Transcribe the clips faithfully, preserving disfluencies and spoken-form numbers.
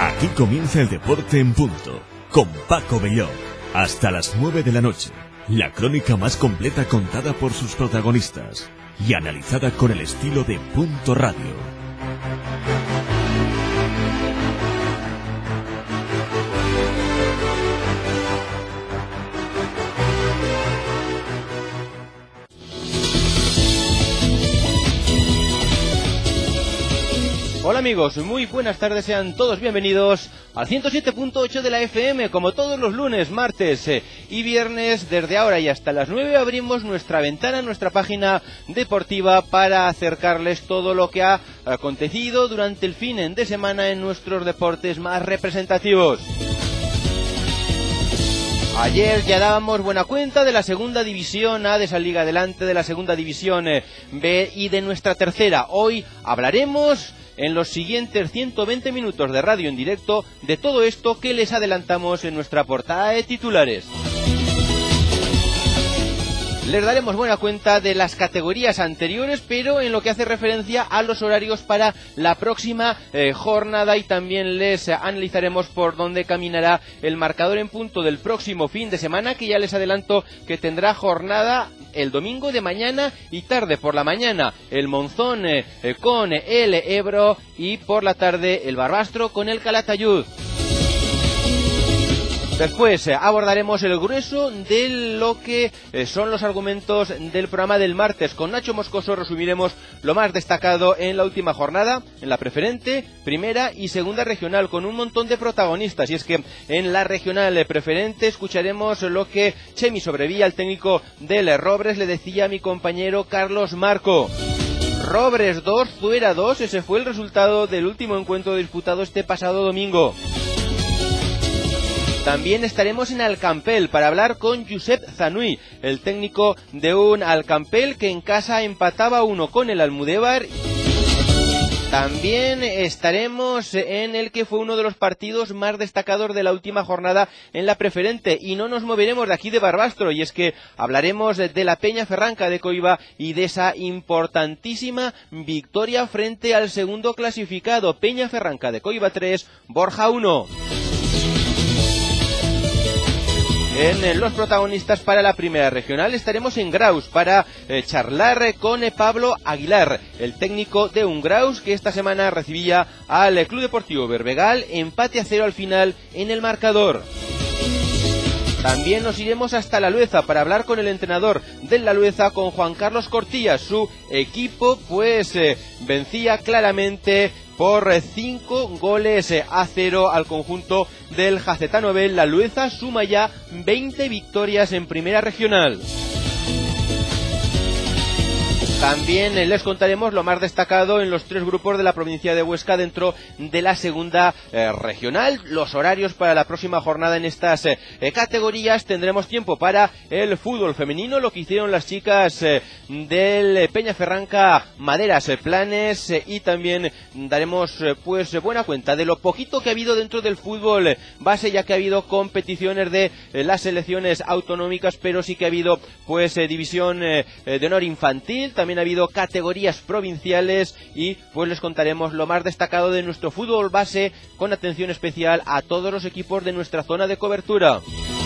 Aquí comienza el deporte en punto, con Paco Belloc, hasta las nueve de la noche. La crónica más completa contada por sus protagonistas y analizada con el estilo de Punto Radio. Hola amigos, muy buenas tardes, sean todos bienvenidos al ciento siete punto ocho de la F M. Como todos los lunes, martes eh, y viernes, desde ahora y hasta las nueve abrimos nuestra ventana, nuestra página deportiva, para acercarles todo lo que ha acontecido durante el fin de semana en nuestros deportes más representativos. Ayer ya dábamos buena cuenta de la segunda división A de esa liga adelante, de la segunda división B y de nuestra tercera. Hoy hablaremos en los siguientes ciento veinte minutos de radio en directo de todo esto que les adelantamos en nuestra portada de titulares. Les daremos buena cuenta de las categorías anteriores, pero en lo que hace referencia a los horarios para la próxima eh, jornada, y también les eh, analizaremos por dónde caminará el marcador en punto del próximo fin de semana, que ya les adelanto que tendrá jornada el domingo de mañana y tarde. Por la mañana el Monzón eh, eh, con el Ebro, y por la tarde el Barbastro con el Calatayud. Después eh, abordaremos el grueso de lo que eh, son los argumentos del programa del martes. Con Nacho Moscoso resumiremos lo más destacado en la última jornada, en la preferente, primera y segunda regional, con un montón de protagonistas. Y es que en la regional preferente escucharemos lo que Chemi Sobrevilla, el técnico del Robres, le decía a mi compañero Carlos Marco. Robres dos, Zuera dos, ese fue el resultado del último encuentro disputado este pasado domingo. También estaremos en Alcampel para hablar con Josep Zanui, el técnico de un Alcampel que en casa empataba uno con el Almudévar. También estaremos en el que fue uno de los partidos más destacados de la última jornada en la preferente, y no nos moveremos de aquí de Barbastro, y es que hablaremos de la Peñaferranca de Coiba y de esa importantísima victoria frente al segundo clasificado, Peñaferranca de Coiba tres, Borja uno. En los protagonistas para la primera regional estaremos en Graus para eh, charlar con eh, Pablo Aguilar, el técnico de un Graus que esta semana recibía al eh, Club Deportivo Berbegal, empate a cero al final en el marcador. También nos iremos hasta La Lueza para hablar con el entrenador del La Lueza, con Juan Carlos Cortilla. Su equipo pues eh, vencía claramente por cinco goles a cero al conjunto del Jacetano B. La Lueza suma ya veinte victorias en primera regional. También les contaremos lo más destacado en los tres grupos de la provincia de Huesca dentro de la segunda eh, regional. Los horarios para la próxima jornada en estas eh, categorías. Tendremos tiempo para el fútbol femenino, lo que hicieron las chicas eh, del Peñaferranca Maderas eh, Planes, eh, y también daremos eh, pues buena cuenta de lo poquito que ha habido dentro del fútbol eh, base, ya que ha habido competiciones de eh, las selecciones autonómicas, pero sí que ha habido pues eh, división eh, de honor infantil. También ha habido categorías provinciales, y pues les contaremos lo más destacado de nuestro fútbol base, con atención especial a todos los equipos de nuestra zona de cobertura.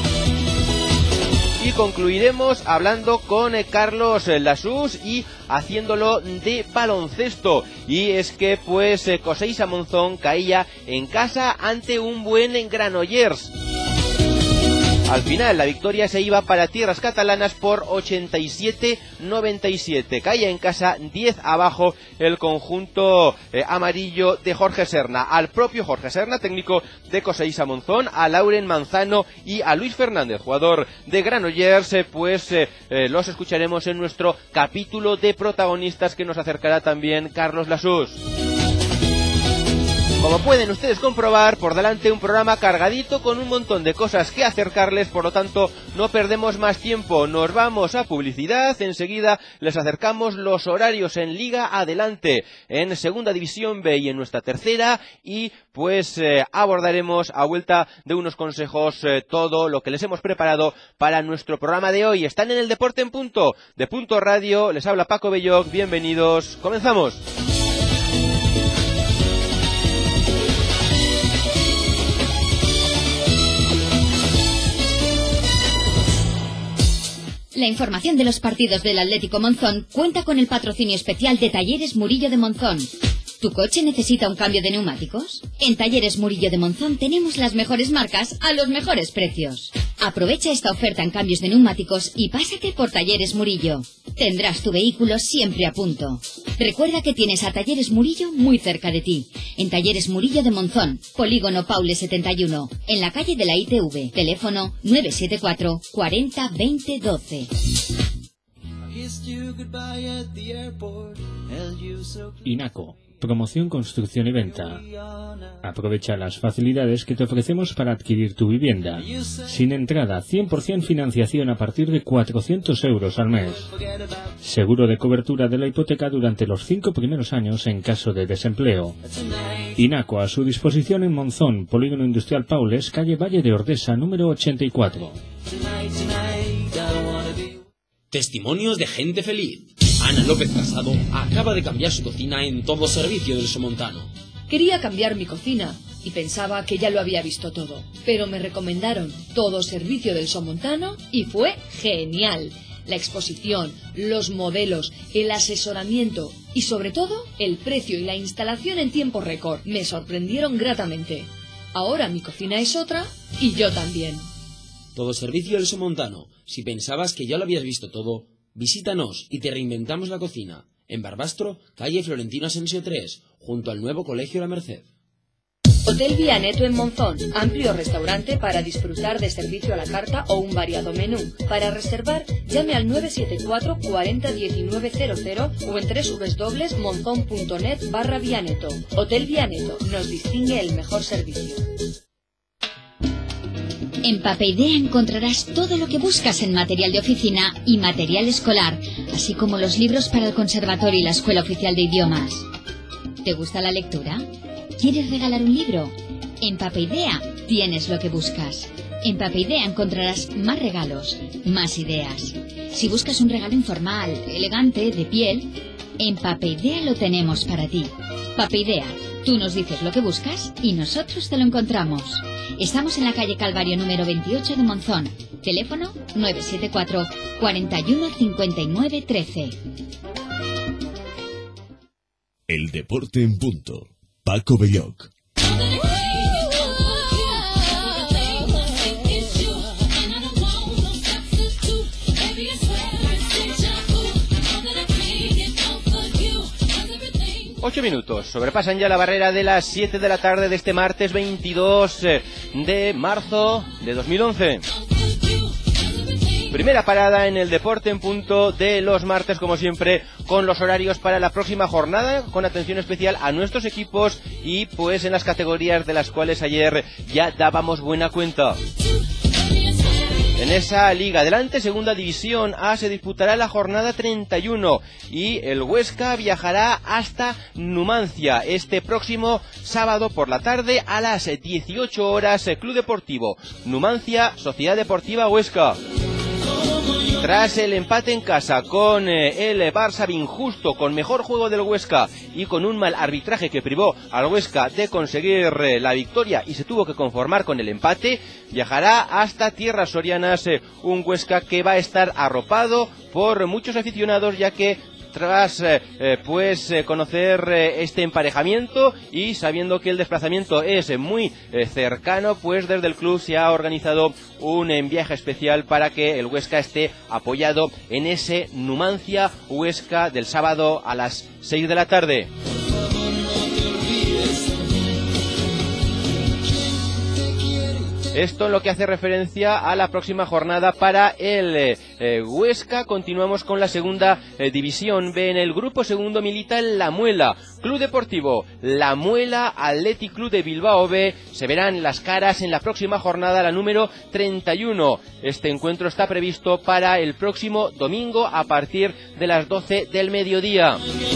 Y concluiremos hablando con Carlos Lasús y haciéndolo de baloncesto. Y es que pues Coseisa Monzón caía en casa ante un buen Granollers. Al final la victoria se iba para tierras catalanas por ochenta y siete noventa y siete. Caía en casa diez abajo el conjunto eh, amarillo de Jorge Serna. Al propio Jorge Serna, técnico de Coseisa Monzón, a Lauren Manzano y a Luis Fernández, jugador de Granollers, eh, pues eh, eh, los escucharemos en nuestro capítulo de protagonistas que nos acercará también Carlos Lasús. Como pueden ustedes comprobar, por delante un programa cargadito con un montón de cosas que acercarles, por lo tanto no perdemos más tiempo, nos vamos a publicidad. Enseguida les acercamos los horarios en Liga Adelante, en Segunda División B y en nuestra tercera, y pues eh, abordaremos a vuelta de unos consejos eh, todo lo que les hemos preparado para nuestro programa de hoy. Están en el Deporte en Punto, de Punto Radio, les habla Paco Belloc, bienvenidos, comenzamos. La información de los partidos del Atlético Monzón cuenta con el patrocinio especial de Talleres Murillo de Monzón. ¿Tu coche necesita un cambio de neumáticos? En Talleres Murillo de Monzón tenemos las mejores marcas a los mejores precios. Aprovecha esta oferta en cambios de neumáticos y pásate por Talleres Murillo. Tendrás tu vehículo siempre a punto. Recuerda que tienes a Talleres Murillo muy cerca de ti. En Talleres Murillo de Monzón, Polígono Paule setenta y uno, en la calle de la I T V. Teléfono nueve siete cuatro, cuarenta, veinte, doce. Inaco. Promoción, construcción y venta. Aprovecha las facilidades que te ofrecemos para adquirir tu vivienda. Sin entrada, cien por ciento financiación a partir de cuatrocientos euros al mes. Seguro de cobertura de la hipoteca durante los cinco primeros años en caso de desempleo. Inaco a su disposición en Monzón, Polígono Industrial Paules, calle Valle de Ordesa, número ochenta y cuatro. Testimonios de gente feliz. Ana López Casado acaba de cambiar su cocina en todo servicio del Somontano. Quería cambiar mi cocina y pensaba que ya lo había visto todo, pero me recomendaron todo servicio del Somontano y fue genial. La exposición, los modelos, el asesoramiento y sobre todo el precio y la instalación en tiempo récord me sorprendieron gratamente. Ahora mi cocina es otra y yo también. Todo servicio del Somontano. Si pensabas que ya lo habías visto todo, visítanos y te reinventamos la cocina. En Barbastro, calle Florentino Asensio tres, junto al nuevo Colegio La Merced. Hotel Vianeto en Monzón, amplio restaurante para disfrutar de servicio a la carta o un variado menú. Para reservar, llame al nueve siete cuatro, cuarenta, diecinueve cero cero o en doble u doble u doble u punto monzón punto net barra Vianeto. Hotel Vianeto, nos distingue el mejor servicio. En Papeidea encontrarás todo lo que buscas en material de oficina y material escolar, así como los libros para el conservatorio y la Escuela Oficial de Idiomas. ¿Te gusta la lectura? ¿Quieres regalar un libro? En Papeidea tienes lo que buscas. En Papeidea encontrarás más regalos, más ideas. Si buscas un regalo informal, elegante, de piel, en Papeidea lo tenemos para ti. Papeidea, tú nos dices lo que buscas y nosotros te lo encontramos. Estamos en la calle Calvario número veintiocho de Monzón. Teléfono nueve siete cuatro, cuarenta y uno, cincuenta y nueve, trece. El deporte en punto. Paco Belloc. Ocho minutos, sobrepasan ya la barrera de las siete de la tarde de este martes veintidós de marzo de dos mil once. Primera parada en el deporte en punto de los martes, como siempre, con los horarios para la próxima jornada, con atención especial a nuestros equipos y pues en las categorías de las cuales ayer ya dábamos buena cuenta. En esa Liga Adelante, Segunda División A, se disputará la jornada treinta y uno y el Huesca viajará hasta Numancia este próximo sábado por la tarde a las dieciocho horas. Club Deportivo Numancia, Sociedad Deportiva Huesca. Tras el empate en casa con eh, el Barça injusto, con mejor juego del Huesca y con un mal arbitraje que privó al Huesca de conseguir eh, la victoria y se tuvo que conformar con el empate, viajará hasta tierras sorianas, eh, un Huesca que va a estar arropado por muchos aficionados, ya que tras eh, eh, pues eh, conocer eh, este emparejamiento y sabiendo que el desplazamiento es eh, muy eh, cercano, pues desde el club se ha organizado un eh, viaje especial para que el Huesca esté apoyado en ese Numancia Huesca del sábado a las seis de la tarde. Esto en lo que hace referencia a la próxima jornada para el eh, Huesca. Continuamos con la segunda eh, división B. En el grupo segundo milita el La Muela. Club Deportivo La Muela, Athletic Club de Bilbao B. Se verán las caras en la próxima jornada, la número treinta y uno. Este encuentro está previsto para el próximo domingo a partir de las doce del mediodía.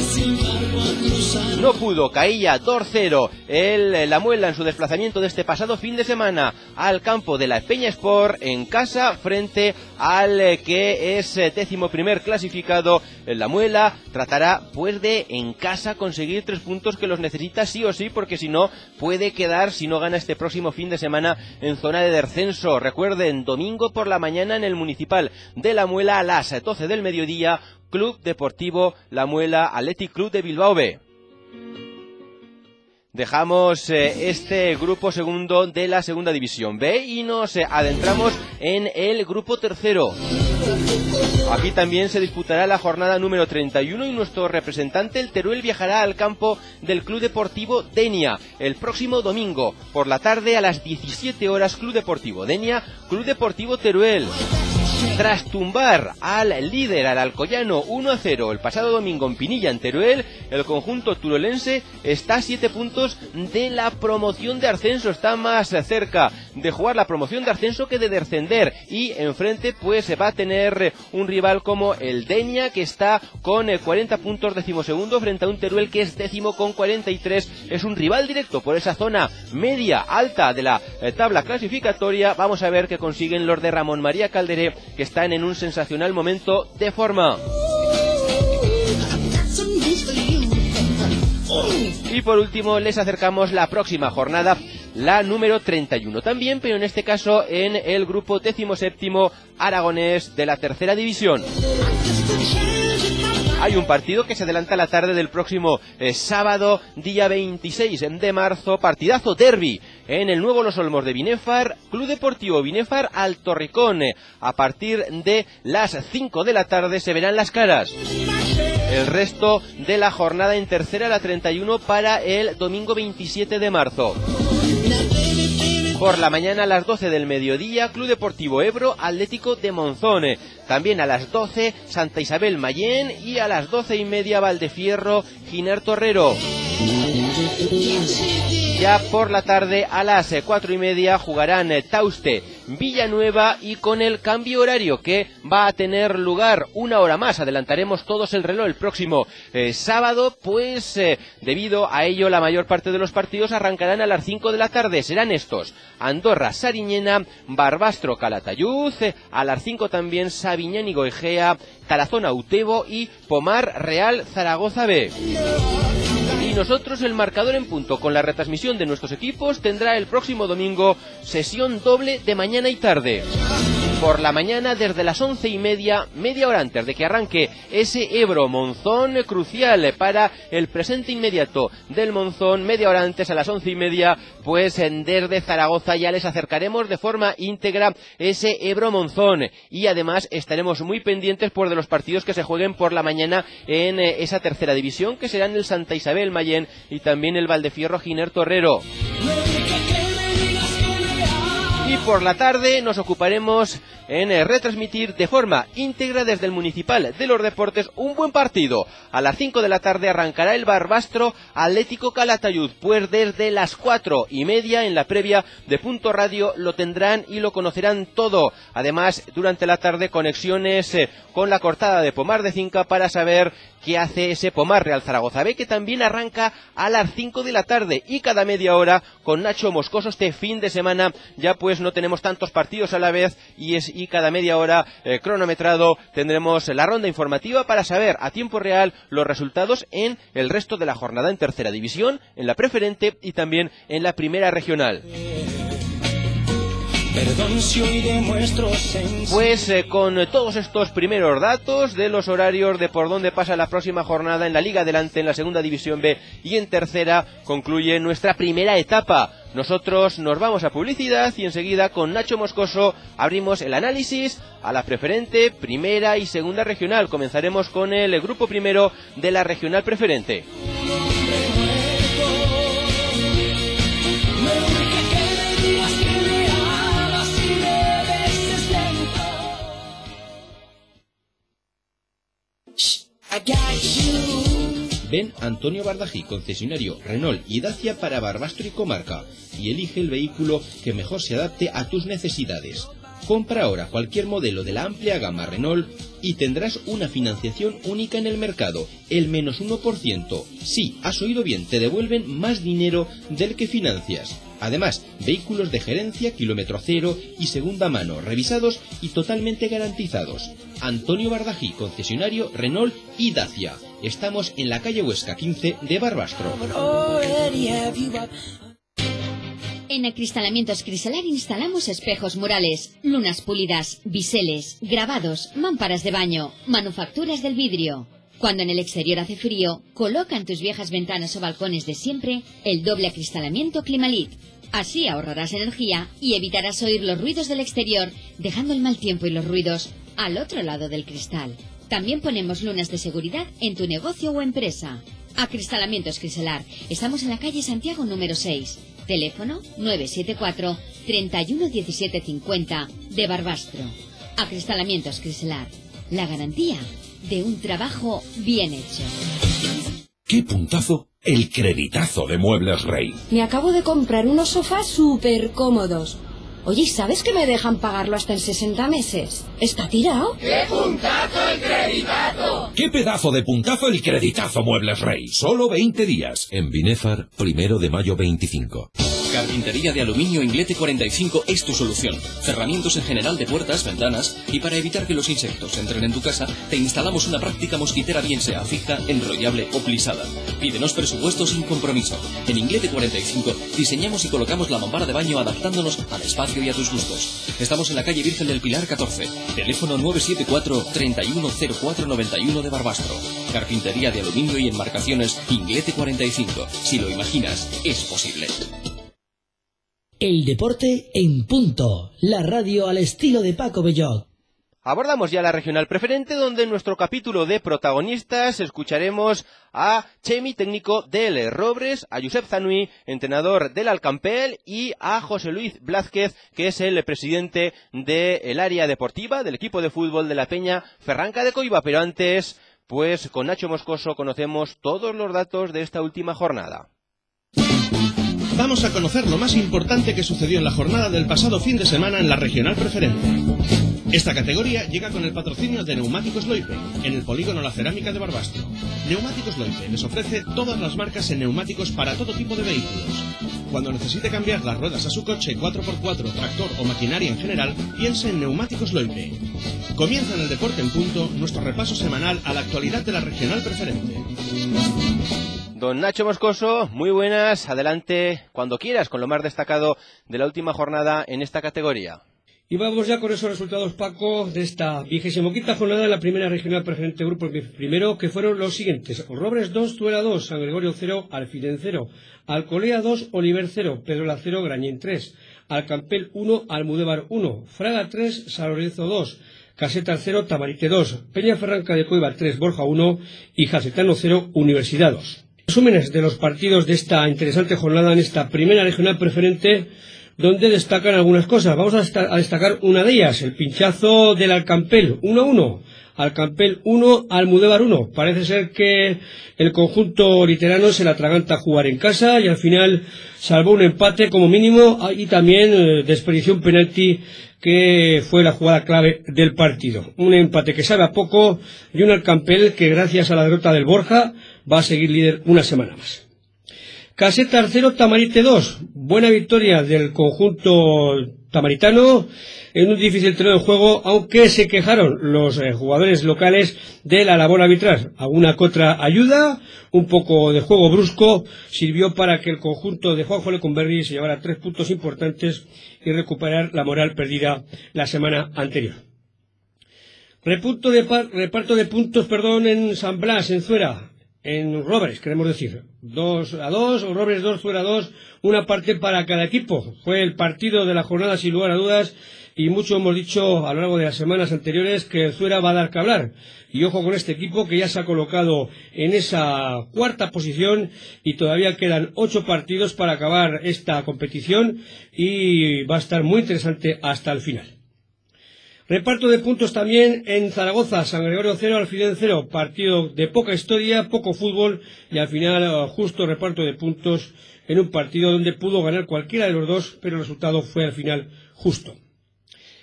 No pudo, caía dos cero el La Muela en su desplazamiento de este pasado fin de semana al campo de la Peña Sport en casa frente al que que es décimo primer clasificado en la Muela, tratará pues de en casa conseguir tres puntos que los necesita sí o sí, porque si no puede quedar, si no gana este próximo fin de semana, en zona de descenso. Recuerden, domingo por la mañana en el Municipal de La Muela a las doce del mediodía, Club Deportivo La Muela Athletic Club de Bilbao B. Dejamos eh, este grupo segundo de la segunda división B y nos eh, adentramos en el grupo tercero. Aquí también se disputará la jornada número treinta y uno y nuestro representante, el Teruel, viajará al campo del Club Deportivo Denia el próximo domingo por la tarde a las diecisiete horas. Club Deportivo Denia, Club Deportivo Teruel. Tras tumbar al líder, al alcoyano, uno a cero el pasado domingo en Pinilla, en Teruel, el conjunto turolense está a siete puntos de la promoción de ascenso. Está más cerca de jugar la promoción de ascenso que de descender, y enfrente pues se va a tener un rival como el Denia, que está con cuarenta puntos, decimosegundo, frente a un Teruel que es décimo con cuarenta y tres. Es un rival directo por esa zona media alta de la tabla clasificatoria. Vamos a ver qué consiguen los de Ramón María Calderé, que están en un sensacional momento de forma. Y por último les acercamos la próxima jornada, la número treinta y uno también, pero en este caso en el grupo decimoséptimo aragonés de la tercera división. Hay un partido que se adelanta a la tarde del próximo eh, sábado, día veintiséis de marzo, partidazo derbi en el nuevo Los Olmos de Binefar, Club Deportivo Binefar Alto Ricón. A partir de las cinco de la tarde se verán las caras. El resto de la jornada en tercera, la treinta y uno, para el domingo veintisiete de marzo. Por la mañana a las doce del mediodía, Club Deportivo Ebro Atlético de Monzón. También a las doce, Santa Isabel Mayén, y a las doce y media, Valdefierro Giner Torrero. Ya por la tarde a las cuatro y media jugarán Tauste Villanueva, y con el cambio horario que va a tener lugar una hora más, adelantaremos todos el reloj el próximo eh, sábado, pues eh, debido a ello la mayor parte de los partidos arrancarán a las cinco de la tarde. Serán estos: Andorra Sariñena, Barbastro Calatayud, eh, a las cinco también Sabiñánigo Egea, Tarazona Utebo y Pomar Real Zaragoza B. Y nosotros el marcador en punto con la retransmisión de nuestros equipos tendrá el próximo domingo sesión doble de mañana y tarde. Por la mañana desde las once y media, media hora antes de que arranque ese Ebro Monzón, crucial para el presente inmediato del Monzón, media hora antes, a las once y media, pues desde Zaragoza ya les acercaremos de forma íntegra ese Ebro Monzón, y además estaremos muy pendientes por de los partidos que se jueguen por la mañana en esa tercera división, que serán el Santa Isabel Mayén y también el Valdefierro Giner Torrero. Y por la tarde nos ocuparemos en retransmitir de forma íntegra desde el Municipal de los Deportes un buen partido. A las cinco de la tarde arrancará el Barbastro Atlético Calatayud, pues desde las cuatro y media en la previa de Punto Radio lo tendrán y lo conocerán todo. Además, durante la tarde conexiones eh, con la cortada de Pomar de Cinca para saber qué hace ese Pomar Real Zaragoza B, que también arranca a las cinco de la tarde, y cada media hora con Nacho Moscoso este fin de semana. Ya pues no tenemos tantos partidos a la vez, y es y cada media hora eh, cronometrado tendremos la ronda informativa para saber a tiempo real los resultados en el resto de la jornada en tercera división, en la preferente y también en la primera regional. Pues eh, con todos estos primeros datos de los horarios de por dónde pasa la próxima jornada en la Liga Adelante, en la segunda división B y en tercera, concluye nuestra primera etapa. Nosotros nos vamos a publicidad y enseguida con Nacho Moscoso abrimos el análisis a la preferente, primera y segunda regional. Comenzaremos con el grupo primero de la regional preferente. Ven Antonio Bardají, concesionario Renault y Dacia para Barbastro y comarca, y elige el vehículo que mejor se adapte a tus necesidades. Compra ahora cualquier modelo de la amplia gama Renault y tendrás una financiación única en el mercado, el menos uno por ciento. Sí, has oído bien, te devuelven más dinero del que financias. Además, vehículos de gerencia, kilómetro cero y segunda mano, revisados y totalmente garantizados. Antonio Bardají, concesionario Renault y Dacia. Estamos en la calle Huesca quince de Barbastro. En Acristalamientos Criselar instalamos espejos murales, lunas pulidas, biseles, grabados, mámparas de baño, manufacturas del vidrio. Cuando en el exterior hace frío, coloca en tus viejas ventanas o balcones de siempre el doble acristalamiento Climalit. Así ahorrarás energía y evitarás oír los ruidos del exterior, dejando el mal tiempo y los ruidos al otro lado del cristal. También ponemos lunas de seguridad en tu negocio o empresa. Acristalamientos Criselar. Estamos en la calle Santiago número seis. Teléfono nueve siete cuatro, treinta y uno, diecisiete cincuenta de Barbastro. Acristalamientos Criselar. La garantía de un trabajo bien hecho. ¡Qué puntazo! El creditazo de Muebles Rey. Me acabo de comprar unos sofás súper cómodos. Oye, ¿sabes que me dejan pagarlo hasta en sesenta meses? ¿Está tirado? ¡Qué puntazo el creditazo! ¡Qué pedazo de puntazo el creditazo Muebles Rey! Solo veinte días. En Binefar, primero de mayo veinticinco. Carpintería de aluminio Inglete cuarenta y cinco es tu solución. Cerramientos en general de puertas, ventanas, y para evitar que los insectos entren en tu casa, te instalamos una práctica mosquitera, bien sea fija, enrollable o plisada. Pídenos presupuesto sin compromiso. En Inglete cuarenta y cinco diseñamos y colocamos la mampara de baño adaptándonos al espacio y a tus gustos. Estamos en la calle Virgen del Pilar catorce. Teléfono nueve siete cuatro, treinta y uno, cero cuatro noventa y uno de Barbastro. Carpintería de aluminio y enmarcaciones Inglete cuarenta y cinco. Si lo imaginas, es posible. El deporte en punto. La radio al estilo de Paco Bellot. Abordamos ya la regional preferente, donde en nuestro capítulo de protagonistas escucharemos a Chemi, técnico del Robres, a Josep Zanui, entrenador del Alcampel, y a José Luis Blázquez, que es el presidente del área deportiva del equipo de fútbol de la Peña Ferranca de Coiba. Pero antes, pues con Nacho Moscoso conocemos todos los datos de esta última jornada. Vamos a conocer lo más importante que sucedió en la jornada del pasado fin de semana en la regional preferente. Esta categoría llega con el patrocinio de Neumáticos Loipe, en el polígono La Cerámica de Barbastro. Neumáticos Loipe les ofrece todas las marcas en neumáticos para todo tipo de vehículos. Cuando necesite cambiar las ruedas a su coche, cuatro por cuatro, tractor o maquinaria en general, piense en Neumáticos Loipe. Comienza en el Deporte en Punto nuestro repaso semanal a la actualidad de la regional preferente. Don Nacho Moscoso, muy buenas, adelante cuando quieras con lo más destacado de la última jornada en esta categoría. Y vamos ya con esos resultados, Paco, de esta vigésimo quinta jornada en la primera regional preferente grupo primero, que fueron los siguientes: Robres dos, Tuela dos, San Gregorio cero, Alfiden cero, Alcolea dos, Oliver cero, Pedrola cero, Grañén tres, Alcampel uno, Almudévar uno, Fraga tres, San Lorenzo dos, Caseta cero, Tamarite dos, Peña Ferranca de Coiba tres, Borja uno y Jacetano cero, Universidad dos. Resúmenes de los partidos de esta interesante jornada en esta primera regional preferente, donde destacan algunas cosas. Vamos a, a destacar una de ellas, el pinchazo del Alcampel, uno a uno. Alcampel uno, Almudévar uno. Parece ser que el conjunto literano se la atraganta a jugar en casa y al final salvó un empate como mínimo, y también eh, desperdició un penalti que fue la jugada clave del partido. Un empate que sabe a poco y un Alcampel que, gracias a la derrota del Borja, va a seguir líder una semana más. Caseta cero, Tamarite dos. Buena victoria del conjunto tamaritano en un difícil terreno de juego, aunque se quejaron los eh, jugadores locales de la labor arbitral. Alguna que otra ayuda, un poco de juego brusco, sirvió para que el conjunto de Juanjo Lecumberri se llevara tres puntos importantes y recuperar la moral perdida la semana anterior. Repunto de par, reparto de puntos, perdón, en San Blas, en Zuera. En Robres, queremos decir, dos a dos, o Robres dos, Zuera dos, una parte para cada equipo. Fue el partido de la jornada sin lugar a dudas, y mucho hemos dicho a lo largo de las semanas anteriores que el Zuera va a dar que hablar. Y ojo con este equipo, que ya se ha colocado en esa cuarta posición y todavía quedan ocho partidos para acabar esta competición y va a estar muy interesante hasta el final. Reparto de puntos también en Zaragoza, San Gregorio cero, Alfiden cero, partido de poca historia, poco fútbol y al final justo reparto de puntos en un partido donde pudo ganar cualquiera de los dos, pero el resultado fue al final justo.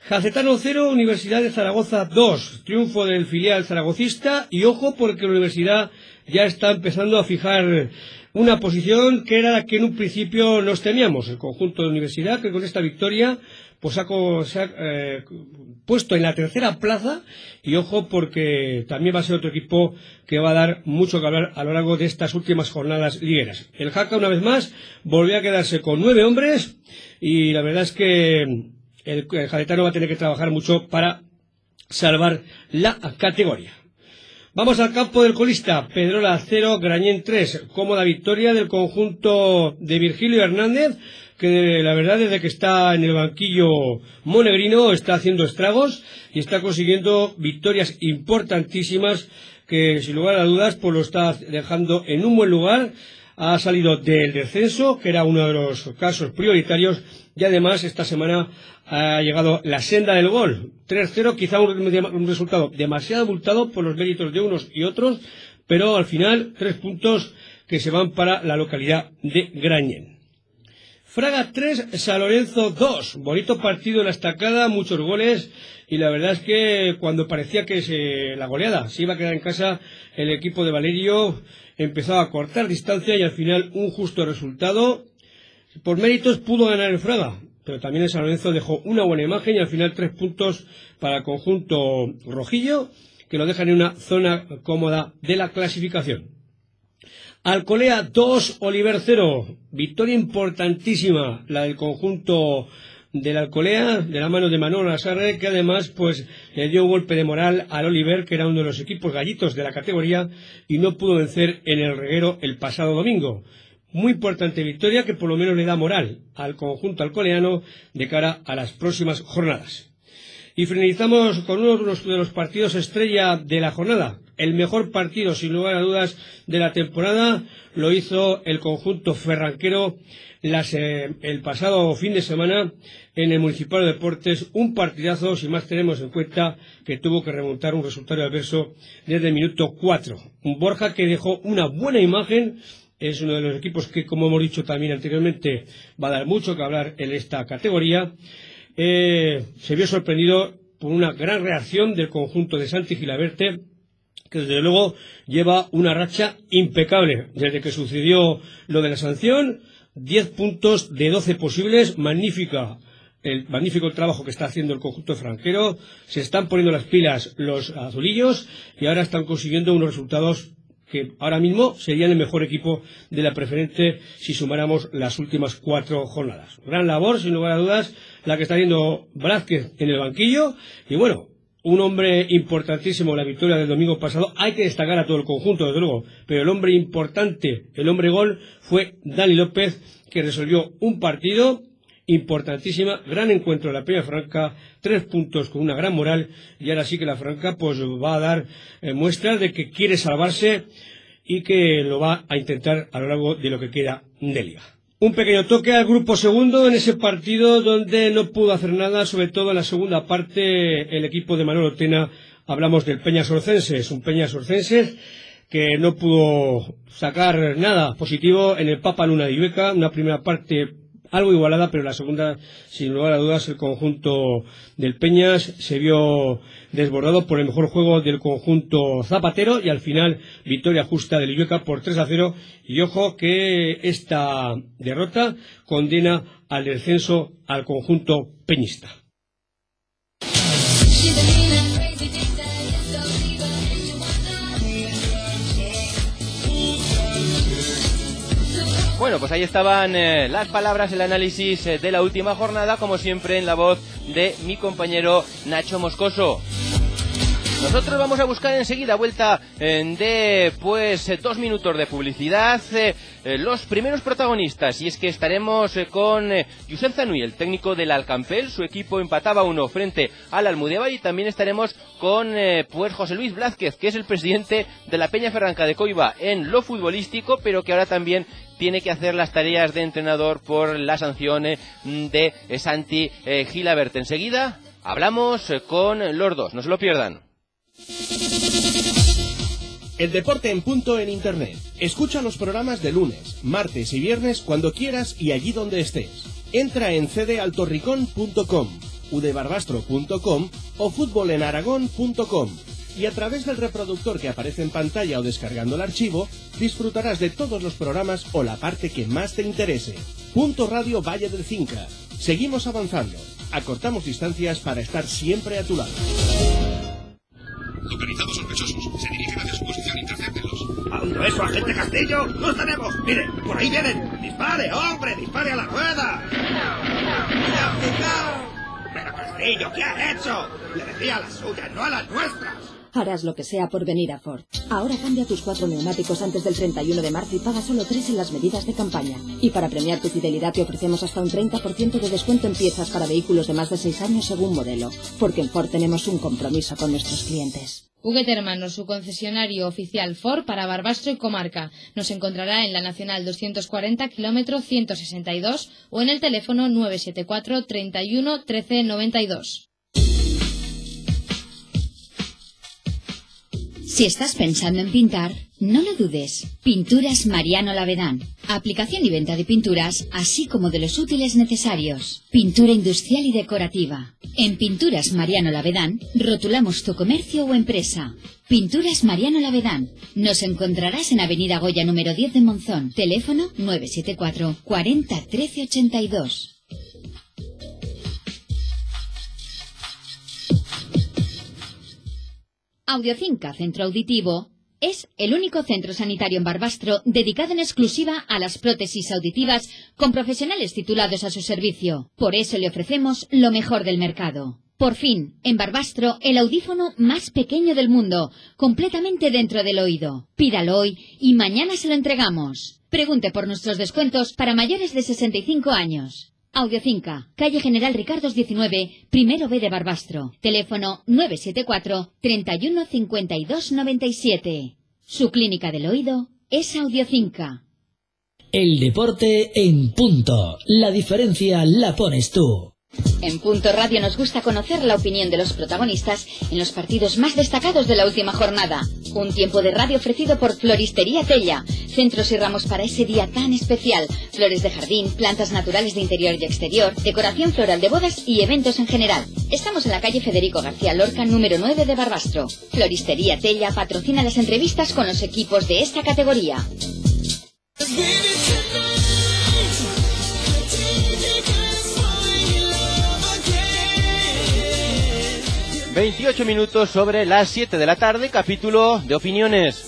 Jacetano cero, Universidad de Zaragoza dos. Triunfo del filial zaragocista y ojo porque la universidad ya está empezando a fijar una posición que era la que en un principio nos temíamos. El conjunto de la universidad que con esta victoria pues ha, se ha eh, puesto en la tercera plaza y ojo porque también va a ser otro equipo que va a dar mucho que hablar a lo largo de estas últimas jornadas ligueras. El Jaca una vez más volvió a quedarse con nueve hombres y la verdad es que el, el Jacetano va a tener que trabajar mucho para salvar la categoría. Vamos al campo del colista. Pedrola cero, Grañén tres. Cómoda victoria del conjunto de Virgilio Hernández, que la verdad desde que está en el banquillo monegrino está haciendo estragos y está consiguiendo victorias importantísimas que sin lugar a dudas pues lo está dejando en un buen lugar. Ha salido del descenso, que era uno de los casos prioritarios, y además esta semana ha llegado la senda del gol. tres cero, quizá un, un resultado demasiado abultado por los méritos de unos y otros, pero al final tres puntos que se van para la localidad de Grañén. Fraga tres, San Lorenzo dos. Bonito partido en la estacada, muchos goles, y la verdad es que cuando parecía que se, la goleada se iba a quedar en casa, el equipo de Valerio empezaba a cortar distancia y al final un justo resultado. Por méritos pudo ganar el Fraga, pero también el San Lorenzo dejó una buena imagen y al final tres puntos para el conjunto rojillo, que lo dejan en una zona cómoda de la clasificación. Alcolea dos, Oliver cero. Victoria importantísima la del conjunto del Alcolea, de la mano de Manolo Lasarre, que además pues le dio un golpe de moral al Oliver, que era uno de los equipos gallitos de la categoría, y no pudo vencer en el Reguero el pasado domingo. Muy importante victoria que por lo menos le da moral al conjunto alcoleano de cara a las próximas jornadas. Y finalizamos con uno de los, de los partidos estrella de la jornada. El mejor partido, sin lugar a dudas, de la temporada lo hizo el conjunto ferranquero las, eh, el pasado fin de semana en el Municipal de Deportes. Un partidazo, si más tenemos en cuenta que tuvo que remontar un resultado adverso desde el minuto cuatro. Un Borja que dejó una buena imagen. Es uno de los equipos que, como hemos dicho también anteriormente, va a dar mucho que hablar en esta categoría. Eh, se vio sorprendido por una gran reacción del conjunto de Santi Gilaberte, que desde luego lleva una racha impecable desde que sucedió lo de la sanción. diez puntos de doce posibles, magnífica el magnífico trabajo que está haciendo el conjunto franquero. Se están poniendo las pilas los azulillos y ahora están consiguiendo unos resultados que ahora mismo serían el mejor equipo de la preferente si sumáramos las últimas cuatro jornadas. Gran labor, sin lugar a dudas, la que está haciendo Blázquez en el banquillo. Y bueno, un hombre importantísimo en la victoria del domingo pasado. Hay que destacar a todo el conjunto, desde luego, pero el hombre importante, el hombre gol, fue Dani López, que resolvió un partido importantísima, gran encuentro de la Peña Franca, tres puntos con una gran moral, y ahora sí que la Franca pues va a dar eh, muestras de que quiere salvarse y que lo va a intentar a lo largo de lo que queda de liga. Un pequeño toque al grupo segundo en ese partido donde no pudo hacer nada, sobre todo en la segunda parte el equipo de Manolo Tena. Hablamos del Peñas Orcenses, un Peñas Orcenses que no pudo sacar nada positivo en el Papa Luna de Ibeca, una primera parte algo igualada, pero la segunda, sin lugar a dudas, el conjunto del Peñas se vio desbordado por el mejor juego del conjunto zapatero y al final victoria justa del Illueca por tres a cero. Y ojo que esta derrota condena al descenso al conjunto peñista. Bueno, pues ahí estaban eh, las palabras, el análisis eh, de la última jornada, como siempre en la voz de mi compañero Nacho Moscoso. Nosotros vamos a buscar enseguida vuelta eh, de pues eh, dos minutos de publicidad, eh, eh, los primeros protagonistas, y es que estaremos eh, con eh, Josep Zanui, el técnico del Alcampel. Su equipo empataba uno frente al Almudeval, y también estaremos con eh, pues José Luis Blázquez, que es el presidente de la Peña Ferranca de Coiba en lo futbolístico, pero que ahora también tiene que hacer las tareas de entrenador por la sanción eh, de eh, Santi eh, Gilaberte. Enseguida hablamos eh, con los dos, no se lo pierdan. El deporte en punto en Internet. Escucha los programas de lunes, martes y viernes cuando quieras y allí donde estés. Entra en c d altorricón punto com udebarbastro punto com o futbolenaragón punto com. Y a través del reproductor que aparece en pantalla o descargando el archivo, disfrutarás de todos los programas o la parte que más te interese. Punto Radio Valle del Cinca. Seguimos avanzando. Acortamos distancias para estar siempre a tu lado. Localizados sospechosos. Se dirigen hacia su posición. Intercéptenlos. ¿A dónde va eso, agente Castillo? ¡Los tenemos! ¡Mire! ¡Por ahí vienen! ¡Dispare, hombre! ¡Dispare a la rueda! ¡Cuidado, cuidado! ¡Pero Castillo, qué ha hecho! Le decía a las suyas, no a las nuestras. Harás lo que sea por venir a Ford. Ahora cambia tus cuatro neumáticos antes del treinta y uno de marzo y paga solo tres en las medidas de campaña. Y para premiar tu fidelidad te ofrecemos hasta un treinta por ciento de descuento en piezas para vehículos de más de seis años según modelo. Porque en Ford tenemos un compromiso con nuestros clientes. Huguet Hermanos, su concesionario oficial Ford para Barbastro y comarca. Nos encontrará en la Nacional doscientos cuarenta, kilómetro ciento sesenta y dos o en el teléfono nueve siete cuatro, treinta y uno, trece noventa y dos. Si estás pensando en pintar, no lo dudes. Pinturas Mariano Lavedán. Aplicación y venta de pinturas, así como de los útiles necesarios. Pintura industrial y decorativa. En Pinturas Mariano Lavedán, rotulamos tu comercio o empresa. Pinturas Mariano Lavedán. Nos encontrarás en Avenida Goya número diez de Monzón. Teléfono nueve siete cuatro, cuarenta, trece ochenta y dos. Audiocinca Centro Auditivo es el único centro sanitario en Barbastro dedicado en exclusiva a las prótesis auditivas con profesionales titulados a su servicio. Por eso le ofrecemos lo mejor del mercado. Por fin, en Barbastro, el audífono más pequeño del mundo, completamente dentro del oído. Pídalo hoy y mañana se lo entregamos. Pregunte por nuestros descuentos para mayores de sesenta y cinco años. Audiocinca, calle General Ricardos diecinueve, primero B de Barbastro. Teléfono nueve siete cuatro, treinta y uno, cincuenta y dos, noventa y siete. Su clínica del oído es Audiocinca. El deporte en punto. La diferencia la pones tú. En Punto Radio nos gusta conocer la opinión de los protagonistas en los partidos más destacados de la última jornada. Un tiempo de radio ofrecido por Floristería Tella. Centros y ramos para ese día tan especial. Flores de jardín, plantas naturales de interior y exterior, decoración floral de bodas y eventos en general. Estamos en la calle Federico García Lorca, número nueve de Barbastro. Floristería Tella patrocina las entrevistas con los equipos de esta categoría. veintiocho minutos sobre las siete de la tarde, capítulo de opiniones.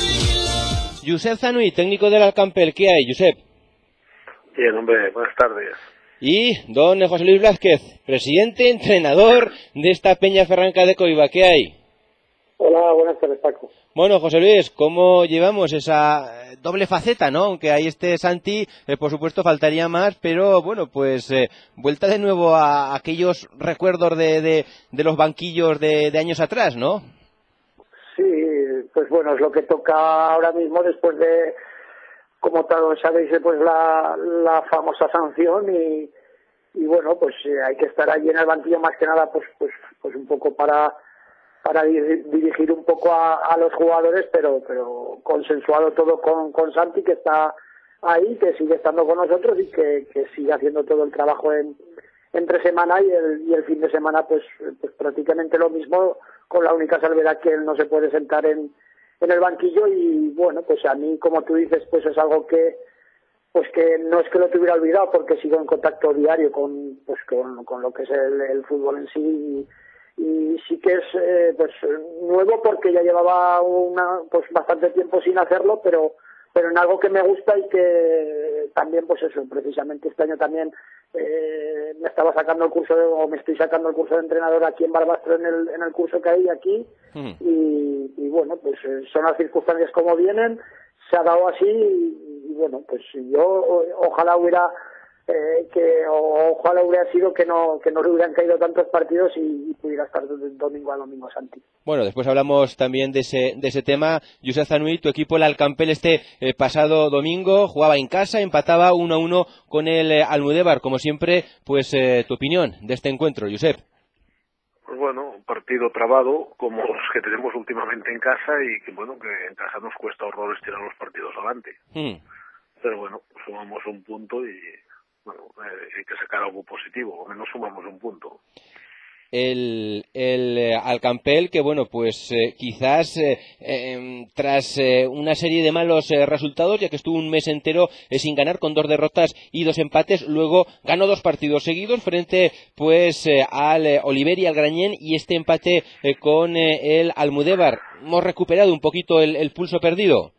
Josep Zanui, técnico del Alcampel, ¿qué hay, Josep? Bien, hombre, buenas tardes. Y don José Luis Blázquez, presidente, entrenador de esta Peña Ferranca de Coiba, ¿qué hay? Hola, buenas tardes, Paco. Bueno, José Luis, ¿cómo llevamos esa doble faceta, no? Aunque ahí esté Santi, eh, por supuesto faltaría más, pero bueno, pues eh, vuelta de nuevo a aquellos recuerdos de, de, de los banquillos de, de años atrás, ¿no? Sí, pues bueno, es lo que toca ahora mismo después de, como todos sabéis, pues la, la famosa sanción y, y bueno, pues eh, hay que estar allí en el banquillo más que nada, pues, pues, pues un poco para... para dirigir un poco a, a los jugadores, pero pero consensuado todo con, con Santi, que está ahí, que sigue estando con nosotros y que, que sigue haciendo todo el trabajo en entre semana y el, y el fin de semana pues, pues prácticamente lo mismo, con la única salvedad que él no se puede sentar en, en el banquillo. Y bueno, pues a mí, como tú dices, pues es algo que pues que no es que lo tuviera olvidado, porque sigo en contacto diario con pues con, con lo que es el, el fútbol en sí. Y, y sí que es eh, pues nuevo, porque ya llevaba una pues bastante tiempo sin hacerlo, pero pero en algo que me gusta y que también pues eso, precisamente este año también eh, me estaba sacando el curso de, o me estoy sacando el curso de entrenador aquí en Barbastro, en el en el curso que hay aquí. mm. y, y bueno, pues eh, son las circunstancias como vienen, se ha dado así y, y bueno, pues yo o, ojalá hubiera Eh, que o, ojalá hubiera sido que no que no le hubieran caído tantos partidos y, y pudiera estar de domingo a domingo, Santi. Bueno, después hablamos también de ese de ese tema. Josep Zanui, tu equipo, el Alcampel, este eh, pasado domingo jugaba en casa, empataba uno a uno con el eh, Almudévar. Como siempre, pues eh, tu opinión de este encuentro, Josep. Pues bueno, un partido trabado como los que tenemos últimamente en casa, y que bueno, que en casa nos cuesta horrores tirar los partidos adelante. Mm. Pero bueno, sumamos un punto y bueno, eh, hay que sacar algo positivo, o menos sumamos un punto. El, el eh, Alcampel, que bueno, pues eh, quizás eh, eh, tras eh, una serie de malos eh, resultados, ya que estuvo un mes entero eh, sin ganar, con dos derrotas y dos empates, luego ganó dos partidos seguidos frente pues eh, al eh, Oliver y al Grañén, y este empate eh, con eh, el Almudévar. ¿Hemos recuperado un poquito el, el pulso perdido?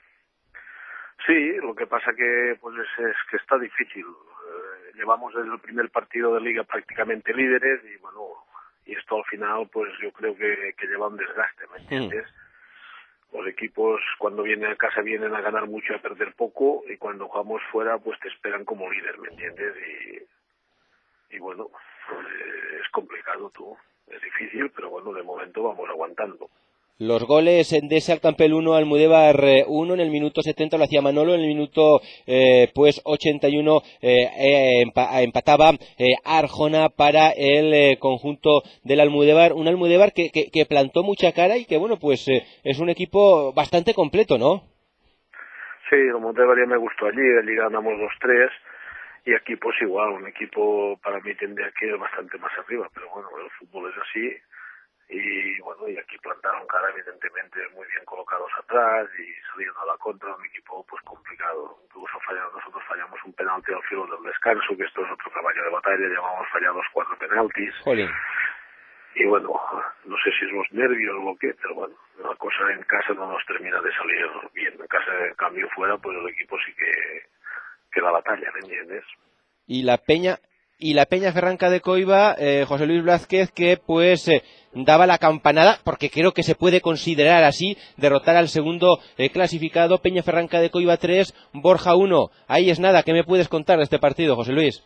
Sí, lo que pasa que pues es, es que está difícil. Eh, llevamos desde el primer partido de liga prácticamente líderes y bueno, y esto al final pues yo creo que, que lleva un desgaste, ¿me entiendes? Mm. Los equipos cuando vienen a casa vienen a ganar mucho y a perder poco, y cuando jugamos fuera pues te esperan como líder, ¿me entiendes? Y, y bueno, pues, es complicado, tú, es difícil, pero bueno, de momento vamos aguantando. Los goles de ese Alcampel uno, Almudévar uno, en el minuto setenta lo hacía Manolo, en el minuto eh, pues ochenta y uno eh, eh, empa empataba eh, Arjona para el eh, conjunto del Almudévar, un Almudévar que, que, que plantó mucha cara y que bueno, pues eh, es un equipo bastante completo, ¿no? Sí, el Almudévar ya me gustó allí, allí ganamos dos tres, y aquí pues igual, un equipo para mí tendría que ir bastante más arriba, pero bueno, el fútbol es así. Y bueno, y aquí plantaron cara evidentemente muy bien colocados atrás y salieron a la contra, un equipo pues complicado. Incluso fallamos, nosotros fallamos un penalti al filo del descanso, que esto es otro caballo de batalla, llevamos fallados cuatro penaltis. Jolín. Y bueno, no sé si es los nervios o lo que, pero bueno, la cosa en casa no nos termina de salir bien. En casa, en cambio fuera, pues el equipo sí que, que da la talla, ¿me entiendes? Y la Peña... Y la Peña Ferranca de Coiba, eh, José Luis Blázquez, que pues eh, daba la campanada, porque creo que se puede considerar así, derrotar al segundo eh, clasificado, Peña Ferranca de Coiba tres, Borja uno. Ahí es nada, ¿qué me puedes contar de este partido, José Luis?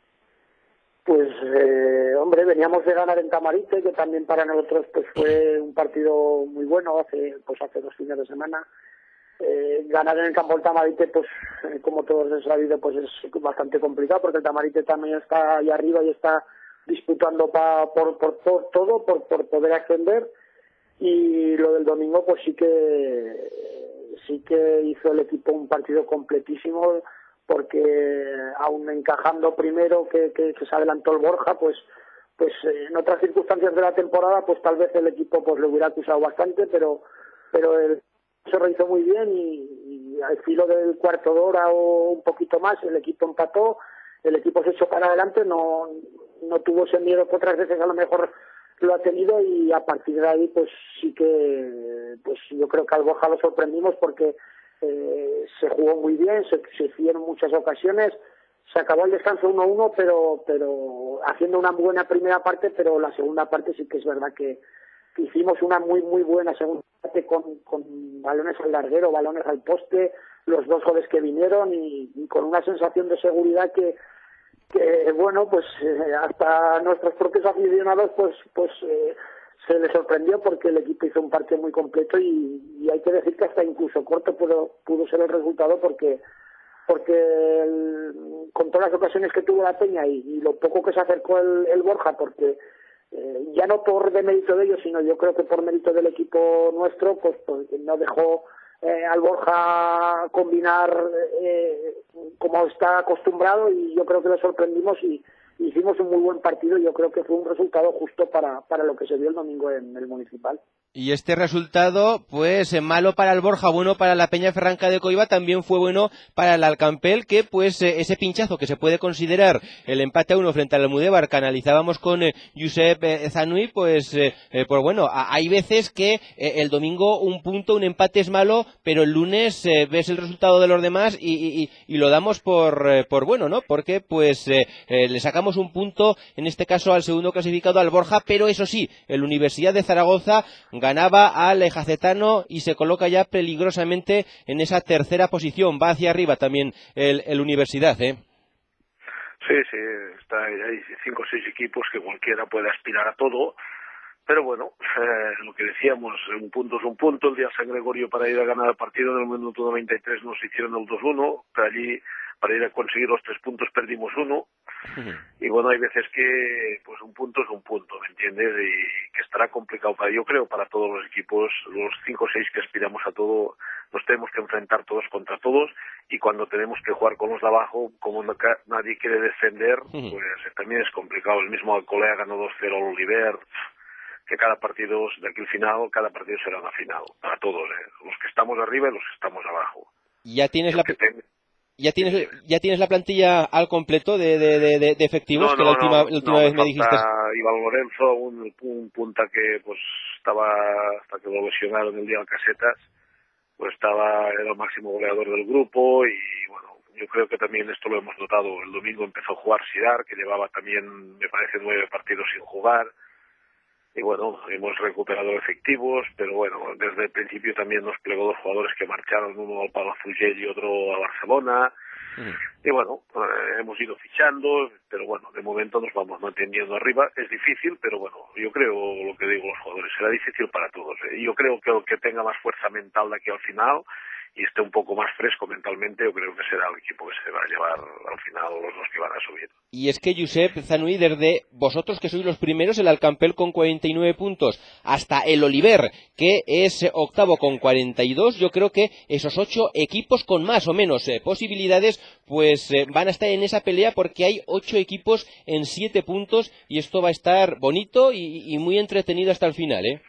Pues, eh, hombre, veníamos de ganar en Tamarite, que también para nosotros pues fue un partido muy bueno hace pues hace dos fines de semana. Eh, ganar en el campo del Tamarite, pues eh, como todos han sabido, pues es bastante complicado, porque el Tamarite también está ahí arriba y está disputando pa, por, por, por todo, por, por poder ascender. Y lo del domingo, pues sí que sí que hizo el equipo un partido completísimo, porque aún encajando primero que, que, que se adelantó el Borja, pues pues eh, en otras circunstancias de la temporada, pues tal vez el equipo pues le hubiera acusado bastante, pero pero el se lo hizo muy bien y, y al filo del cuarto de hora o un poquito más el equipo empató, el equipo se echó para adelante, no no tuvo ese miedo que otras veces a lo mejor lo ha tenido, y a partir de ahí pues sí que pues yo creo que al Borja lo sorprendimos, porque eh, se jugó muy bien, se, se hicieron muchas ocasiones, se acabó el descanso uno a uno, pero pero haciendo una buena primera parte, pero la segunda parte sí que es verdad que hicimos una muy muy buena segunda parte con, con balones al larguero, balones al poste, los dos goles que vinieron y, y con una sensación de seguridad que, que bueno, pues eh, hasta nuestros propios aficionados pues pues eh, se les sorprendió, porque el equipo hizo un partido muy completo y, y hay que decir que hasta incluso corto pudo, pudo ser el resultado, porque porque el, con todas las ocasiones que tuvo la Peña y, y lo poco que se acercó el, el Borja, porque Eh, ya no por de mérito de ellos, sino yo creo que por mérito del equipo nuestro, pues, pues no dejó eh, al Borja combinar eh, como está acostumbrado, y yo creo que lo sorprendimos y hicimos un muy buen partido. Yo creo que fue un resultado justo para, para lo que se vio el domingo en el Municipal. Y este resultado, pues malo para el Borja, bueno para la Peña Ferranca de Coiba, también fue bueno para el Alcampel, que pues eh, ese pinchazo que se puede considerar el empate a uno frente al Almudévar, que analizábamos con eh, Josep eh, Zanui, pues, eh, eh, pues bueno, a, hay veces que eh, el domingo un punto, un empate es malo, pero el lunes eh, ves el resultado de los demás y, y, y lo damos por, eh, por bueno, ¿no? Porque pues eh, eh, le sacamos un punto, en este caso al segundo clasificado, al Borja, pero eso sí, el Universidad de Zaragoza ganaba al Jacetano y se coloca ya peligrosamente en esa tercera posición. Va hacia arriba también el, el Universidad, ¿eh? Sí, sí, está, hay cinco o seis equipos que cualquiera puede aspirar a todo, pero bueno, eh, lo que decíamos, un punto es un punto. El día San Gregorio, para ir a ganar el partido en el minuto noventa y tres nos hicieron el dos uno, pero allí para ir a conseguir los tres puntos perdimos uno. Y bueno, hay veces que pues un punto es un punto, ¿me entiendes? Y que estará complicado para, yo creo, para todos los equipos, los cinco o seis que aspiramos a todo, nos tenemos que enfrentar todos contra todos, y cuando tenemos que jugar con los de abajo, como no, nadie quiere defender, pues también es complicado. El mismo Alcolea ganó dos cero al Oliver, que cada partido, de aquí al final, cada partido será una final, para todos, ¿eh? Los que estamos arriba y los que estamos abajo. Ya tienes la... ¿Ya tienes, ya tienes la plantilla al completo de, de, de, de efectivos? No, que no, la última, no, la última no, vez me, me dijiste. Iván Lorenzo, un, un punta que pues estaba, hasta que lo lesionaron el día de Casetas, pues estaba, era el máximo goleador del grupo, y bueno, yo creo que también esto lo hemos notado. El domingo empezó a jugar Sidar, que llevaba también, me parece, nueve partidos sin jugar. Y bueno, hemos recuperado efectivos, pero bueno, desde el principio también nos plegó dos jugadores que marcharon, uno al Palafrugell y otro a Barcelona. Mm. Y bueno, eh, hemos ido fichando, pero bueno, de momento nos vamos manteniendo arriba. Es difícil, pero bueno, yo creo lo que digo los jugadores, será difícil para todos. ¿eh? Yo creo que el que tenga más fuerza mental de aquí al final y esté un poco más fresco mentalmente, yo creo que será el equipo que se va a llevar al final los dos que van a subir. Y es que, Josep Zanui, desde vosotros que sois los primeros, el Alcampel con cuarenta y nueve puntos, hasta el Oliver, que es octavo con cuarenta y dos, yo creo que esos ocho equipos con más o menos eh, posibilidades, pues eh, van a estar en esa pelea, porque hay ocho equipos en siete puntos, y esto va a estar bonito y, y muy entretenido hasta el final, ¿eh?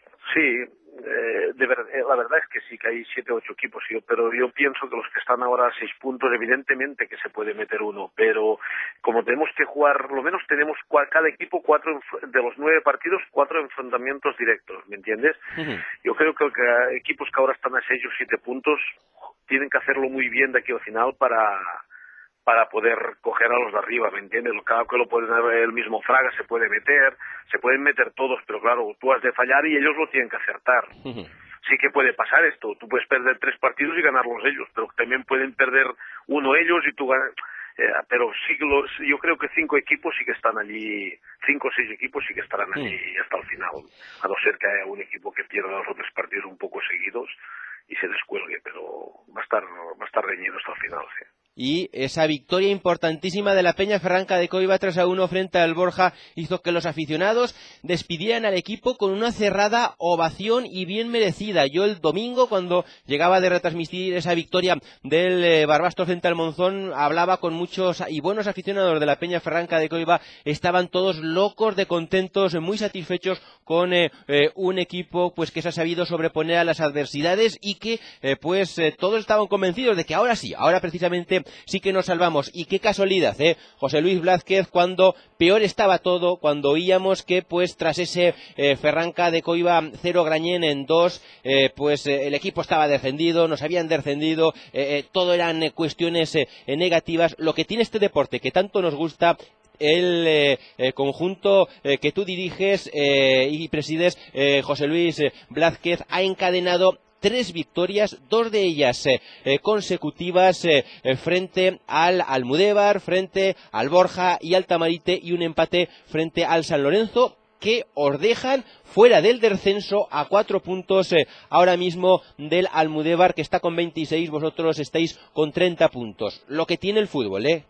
Sí. Eh, de ver, eh, la verdad es que sí que hay siete o ocho equipos, yo, pero yo pienso que los que están ahora a seis puntos, evidentemente que se puede meter uno, pero como tenemos que jugar, lo menos tenemos cua, cada equipo cuatro de los nueve partidos, cuatro enfrentamientos directos, ¿me entiendes? Uh-huh. Yo creo que, que equipos que ahora están a seis o siete puntos tienen que hacerlo muy bien de aquí al final para para poder coger a los de arriba, ¿me entiendes? Cada que lo pueden el mismo Fraga se puede meter, se pueden meter todos, pero claro, tú has de fallar y ellos lo tienen que acertar. Uh-huh. Sí que puede pasar esto, tú puedes perder tres partidos y ganarlos ellos, pero también pueden perder uno ellos y tú ganas. Eh, pero sí, los, yo creo que cinco equipos sí que están allí, cinco o seis equipos sí que estarán allí uh-huh. hasta el final, a no ser que haya un equipo que pierda los otros partidos un poco seguidos y se descuelgue, pero va a estar, va a estar reñido hasta el final, sí. Y esa victoria importantísima de la Peña Ferranca de Coiba tres a uno frente al Borja hizo que los aficionados despidieran al equipo con una cerrada ovación y bien merecida. Yo el domingo, cuando llegaba de retransmitir esa victoria del eh, Barbastro frente al Monzón, hablaba con muchos y buenos aficionados de la Peña Ferranca de Coiba. Estaban todos locos de contentos, muy satisfechos con eh, eh, un equipo pues que se ha sabido sobreponer a las adversidades y que eh, pues eh, todos estaban convencidos de que ahora sí, ahora precisamente sí que nos salvamos. Y qué casualidad, ¿eh? José Luis Blázquez, cuando peor estaba todo, cuando oíamos que pues tras ese eh, Ferranca de Coiba cero Grañén en dos, eh, pues eh, el equipo estaba descendido, nos habían descendido, eh, eh, todo eran eh, cuestiones eh, negativas. Lo que tiene este deporte que tanto nos gusta, el eh, eh, conjunto eh, que tú diriges eh, y presides, eh, José Luis eh, Blázquez, ha encadenado tres victorias, dos de ellas eh, eh, consecutivas eh, eh, frente al Almudévar, frente al Borja y al Tamarite, y un empate frente al San Lorenzo, que os dejan fuera del descenso a cuatro puntos eh, ahora mismo del Almudévar, que está con veintiséis, vosotros estáis con treinta puntos. Lo que tiene el fútbol, ¿eh?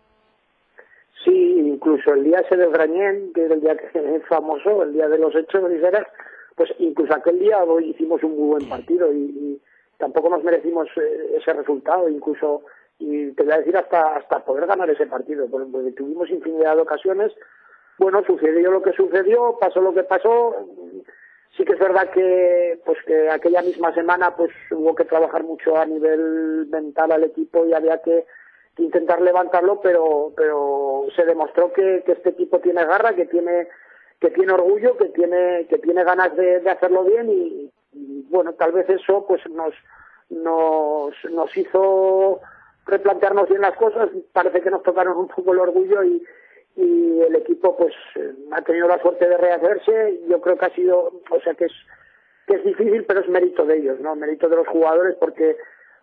Sí, incluso el día ese del Grañén, que es el día que es famoso, el día de los hechos de Ligeras, pues incluso aquel día hoy hicimos un muy buen partido y, y tampoco nos merecimos eh, ese resultado, incluso, y te voy a decir hasta hasta poder ganar ese partido, porque tuvimos infinidad de ocasiones. Bueno, sucedió lo que sucedió, pasó lo que pasó. Sí que es verdad que pues que aquella misma semana pues hubo que trabajar mucho a nivel mental al equipo y había que, que intentar levantarlo, pero pero se demostró que, que este equipo tiene garra, que tiene que tiene orgullo, que tiene que tiene ganas de, de hacerlo bien y, y bueno, tal vez eso pues nos nos nos hizo replantearnos bien las cosas. Parece que nos tocaron un poco el orgullo y y el equipo pues ha tenido la suerte de rehacerse. Yo creo que ha sido, o sea que es que es difícil, pero es mérito de ellos, ¿no? Mérito de los jugadores, porque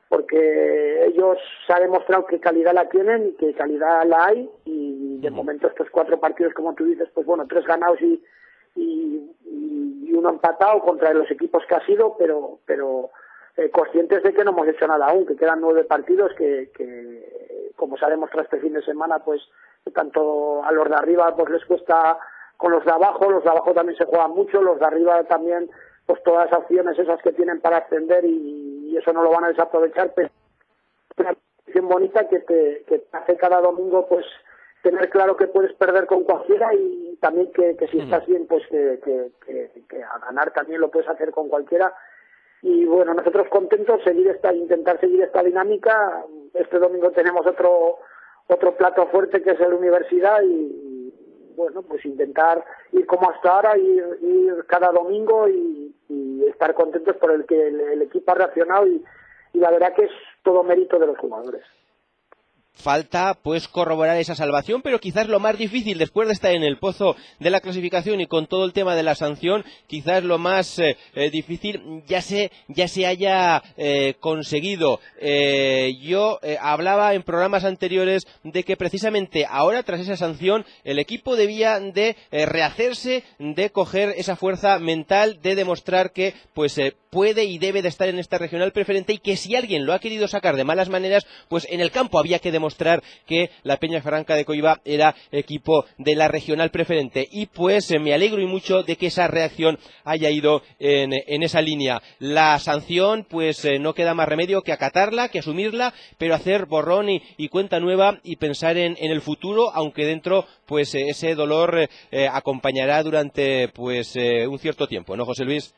porque ellos se ha demostrado que calidad la tienen y que calidad la hay, y de momento estos cuatro partidos, como tú dices, pues bueno, tres ganados y y, y uno empatado contra los equipos que ha sido, pero pero eh, conscientes de que no hemos hecho nada aún, que quedan nueve partidos que, que como se ha demostrado este fin de semana, pues tanto a los de arriba pues les cuesta con los de abajo, los de abajo también se juegan mucho, los de arriba también, pues todas las opciones esas que tienen para ascender y, y eso no lo van a desaprovechar, pero es una posición bonita que te, que te hace cada domingo pues tener claro que puedes perder con cualquiera y también que, que si estás bien pues que, que, que, que a ganar también lo puedes hacer con cualquiera. Y bueno, nosotros contentos seguir esta intentar seguir esta dinámica. Este domingo tenemos otro otro plato fuerte que es la universidad y, y bueno, pues intentar ir como hasta ahora, ir, ir cada domingo y, y estar contentos por el que el, el equipo ha reaccionado y, y la verdad que es todo mérito de los jugadores. Falta pues corroborar esa salvación, pero quizás lo más difícil después de estar en el pozo de la clasificación y con todo el tema de la sanción, quizás lo más eh, eh, difícil ya se ya se haya eh, conseguido. Eh, yo eh, hablaba en programas anteriores de que precisamente ahora tras esa sanción el equipo debía de eh, rehacerse, de coger esa fuerza mental, de demostrar que pues eh, puede y debe de estar en esta regional preferente y que si alguien lo ha querido sacar de malas maneras, pues en el campo había que demostrar mostrar que la Peñafranca de Coiba era equipo de la regional preferente y pues eh, me alegro y mucho de que esa reacción haya ido en, en esa línea. La sanción pues eh, no queda más remedio que acatarla, que asumirla, pero hacer borrón y, y cuenta nueva y pensar en, en el futuro, aunque dentro pues eh, ese dolor eh, acompañará durante pues eh, un cierto tiempo, ¿no, José Luis?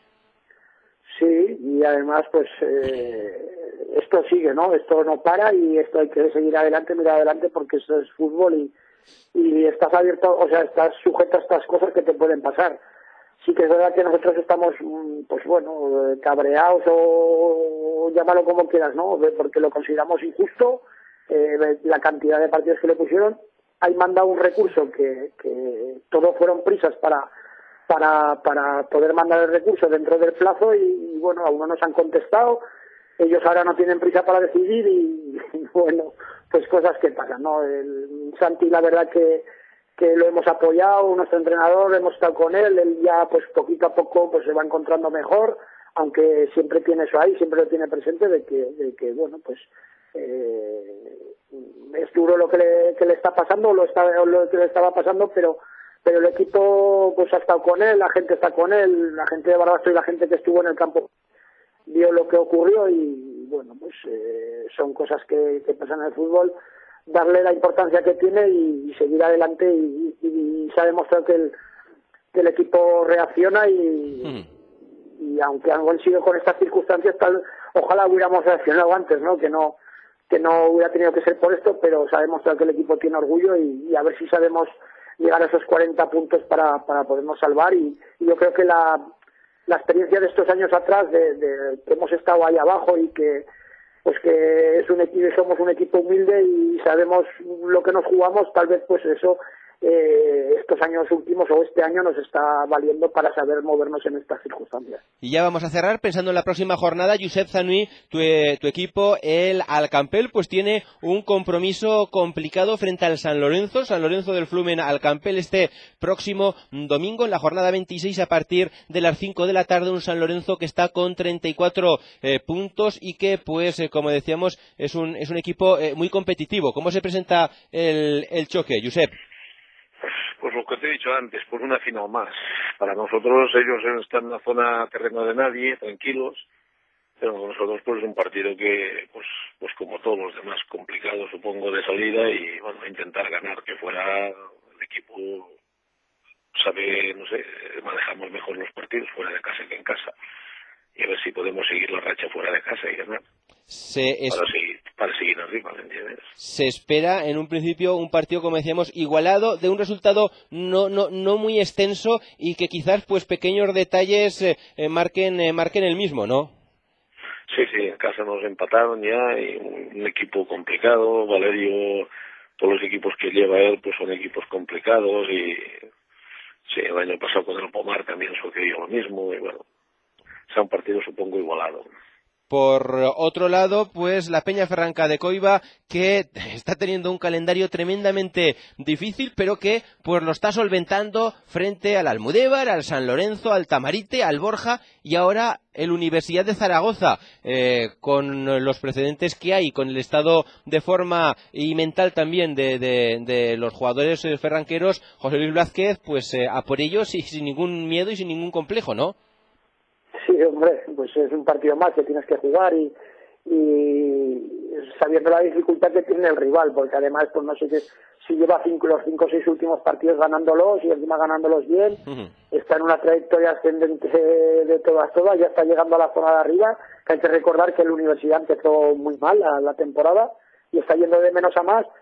Sí, y además pues eh, esto sigue, ¿no? Esto no para y esto hay que seguir adelante, mirar adelante porque eso es fútbol y, y estás abierto, o sea, estás sujeto a estas cosas que te pueden pasar. Sí que es verdad que nosotros estamos, pues bueno, cabreados o, o llámalo como quieras, ¿no? Porque lo consideramos injusto, eh, la cantidad de partidos que le pusieron. Hay mandado un recurso que, que todo fueron prisas para para para poder mandar el recurso dentro del plazo y, y bueno, aún no nos han contestado. Ellos ahora no tienen prisa para decidir y, y bueno, pues cosas que pasan, ¿no? El Santi, la verdad que, que lo hemos apoyado, nuestro entrenador, hemos estado con él, él ya pues poquito a poco pues se va encontrando mejor, aunque siempre tiene eso ahí, siempre lo tiene presente de que, de que bueno, pues eh, es duro lo que le, que le está pasando, lo, está, lo que le estaba pasando, pero pero el equipo pues ha estado con él, la gente está con él, la gente de Barbastro y la gente que estuvo en el campo vio lo que ocurrió y bueno, pues eh, son cosas que, que pasan en el fútbol, darle la importancia que tiene y, y seguir adelante y, y, y se ha demostrado que el, que el equipo reacciona y, mm. y aunque han sido con estas circunstancias tal, ojalá hubiéramos reaccionado antes, ¿no? Que no que no hubiera tenido que ser por esto, pero se ha demostrado que el equipo tiene orgullo y, y a ver si sabemos llegar a esos cuarenta puntos para, para podernos salvar y, y yo creo que la, la experiencia de estos años atrás de, de que hemos estado ahí abajo y que pues que es un equipo, somos un equipo humilde y sabemos lo que nos jugamos, tal vez pues eso eh, estos años últimos o este año nos está valiendo para saber movernos en estas circunstancias. Y ya vamos a cerrar pensando en la próxima jornada. Josep Zanui, tu, eh, tu equipo, el Alcampel, pues tiene un compromiso complicado frente al San Lorenzo, San Lorenzo del Flumen Alcampel este próximo domingo en la jornada veintiséis a partir de las cinco de la tarde, un San Lorenzo que está con treinta y cuatro eh, puntos y que pues eh, como decíamos es un, es un equipo eh, muy competitivo. ¿Cómo se presenta el, el choque, Josep? Pues lo que te he dicho antes, pues una final más. Para nosotros ellos están en la zona terreno de nadie, tranquilos, pero nosotros pues es un partido que, pues pues como todos los demás, complicado supongo de salida y bueno, intentar ganar, que fuera el equipo sabe, no sé, manejamos mejor los partidos fuera de casa que en casa y a ver si podemos seguir la racha fuera de casa y ganar. Se es... para, seguir, para seguir arriba, ¿me entiendes? Se espera en un principio un partido, como decíamos, igualado, de un resultado no no no muy extenso y que quizás pues pequeños detalles eh, eh, marquen eh, marquen el mismo, ¿no? Sí, sí, en casa nos empataron ya y un, un equipo complicado, Valerio, todos los equipos que lleva él pues son equipos complicados y sí, el año pasado con el Pomar también sucedió lo mismo y bueno, será un partido supongo igualado. por otro lado, pues la Peñaferranca de Coiba, que está teniendo un calendario tremendamente difícil, pero que pues lo está solventando frente al Almudévar, al San Lorenzo, al Tamarite, al Borja y ahora el Universidad de Zaragoza, eh, con los precedentes que hay, con el estado de forma y mental también de, de, de los jugadores eh, ferranqueros. José Luis Blázquez, pues eh, a por ellos y sin ningún miedo y sin ningún complejo, ¿no? Sí, hombre, pues es un partido más que tienes que jugar y, y sabiendo la dificultad que tiene el rival, porque además, pues no sé qué, si lleva cinco, los cinco o seis últimos partidos ganándolos y encima ganándolos bien, uh-huh. Está en una trayectoria ascendente de todas, todas, ya está llegando a la zona de arriba, que hay que recordar que la Universidad empezó muy mal la, la temporada y está yendo de menos a más.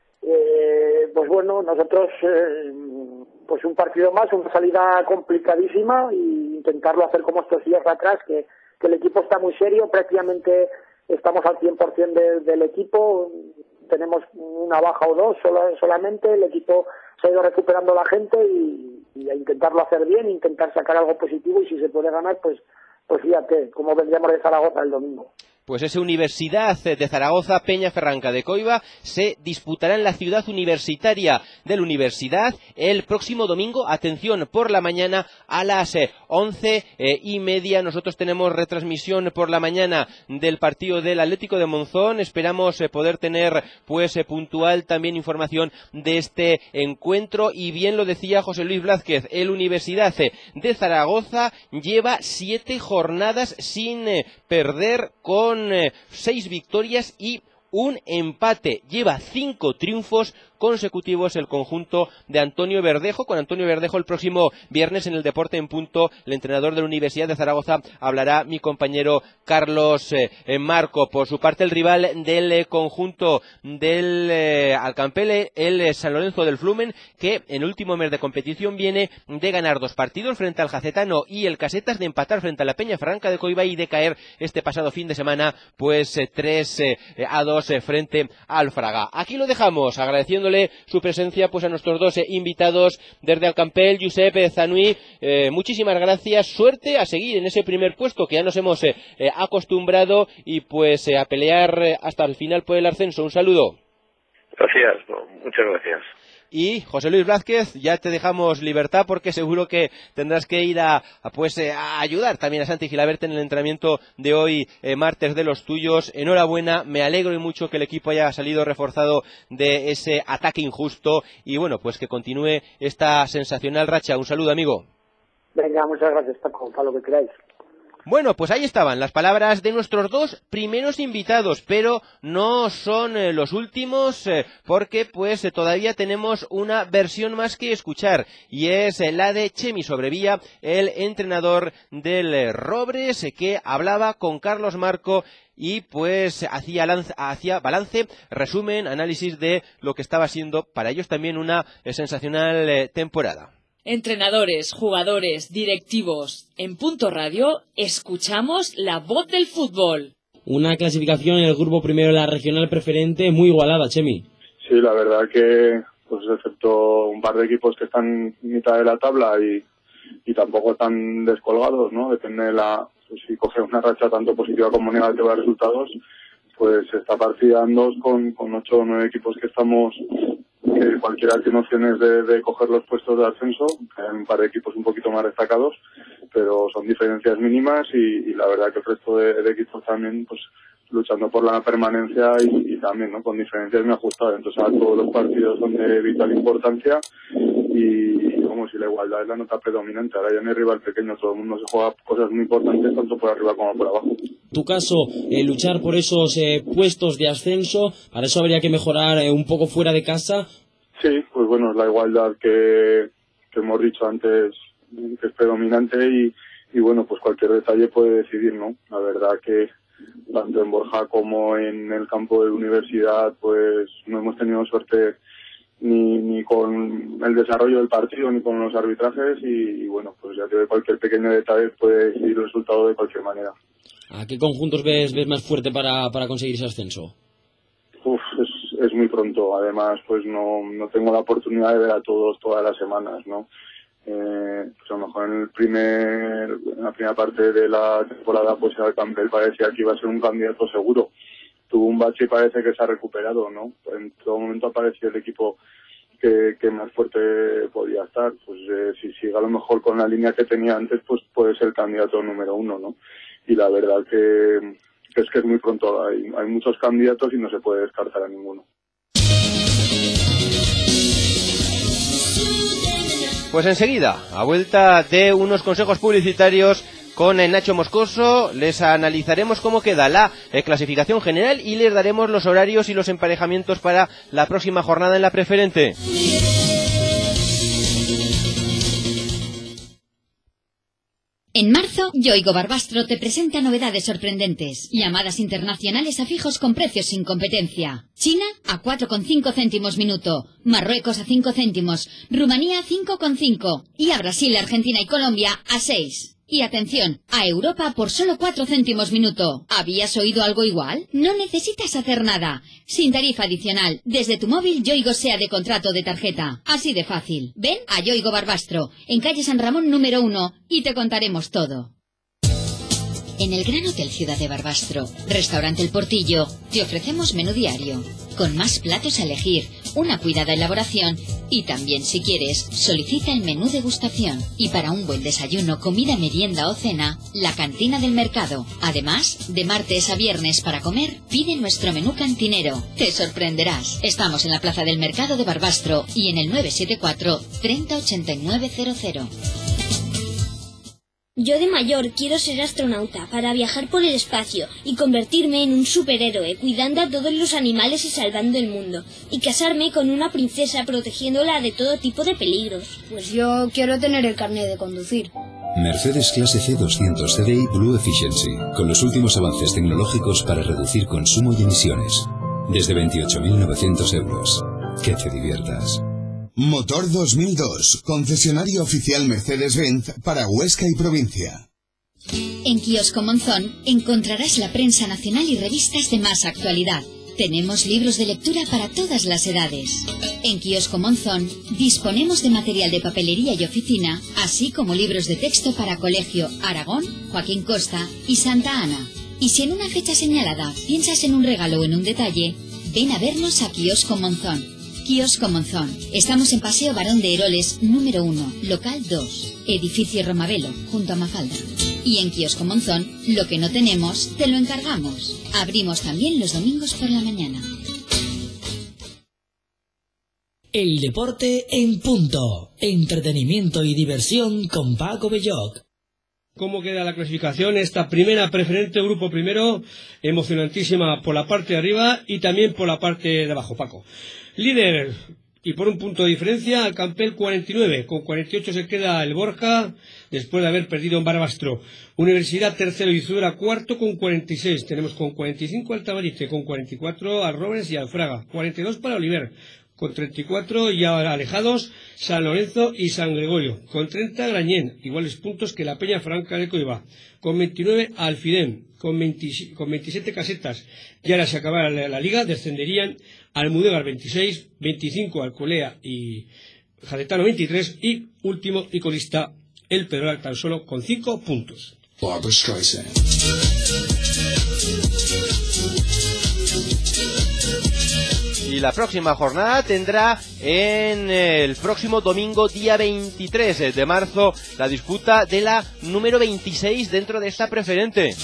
Eh, pues bueno, nosotros, eh, pues un partido más, una salida complicadísima e intentarlo hacer como estos días atrás, que, que el equipo está muy serio, prácticamente estamos al cien por ciento de, del equipo, tenemos una baja o dos solo, solamente, el equipo se ha ido recuperando la gente y, y a intentarlo hacer bien, intentar sacar algo positivo y si se puede ganar, pues, pues fíjate, como vendríamos de Zaragoza el domingo. Pues esa Universidad de Zaragoza, Peñaferranca de Coiba, se disputará en la ciudad universitaria de la Universidad el próximo domingo, atención, por la mañana a las eh, once eh, y media. Nosotros tenemos retransmisión por la mañana del partido del Atlético de Monzón. Esperamos eh, poder tener pues eh, puntual también información de este encuentro. Y bien lo decía José Luis Blázquez, el Universidad eh, de Zaragoza lleva siete jornadas sin eh, perder, con Con eh, seis victorias y un empate. Lleva cinco triunfos consecutivos el conjunto de Antonio Verdejo. Con Antonio Verdejo el próximo viernes en el Deporte en Punto, el entrenador de la Universidad de Zaragoza, hablará mi compañero Carlos eh, Marco. Por su parte, el rival del eh, conjunto del eh, Alcampele, el eh, San Lorenzo del Flumen, que en el último mes de competición viene de ganar dos partidos frente al Jacetano y el Casetas, de empatar frente a la Peñaferranca de Coiba y de caer este pasado fin de semana pues eh, tres a dos eh, frente al Fraga. Aquí lo dejamos, agradeciendo su presencia pues a nuestros dos eh, invitados desde Alcampel, Josep Zanui. Eh, muchísimas gracias, suerte a seguir en ese primer puesto que ya nos hemos eh, eh, acostumbrado y pues eh, a pelear eh, hasta el final por el ascenso. Un saludo. Gracias, no, muchas gracias. Y José Luis Blázquez, ya te dejamos libertad porque seguro que tendrás que ir a, a pues eh, a ayudar también a Santi Gilaberte en el entrenamiento de hoy, eh, martes de los tuyos. Enhorabuena, me alegro y mucho que el equipo haya salido reforzado de ese ataque injusto y bueno, pues que continúe esta sensacional racha. Un saludo, amigo. Venga, muchas gracias, Paco, para lo que queráis. Bueno, pues ahí estaban las palabras de nuestros dos primeros invitados, pero no son eh, los últimos eh, porque pues eh, todavía tenemos una versión más que escuchar y es eh, la de Chemi Sobrevía, el entrenador del eh, Robres, eh, que hablaba con Carlos Marco y pues hacía, lanza, hacía balance, resumen, análisis de lo que estaba siendo para ellos también una eh, sensacional eh, temporada. Entrenadores, jugadores, directivos. En Punto Radio escuchamos la voz del fútbol. Una clasificación en el grupo primero de la regional preferente muy igualada, Chemi. Sí, la verdad que, pues excepto un par de equipos que están en mitad de la tabla y, y tampoco están descolgados, ¿no? Depende de la, pues si coge una racha tanto positiva como negativa de resultados, pues está partida en dos con, con ocho o nueve equipos que estamos, que cualquiera tiene opciones de, de coger los puestos de ascenso. Hay un par de equipos un poquito más destacados, pero son diferencias mínimas y, y la verdad que el resto de, de equipos también pues luchando por la permanencia y, y también no con diferencias muy ajustadas. Entonces a todos los partidos son de vital importancia y como si la igualdad es la nota predominante. Ahora ya no hay rival pequeño, todo el mundo se juega cosas muy importantes tanto por arriba como por abajo. En tu caso, eh, luchar por esos eh, puestos de ascenso, para eso habría que mejorar eh, un poco fuera de casa. Sí, pues bueno, es la igualdad que, que hemos dicho antes, que es predominante y, y bueno, pues cualquier detalle puede decidir, ¿no? La verdad que tanto en Borja como en el campo de la universidad, pues no hemos tenido suerte ni, ni con el desarrollo del partido ni con los arbitrajes y, y bueno, pues ya que cualquier pequeño detalle puede decidir el resultado de cualquier manera. ¿A qué conjuntos ves, ves más fuerte para, para conseguir ese ascenso? Uf, es, es muy pronto. Además, pues no, no tengo la oportunidad de ver a todos todas las semanas, ¿no? Eh, pues a lo mejor en el primer, en la primera parte de la temporada, pues el Campbell parecía que iba a ser un candidato seguro. Tuvo un bache y parece que se ha recuperado, ¿no? En todo momento apareció el equipo que, que más fuerte podía estar. Pues eh, si sigue a lo mejor con la línea que tenía antes, pues puede ser el candidato número uno, ¿no? Y la verdad que, que es que es muy pronto. Hay, hay muchos candidatos y no se puede descartar a ninguno. Pues enseguida, a vuelta de unos consejos publicitarios con Nacho Moscoso, les analizaremos cómo queda la eh, clasificación general y les daremos los horarios y los emparejamientos para la próxima jornada en la preferente. En marzo, Yoigo Barbastro te presenta novedades sorprendentes. Llamadas internacionales a fijos con precios sin competencia. China a cuatro con cinco céntimos minuto. Marruecos a cinco céntimos. Rumanía a cinco con cinco. Y a Brasil, Argentina y Colombia a seis. Y atención, a Europa por solo cuatro céntimos minuto. ¿Habías oído algo igual? No necesitas hacer nada. Sin tarifa adicional, desde tu móvil Yoigo sea de contrato o de tarjeta. Así de fácil. Ven a Yoigo Barbastro, en calle San Ramón número uno, y te contaremos todo. En el Gran Hotel Ciudad de Barbastro, Restaurante El Portillo, te ofrecemos menú diario, con más platos a elegir, una cuidada elaboración y también, si quieres, solicita el menú degustación. Y para un buen desayuno, comida, merienda o cena, la cantina del mercado. Además, de martes a viernes para comer, pide nuestro menú cantinero. Te sorprenderás. Estamos en la Plaza del Mercado de Barbastro y en el nueve siete cuatro, treinta ochenta y nueve cero cero. Yo de mayor quiero ser astronauta para viajar por el espacio y convertirme en un superhéroe cuidando a todos los animales y salvando el mundo. Y casarme con una princesa protegiéndola de todo tipo de peligros. Pues yo quiero tener el carnet de conducir. Mercedes Clase C doscientos C D I Blue Efficiency, con los últimos avances tecnológicos para reducir consumo y emisiones. Desde veintiocho mil novecientos euros. Que te diviertas. Motor dos mil dos, concesionario oficial Mercedes-Benz para Huesca y provincia. En Kiosco Monzón encontrarás la prensa nacional y revistas de más actualidad. Tenemos libros de lectura para todas las edades. En Kiosco Monzón disponemos de material de papelería y oficina, así como libros de texto para Colegio Aragón, Joaquín Costa y Santa Ana. Y si en una fecha señalada piensas en un regalo o en un detalle, ven a vernos a Kiosco Monzón. Kiosco Monzón. Estamos en Paseo Barón de Eroles, número uno, local dos, edificio Romavelo, junto a Mafalda. Y en Kiosco Monzón, lo que no tenemos, te lo encargamos. Abrimos también los domingos por la mañana. El deporte en punto. Entretenimiento y diversión con Paco Belloc. ¿Cómo queda la clasificación? Esta primera preferente, grupo primero, emocionantísima por la parte de arriba y también por la parte de abajo, Paco. Líder, y por un punto de diferencia, al Campbell cuarenta y nueve, con cuarenta y ocho se queda el Borja, después de haber perdido en Barbastro. Universidad tercero y Zuera cuarto con cuarenta y seis, tenemos con cuarenta y cinco al Tamarite, con cuarenta y cuatro al Robles y al Fraga, cuarenta y dos para Oliver, con treinta y cuatro ya alejados San Lorenzo y San Gregorio, con treinta Grañén, iguales puntos que la Peña Franca de Coiba, con veintinueve Alfidén, con, veinte, con veintisiete casetas, y ahora se acabara la, la liga, descenderían Almudévar veintiséis, veinticinco Alcolea y Jadetano veintitrés y último y colista el Pedrola tan solo con cinco puntos. Barbra Streisand. Y la próxima jornada tendrá en el próximo domingo, día veintitrés de marzo, la disputa de la número veintiséis dentro de esta preferente.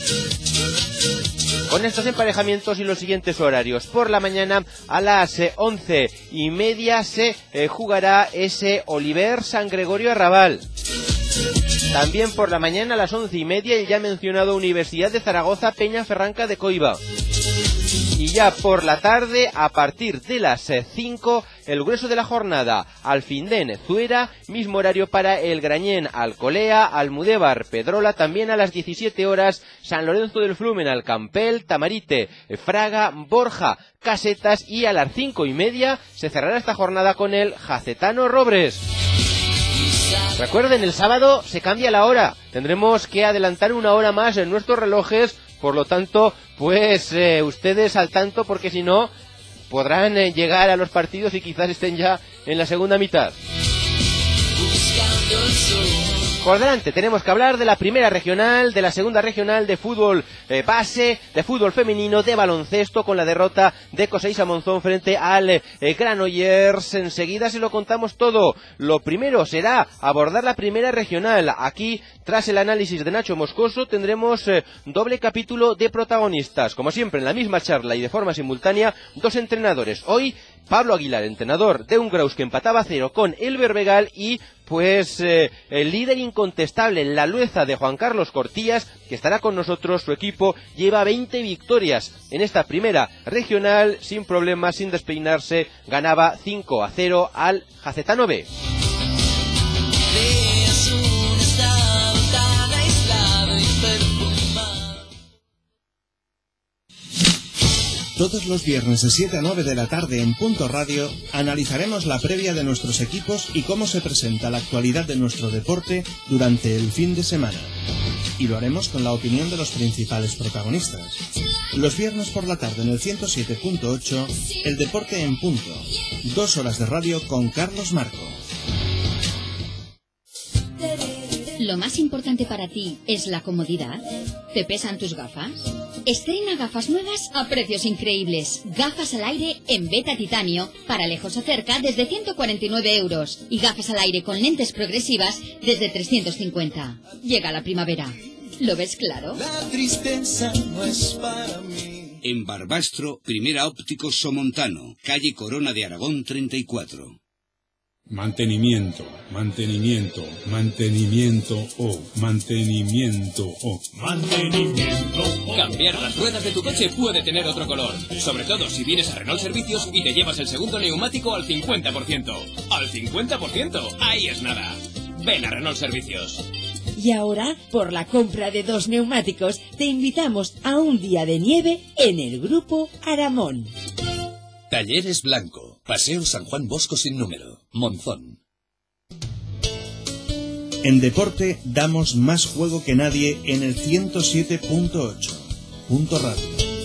Con estos emparejamientos y los siguientes horarios. Por la mañana a las once y media se eh, jugará ese Oliver San Gregorio Arrabal. También por la mañana a las once y media el ya mencionado Universidad de Zaragoza Peña Ferranca de Coiba. Y ya por la tarde, a partir de las cinco, el grueso de la jornada, Alfindén, Zuera, mismo horario para el Grañén, Alcolea, Almudévar, Pedrola, también a las diecisiete horas, San Lorenzo del Flumen, Alcampel, Tamarite, Fraga, Borja, Casetas, y a las cinco y media se cerrará esta jornada con el Jacetano Robres. Recuerden, el sábado se cambia la hora, tendremos que adelantar una hora más en nuestros relojes. Por lo tanto, pues eh, ustedes al tanto, porque si no, podrán eh, llegar a los partidos y quizás estén ya en la segunda mitad. Por delante tenemos que hablar de la primera regional, de la segunda regional de fútbol eh, base, de fútbol femenino, de baloncesto, con la derrota de Coseisa Monzón frente al eh, Granollers. Enseguida se lo contamos todo. Lo primero será abordar la primera regional. Aquí, tras el análisis de Nacho Moscoso, tendremos eh, doble capítulo de protagonistas. Como siempre, en la misma charla y de forma simultánea, dos entrenadores. Hoy, Pablo Aguilar, entrenador de un Graus que empataba a cero con el Berbegal, y pues eh, el líder incontestable en la Lueza de Juan Carlos Cortías, que estará con nosotros. Su equipo lleva veinte victorias en esta primera regional, sin problemas, sin despeinarse, ganaba cinco a cero al Jacetano B. Todos los viernes de siete a nueve de la tarde en Punto Radio analizaremos la previa de nuestros equipos y cómo se presenta la actualidad de nuestro deporte durante el fin de semana. Y lo haremos con la opinión de los principales protagonistas. Los viernes por la tarde en el ciento siete punto ocho, El Deporte en Punto. Dos horas de radio con Carlos Marco. ¿Lo más importante para ti es la comodidad? ¿Te pesan tus gafas? Estrena gafas nuevas a precios increíbles. Gafas al aire en beta titanio, para lejos o cerca, desde ciento cuarenta y nueve euros. Y gafas al aire con lentes progresivas desde trescientos cincuenta. Llega la primavera. ¿Lo ves claro? La tristeza no es para mí. En Barbastro, Primera Óptico Somontano, calle Corona de Aragón treinta y cuatro. Mantenimiento, mantenimiento, mantenimiento o, mantenimiento o, mantenimiento o. Cambiar las ruedas de tu coche puede tener otro color, sobre todo si vienes a Renault Servicios y te llevas el segundo neumático al cincuenta por ciento. ¡Al cincuenta por ciento! ¡Ahí es nada! Ven a Renault Servicios. Y ahora, por la compra de dos neumáticos, te invitamos a un día de nieve en el Grupo Aramón. Talleres Blanco, Paseo San Juan Bosco sin número, Monzón. En deporte damos más juego que nadie en el ciento siete punto ocho. Punto Radio.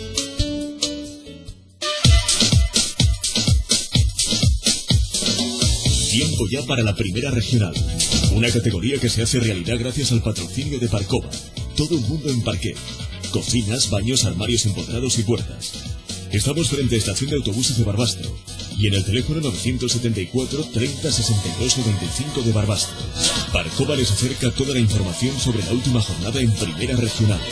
Tiempo ya para la primera regional. Una categoría que se hace realidad gracias al patrocinio de Parcova. Todo el mundo en parquet. Cocinas, baños, armarios empotrados y puertas. Estamos frente a Estación de Autobuses de Barbastro y en el teléfono novecientos setenta y cuatro, treinta, sesenta y dos, noventa y cinco de Barbastro. Parcova les acerca toda la información sobre la última jornada en Primera Regional.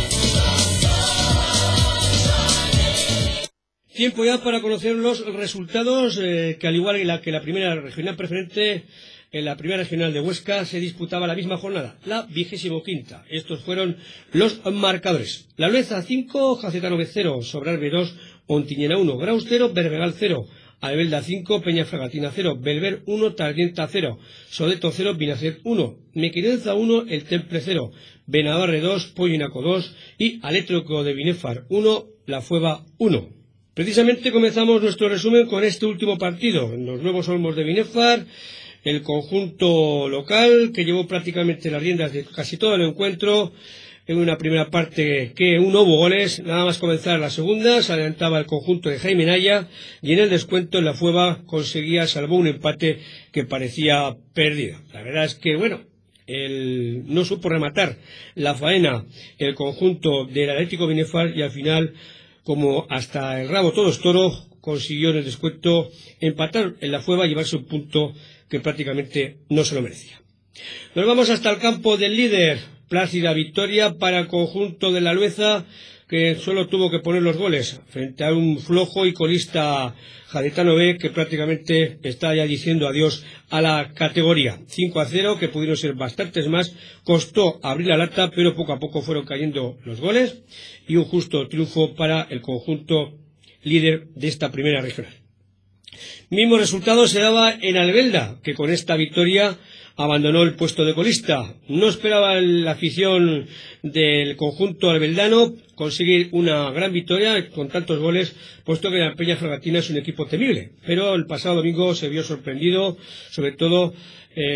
Tiempo ya para conocer los resultados eh, que, al igual que la, que la Primera Regional Preferente, en la Primera Regional de Huesca se disputaba la misma jornada, la vigésimo quinta. Estos fueron los marcadores. La Lueza cinco, Jacetano B cero, Sobral B dos, Ontiñena uno, Graus cero, Berbegal cero, Albelda cinco, Peñafragatina cero, Belver uno, Tardienta cero, Sodeto cero, Binacet uno, Mequinenza uno, El Temple cero, Benavarre dos, Pollinaco dos y Alétrico de Binefar uno, La Fueva uno. Precisamente comenzamos nuestro resumen con este último partido, en los Nuevos Olmos de Binefar. El conjunto local, que llevó prácticamente las riendas de casi todo el encuentro, en una primera parte que no hubo goles, nada más comenzar la segunda, se adelantaba el conjunto de Jaime Naya, y en el descuento en la Fueva conseguía, salvó un empate que parecía perdido. La verdad es que, bueno, el, no supo rematar la faena el conjunto del Atlético Binefar, y al final, como hasta el rabo todo es toro, consiguió en el descuento empatar en la Fueva y llevarse un punto que prácticamente no se lo merecía. Nos vamos hasta el campo del líder. Plácida victoria para el conjunto de la Lueza, que solo tuvo que poner los goles frente a un flojo y colista Jacetano B, que prácticamente está ya diciendo adiós a la categoría. cinco a cero, que pudieron ser bastantes más, costó abrir la lata, pero poco a poco fueron cayendo los goles, y un justo triunfo para el conjunto líder de esta primera regional. Mismo resultado se daba en Albelda, que con esta victoria abandonó el puesto de colista. No esperaba la afición del conjunto albeldano conseguir una gran victoria con tantos goles, puesto que la Peñafragatina es un equipo temible. Pero el pasado domingo se vio sorprendido, sobre todo eh,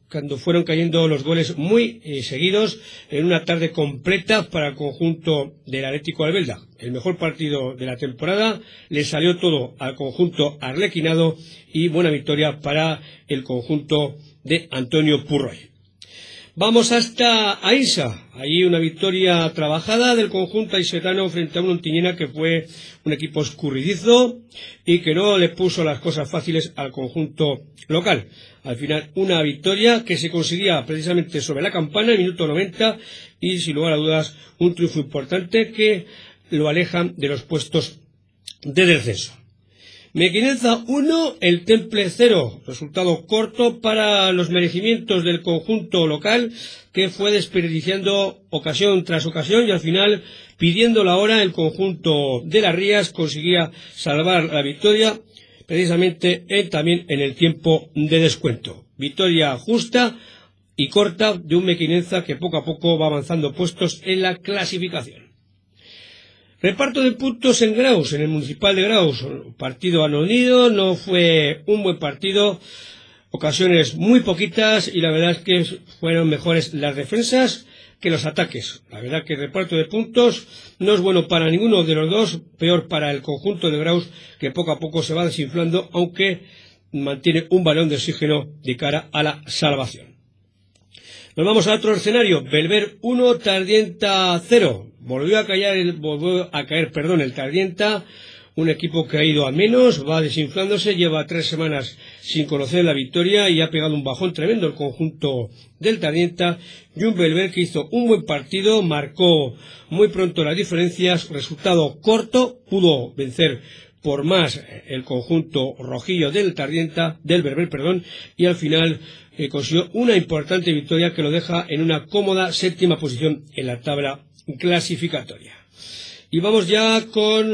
cuando fueron cayendo los goles muy eh, seguidos en una tarde completa para el conjunto del Atlético Albelda. El mejor partido de la temporada, le salió todo al conjunto arlequinado y buena victoria para el conjunto de Antonio Purroy. Vamos hasta Aisa, allí una victoria trabajada del conjunto aisetano frente a un Ontinyena que fue un equipo escurridizo y que no le puso las cosas fáciles al conjunto local. Al final una victoria que se conseguía precisamente sobre la campana en el minuto noventa y sin lugar a dudas un triunfo importante que lo alejan de los puestos de descenso. Mequinenza uno, el Temple cero, resultado corto para los merecimientos del conjunto local que fue desperdiciando ocasión tras ocasión y al final, pidiendo la hora, el conjunto de las Rías conseguía salvar la victoria precisamente en, también en el tiempo de descuento. Victoria justa y corta de un Mequinenza que poco a poco va avanzando puestos en la clasificación. Reparto de puntos en Graus, en el Municipal de Graus, partido anodido, no fue un buen partido, ocasiones muy poquitas y la verdad es que fueron mejores las defensas que los ataques. La verdad que el reparto de puntos no es bueno para ninguno de los dos, peor para el conjunto de Graus que poco a poco se va desinflando, aunque mantiene un balón de oxígeno de cara a la salvación. Nos vamos a otro escenario, Belver uno, Tardienta cero. Volvió a caer, el, volvió a caer, perdón, el Tardienta, un equipo que ha ido a menos, va desinflándose, lleva tres semanas sin conocer la victoria y ha pegado un bajón tremendo el conjunto del Tardienta y un Belver que hizo un buen partido, marcó muy pronto las diferencias, resultado corto, pudo vencer por más el conjunto rojillo del Tardienta, del Belver, perdón, y al final eh, consiguió una importante victoria que lo deja en una cómoda séptima posición en la tabla clasificatoria. Y vamos ya con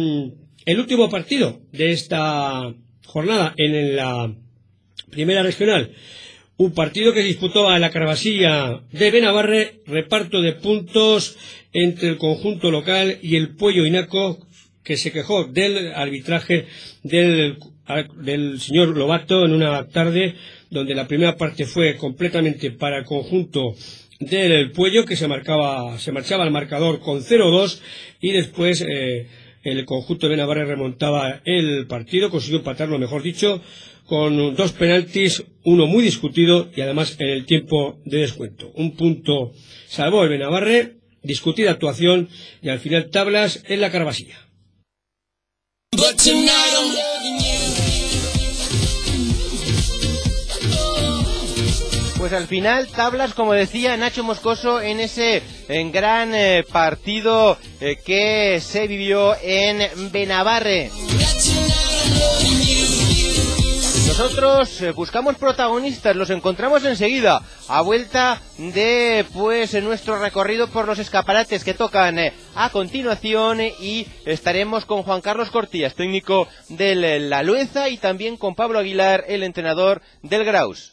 el último partido de esta jornada en la primera regional. Un partido que se disputó en la Carvasilla de Benabarre, reparto de puntos entre el conjunto local y el Puello Inaco, que se quejó del arbitraje del, del señor Lobato en una tarde donde la primera parte fue completamente para el conjunto del Puello, que se marcaba, se marchaba al marcador con cero dos y después eh, el conjunto de Benabarre remontaba el partido, consiguió empatarlo, mejor dicho, con dos penaltis, uno muy discutido y además en el tiempo de descuento. Un punto salvó el Benabarre, discutida actuación y al final tablas en la Carvasilla. Pues al final, tablas, como decía Nacho Moscoso, en ese en gran eh, partido eh, que se vivió en Benabarre. Nosotros eh, buscamos protagonistas, los encontramos enseguida, a vuelta de pues nuestro recorrido por los escaparates que tocan eh, a continuación eh, y estaremos con Juan Carlos Cortillas, técnico del La Lueza, y también con Pablo Aguilar, el entrenador del Graus.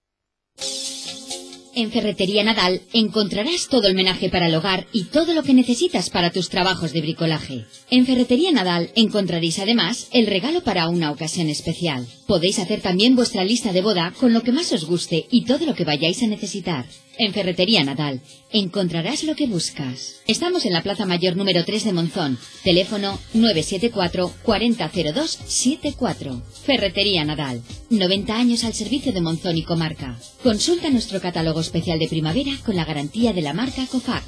En Ferretería Nadal encontrarás todo el menaje para el hogar y todo lo que necesitas para tus trabajos de bricolaje. En Ferretería Nadal encontraréis además el regalo para una ocasión especial. Podéis hacer también vuestra lista de boda con lo que más os guste y todo lo que vayáis a necesitar. En Ferretería Nadal encontrarás lo que buscas. Estamos en la Plaza Mayor número tres de Monzón. Teléfono nueve siete cuatro, cuarenta cero dos setenta y cuatro. Ferretería Nadal. noventa años al servicio de Monzón y comarca. Consulta nuestro catálogo especial de primavera con la garantía de la marca COFAC.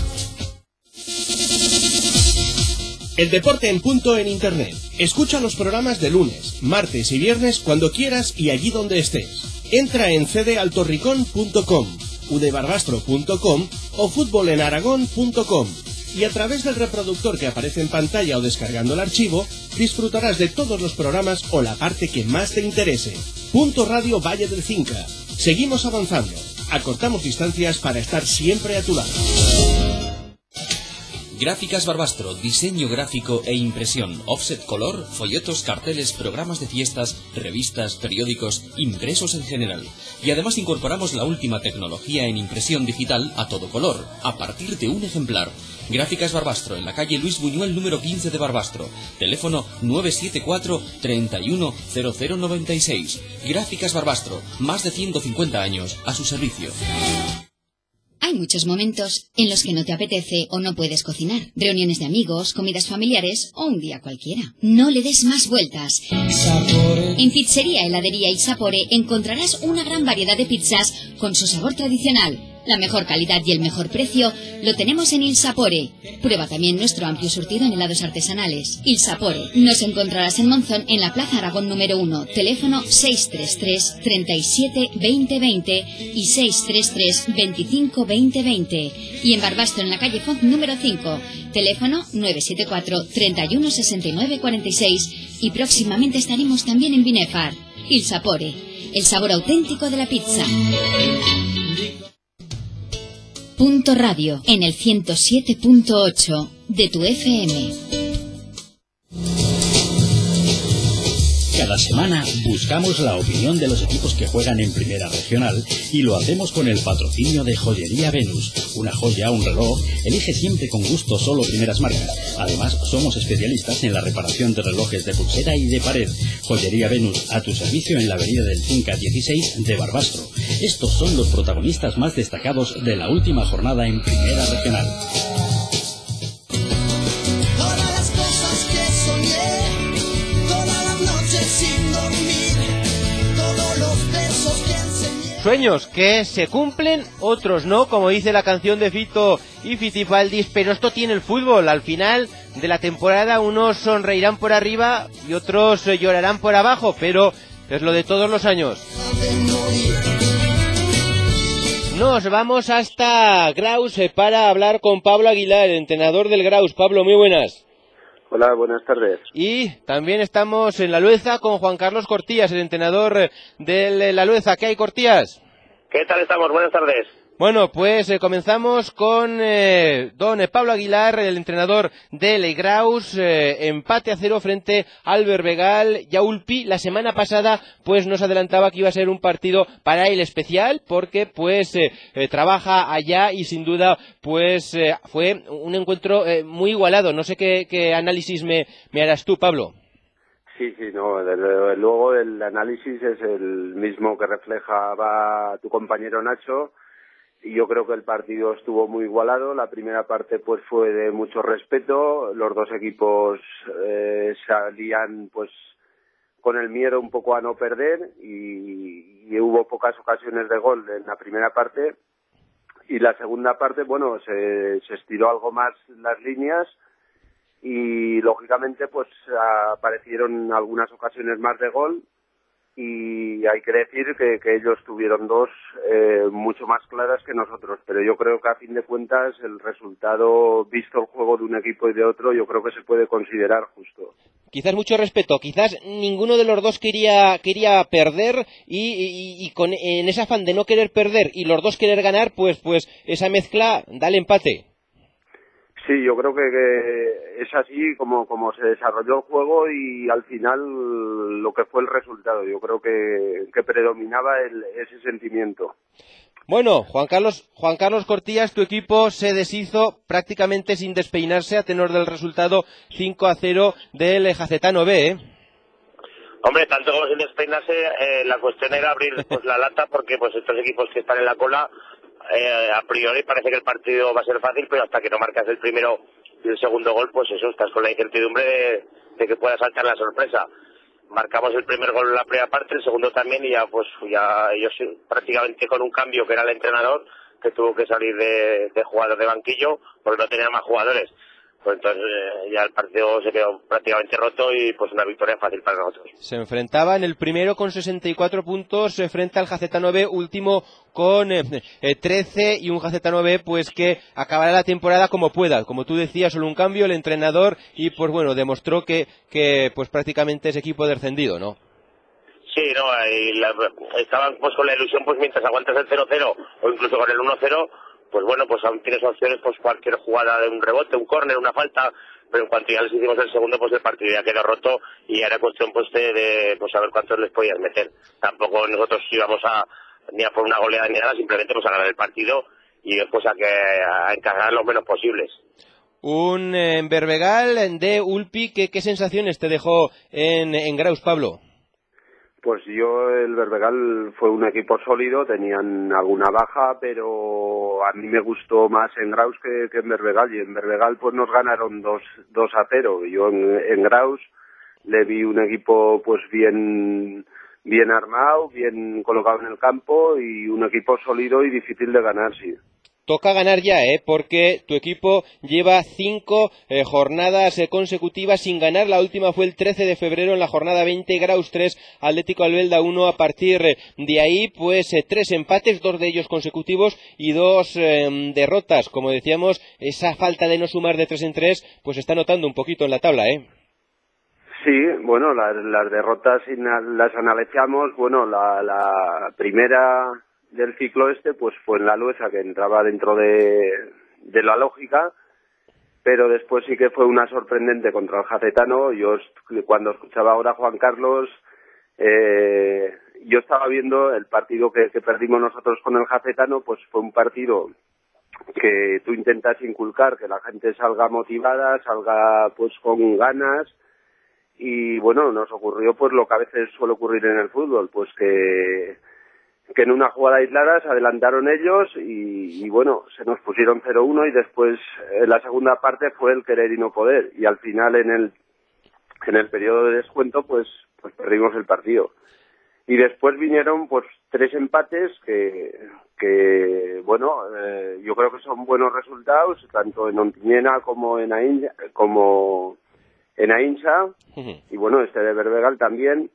El deporte en punto en Internet. Escucha los programas de lunes, martes y viernes cuando quieras y allí donde estés. Entra en c d altorricón punto com, u d barbastro punto com o fútbol en aragón punto com. Y a través del reproductor que aparece en pantalla o descargando el archivo, disfrutarás de todos los programas o la parte que más te interese. Punto Radio Valle del Cinca. Seguimos avanzando. Acortamos distancias para estar siempre a tu lado. Gráficas Barbastro, diseño gráfico e impresión, offset color, folletos, carteles, programas de fiestas, revistas, periódicos, impresos en general. Y además incorporamos la última tecnología en impresión digital a todo color, a partir de un ejemplar. Gráficas Barbastro, en la calle Luis Buñuel número quince de Barbastro. Teléfono nueve siete cuatro, treinta y uno, cero cero noventa y seis. Gráficas Barbastro, más de ciento cincuenta años a su servicio. Hay muchos momentos en los que no te apetece o no puedes cocinar. Reuniones de amigos, comidas familiares o un día cualquiera. No le des más vueltas. En Pizzería Heladería Il Sapore encontrarás una gran variedad de pizzas con su sabor tradicional. La mejor calidad y el mejor precio lo tenemos en Il Sapore. Prueba también nuestro amplio surtido en helados artesanales. Il Sapore. Nos encontrarás en Monzón, en la Plaza Aragón número uno. Teléfono seis tres tres, treinta y siete, veinte veinte y seis tres tres, veinticinco, veinte veinte. Y en Barbastro, en la calle Font número cinco. Teléfono nueve siete cuatro, treinta y uno, sesenta y nueve, cuarenta y seis. Y próximamente estaremos también en Binefar. Il Sapore. El sabor auténtico de la pizza. Punto Radio, en el ciento siete punto ocho de tu F M. Cada semana buscamos la opinión de los equipos que juegan en Primera Regional y lo hacemos con el patrocinio de Joyería Venus. Una joya, un reloj, elige siempre con gusto solo primeras marcas. Además, somos especialistas en la reparación de relojes de pulsera y de pared. Joyería Venus, a tu servicio en la avenida del Cinca dieciséis de Barbastro. Estos son los protagonistas más destacados de la última jornada en Primera Regional. Sueños que se cumplen, otros no, como dice la canción de Fito y Fitipaldis, pero esto tiene el fútbol. Al final de la temporada unos sonreirán por arriba y otros llorarán por abajo, pero es lo de todos los años. Nos vamos hasta Graus para hablar con Pablo Aguilar, entrenador del Graus. Pablo, muy buenas. Hola, buenas tardes. Y también estamos en La Lueza con Juan Carlos Cortías, el entrenador de La Lueza. ¿Qué hay, Cortías? ¿Qué tal estamos? Buenas tardes. Bueno, pues eh, comenzamos con eh, don eh, Pablo Aguilar, el entrenador del Graus, eh, empate a cero frente al Berbegal. Yaulpi la semana pasada pues nos adelantaba que iba a ser un partido para él especial porque pues eh, eh, trabaja allá y sin duda pues eh, fue un encuentro eh, muy igualado. No sé qué, qué análisis me, me harás tú, Pablo. Sí, sí, no, desde luego el análisis es el mismo que reflejaba tu compañero Nacho. Y yo creo que el partido estuvo muy igualado. La primera parte pues fue de mucho respeto. Los dos equipos eh, salían pues con el miedo un poco a no perder y, y hubo pocas ocasiones de gol en la primera parte. Y la segunda parte, bueno, se, se estiró algo más las líneas y lógicamente pues aparecieron algunas ocasiones más de gol. Y hay que decir que, que ellos tuvieron dos eh, mucho más claras que nosotros, pero yo creo que a fin de cuentas el resultado, visto el juego de un equipo y de otro, yo creo que se puede considerar justo. Quizás mucho respeto, quizás ninguno de los dos quería quería perder y, y, y con en ese afán de no querer perder y los dos querer ganar, pues pues esa mezcla da el empate. Sí, yo creo que, que es así como, como se desarrolló el juego y al final lo que fue el resultado. Yo creo que, que predominaba el, ese sentimiento. Bueno, Juan Carlos, Juan Carlos Cortías, tu equipo se deshizo prácticamente sin despeinarse a tenor del resultado cinco a cero del Jacetano B, ¿eh? Hombre, tanto como sin despeinarse, eh, la cuestión era abrir pues la lata porque pues estos equipos que están en la cola Eh, a priori parece que el partido va a ser fácil, pero hasta que no marcas el primero y el segundo gol, pues eso, estás con la incertidumbre de, de que pueda saltar la sorpresa. Marcamos el primer gol en la primera parte, el segundo también, y ya pues ya ellos prácticamente con un cambio que era el entrenador, que tuvo que salir de, de jugador de banquillo, porque no tenía más jugadores. Pues entonces eh, ya el partido se quedó prácticamente roto y pues una victoria fácil para nosotros. Se enfrentaba en el primero con sesenta y cuatro puntos eh, frente al Jacetano B, último con eh, eh, trece, y un Jacetano B pues que acabará la temporada como pueda. Como tú decías, solo un cambio, el entrenador, y pues bueno, demostró que, que pues prácticamente es equipo descendido, ¿no? Sí, no, y la, estaban pues con la ilusión, pues mientras aguantas el cero cero o incluso con el uno cero, pues bueno, pues aún tienes opciones, pues cualquier jugada de un rebote, un córner, una falta, pero en cuanto ya les hicimos el segundo, pues el partido ya quedó roto y era cuestión pues de, de pues saber cuántos les podías meter. Tampoco nosotros íbamos a ni a por una goleada ni nada, simplemente pues a ganar el partido y después a que a encargar lo menos posibles. Un eh, Berbegal de Ulpi, ¿qué, qué sensaciones te dejó en, en Graus, Pablo? Pues yo, el Berbegal fue un equipo sólido, tenían alguna baja, pero a mí me gustó más en Graus que, que en Berbegal, y en Berbegal pues nos ganaron dos a cero. Yo en, en Graus le vi un equipo pues bien bien armado, bien colocado en el campo y un equipo sólido y difícil de ganar, sí. Toca ganar ya, ¿eh? Porque tu equipo lleva cinco eh, jornadas eh, consecutivas sin ganar. La última fue el trece de febrero en la jornada veinte, Graus tres, Atlético Albelda uno. A partir eh, de ahí, pues eh, tres empates, dos de ellos consecutivos y dos eh, derrotas. Como decíamos, esa falta de no sumar de tres en tres, pues está notando un poquito en la tabla, ¿eh? Sí, bueno, las, las derrotas si las analizamos, bueno, la, la primera del ciclo este pues fue en la Lueza, que entraba dentro de, de la lógica, pero después sí que fue una sorprendente contra el Jacetano. Yo cuando escuchaba ahora a Juan Carlos, eh, yo estaba viendo el partido que, que perdimos nosotros con el Jacetano, pues fue un partido que tú intentas inculcar, que la gente salga motivada, salga pues con ganas, y bueno, nos ocurrió pues lo que a veces suele ocurrir en el fútbol, pues que que en una jugada aislada se adelantaron ellos y, y bueno, se nos pusieron cero uno y después en la segunda parte fue el querer y no poder, y al final en el en el periodo de descuento pues pues perdimos el partido. Y después vinieron pues tres empates que que bueno, eh, yo creo que son buenos resultados, tanto en Ontinyena como en Ainsa, como en Ainsa, uh-huh. Y bueno, este de Berbegal también.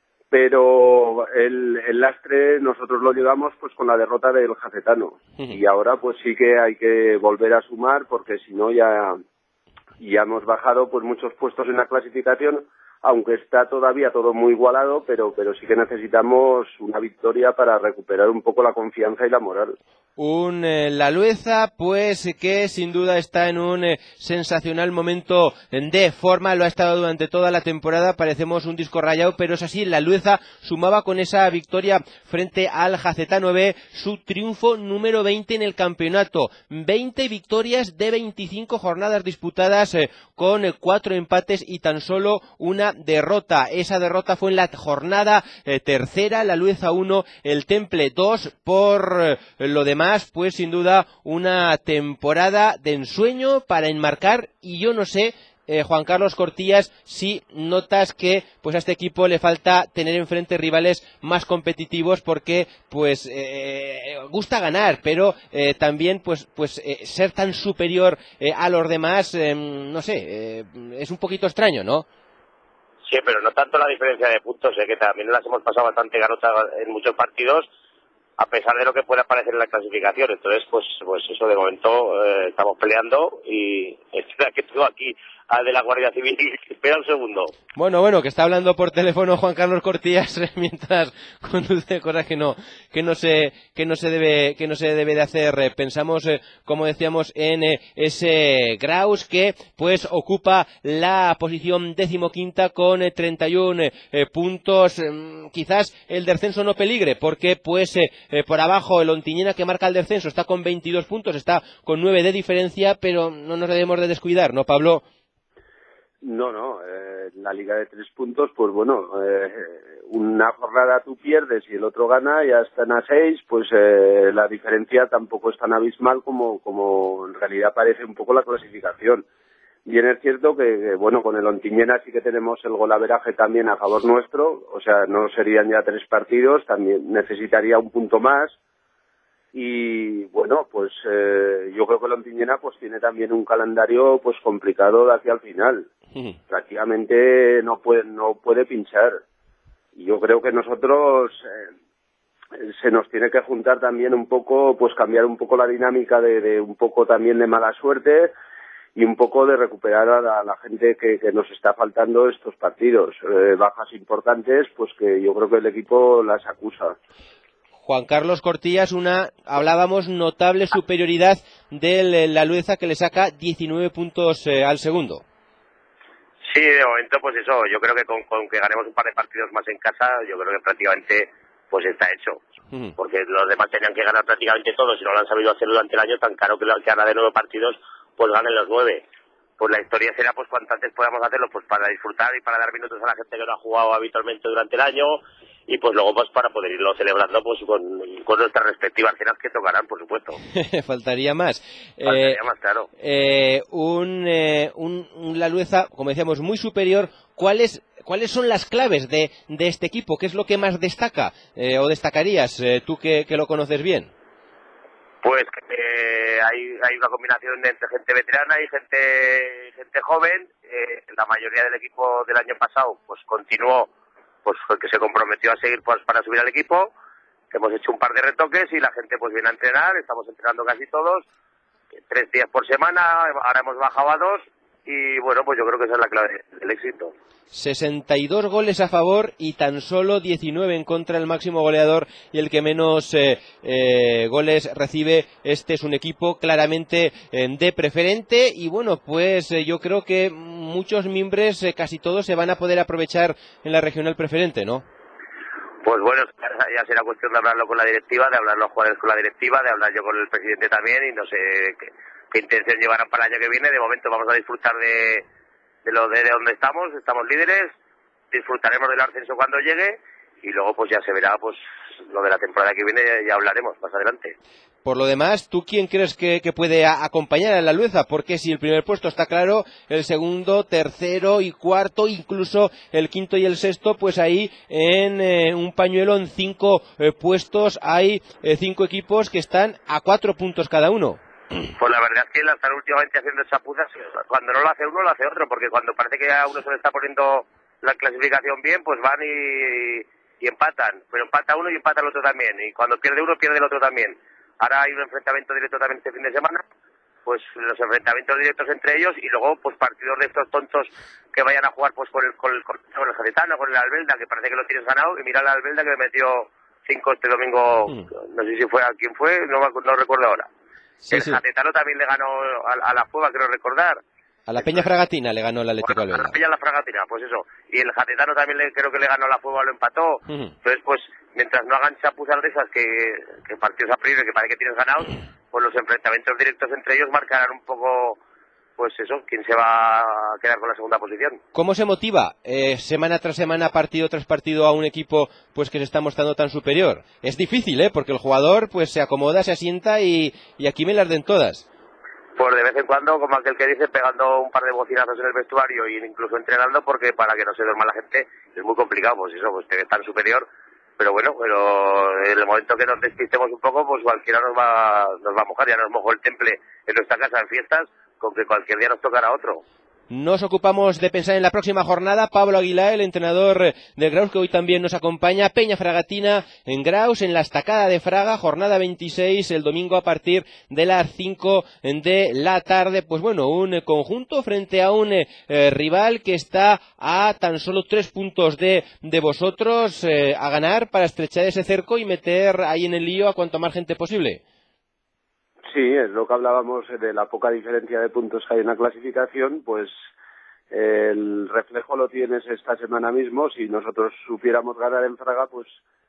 Pero el, el lastre nosotros lo llevamos pues con la derrota del Jacetano, uh-huh. Y ahora pues sí que hay que volver a sumar, porque si no ya, ya hemos bajado pues muchos puestos en la clasificación, aunque está todavía todo muy igualado, pero, pero sí que necesitamos una victoria para recuperar un poco la confianza y la moral. Un eh, La Lueza, pues que sin duda está en un eh, sensacional momento de forma, lo ha estado durante toda la temporada, parecemos un disco rayado, pero es así, La Lueza sumaba con esa victoria frente al Jacetano B su triunfo número veinte en el campeonato, veinte victorias de veinticinco jornadas disputadas, eh, con eh, cuatro empates y tan solo una derrota. Esa derrota fue en la jornada eh, tercera, La Lueza uno, el Temple dos. Por eh, lo demás, pues sin duda una temporada de ensueño para enmarcar, y yo no sé, eh, Juan Carlos Cortillas, si notas que pues a este equipo le falta tener enfrente rivales más competitivos, porque pues eh, gusta ganar, pero eh, también pues pues eh, ser tan superior eh, a los demás, eh, no sé, eh, es un poquito extraño, ¿no? Sí, pero no tanto la diferencia de puntos, eh, que también las hemos pasado bastante garotas en muchos partidos, a pesar de lo que pueda parecer en la clasificación. Entonces, pues pues eso, de momento eh, estamos peleando, y espera que tengo aquí al de la Guardia Civil. Espera un segundo. Bueno, bueno, que está hablando por teléfono Juan Carlos Cortillas mientras conduce, cosas que no que no se que no se debe que no se debe de hacer. Pensamos, eh, como decíamos, en eh, ese Graus que pues ocupa la posición decimoquinta con eh, treinta y uno eh, puntos. Eh, quizás el descenso no peligre, porque pues eh, eh, por abajo el Ontinyena, que marca el descenso, está con veintidós puntos, está con nueve de diferencia, pero no nos debemos de descuidar, ¿no, Pablo? No, no, eh, la liga de tres puntos, pues bueno, eh, una jornada tú pierdes y el otro gana, ya están a seis, pues eh, la diferencia tampoco es tan abismal como, como en realidad parece un poco la clasificación. Bien es cierto que, que, bueno, con el Ontinyena sí que tenemos el golaveraje también a favor nuestro, o sea, no serían ya tres partidos, también necesitaría un punto más. Y bueno, pues eh, yo creo que el Ontinyena pues tiene también un calendario pues complicado de aquí al final. Uh-huh. Prácticamente no puede no puede pinchar. Y yo creo que nosotros eh, se nos tiene que juntar también un poco, pues cambiar un poco la dinámica de, de un poco también de mala suerte y un poco de recuperar a la, a la gente que, que nos está faltando estos partidos. Eh, bajas importantes, pues que yo creo que el equipo las acusa. Juan Carlos Cortillas, una, hablábamos, notable superioridad del Lalueza, que le saca diecinueve puntos eh, al segundo. Sí, de momento pues eso, yo creo que con, con que ganemos un par de partidos más en casa, yo creo que prácticamente pues está hecho. Uh-huh. Porque los demás tenían que ganar prácticamente todos, si no lo han sabido hacer durante el año, tan caro que, que ahora de nueve partidos, pues ganen los nueve. Pues la historia será pues cuanto antes podamos hacerlo, pues para disfrutar y para dar minutos a la gente que no ha jugado habitualmente durante el año, y pues luego pues para poder irlo celebrando pues con, con nuestras respectivas cenas que tocarán, por supuesto. Faltaría más. Faltaría eh, más, claro. Eh, un, eh, un, un Lalueza, como decíamos, muy superior. ¿Cuáles cuáles son las claves de, de este equipo? ¿Qué es lo que más destaca eh, o destacarías, eh, tú que, que lo conoces bien? Pues eh, hay, hay una combinación entre gente veterana y gente gente joven. Eh, la mayoría del equipo del año pasado pues continuó, pues que se comprometió a seguir pues para subir al equipo. Hemos hecho un par de retoques y la gente pues viene a entrenar. Estamos entrenando casi todos, tres días por semana. Ahora hemos bajado a dos y bueno, pues yo creo que esa es la clave del éxito. sesenta y dos goles a favor y tan solo diecinueve en contra, el máximo goleador y el que menos eh, eh, goles recibe. Este es un equipo claramente eh, de preferente y bueno, pues eh, yo creo que muchos miembros, eh, casi todos, se van a poder aprovechar en la regional preferente, ¿no? Pues bueno, ya será cuestión de hablarlo con la directiva, de hablar los jugadores con la directiva, de hablar yo con el presidente también y no sé qué, qué intención llevarán para el año que viene. De momento vamos a disfrutar de de lo de donde estamos, estamos líderes, disfrutaremos del ascenso cuando llegue y luego pues ya se verá pues lo de la temporada que viene, ya, ya hablaremos más adelante. Por lo demás, ¿tú quién crees que, que puede a, acompañar a la Lalueza? Porque si el primer puesto está claro, el segundo, tercero y cuarto, incluso el quinto y el sexto, pues ahí en eh, un pañuelo en cinco eh, puestos hay eh, cinco equipos que están a cuatro puntos cada uno. Pues la verdad es que la están últimamente haciendo chapuzas. Cuando no lo hace uno, lo hace otro, porque cuando parece que a uno se le está poniendo la clasificación bien, pues van y, y empatan. Pero empata uno y empata el otro también. Y cuando pierde uno, pierde el otro también. Ahora hay un enfrentamiento directo también este fin de semana, pues los enfrentamientos directos entre ellos y luego pues partidos de estos tontos que vayan a jugar pues con el, con el, con el Gaditano, con el Albelda, que parece que lo tienes ganado, y mira al Albelda que me metió cinco este domingo, mm. no sé si fue a quién fue, no, no recuerdo ahora. Sí, el sí. Gaditano también le ganó a, a la Fueva, creo recordar. A la Peña Fragatina le ganó el Atlético bueno, a la Peña la Fragatina, pues eso. Y el Gaditano también le, creo que le ganó a la Fueva, lo empató. Uh-huh. Entonces, pues, mientras no hagan chapuzas de esas que, que partidos a priori que parece que tienes ganados, pues los enfrentamientos directos entre ellos marcarán un poco, pues eso, quién se va a quedar con la segunda posición. ¿Cómo se motiva eh, semana tras semana, partido tras partido, a un equipo pues que se está mostrando tan superior? Es difícil, ¿eh? Porque el jugador pues se acomoda, se asienta y, y aquí me las den todas. Pues de vez en cuando, como aquel que dice, pegando un par de bocinazos en el vestuario e incluso entrenando, porque para que no se duerma la gente es muy complicado, pues eso, pues te ves tan superior. Pero bueno, pero en el momento que nos despistemos un poco, pues cualquiera nos va, nos va a mojar. Ya nos mojó el temple en nuestra casa en fiestas, con que cualquier día nos tocará otro. Nos ocupamos de pensar en la próxima jornada. Pablo Aguilar, el entrenador del Graus, que hoy también nos acompaña. Peña Fragatina en Graus, en la Estacada de Fraga, jornada veintiséis, el domingo a partir de las cinco de la tarde. Pues bueno, un conjunto frente a un eh, rival que está a tan solo tres puntos de, de vosotros, eh, a ganar para estrechar ese cerco y meter ahí en el lío a cuanto más gente posible. Sí, es lo que hablábamos de la poca diferencia de puntos que hay en la clasificación, pues eh, el reflejo lo tienes esta semana mismo. Si nosotros supiéramos ganar en Fraga, pues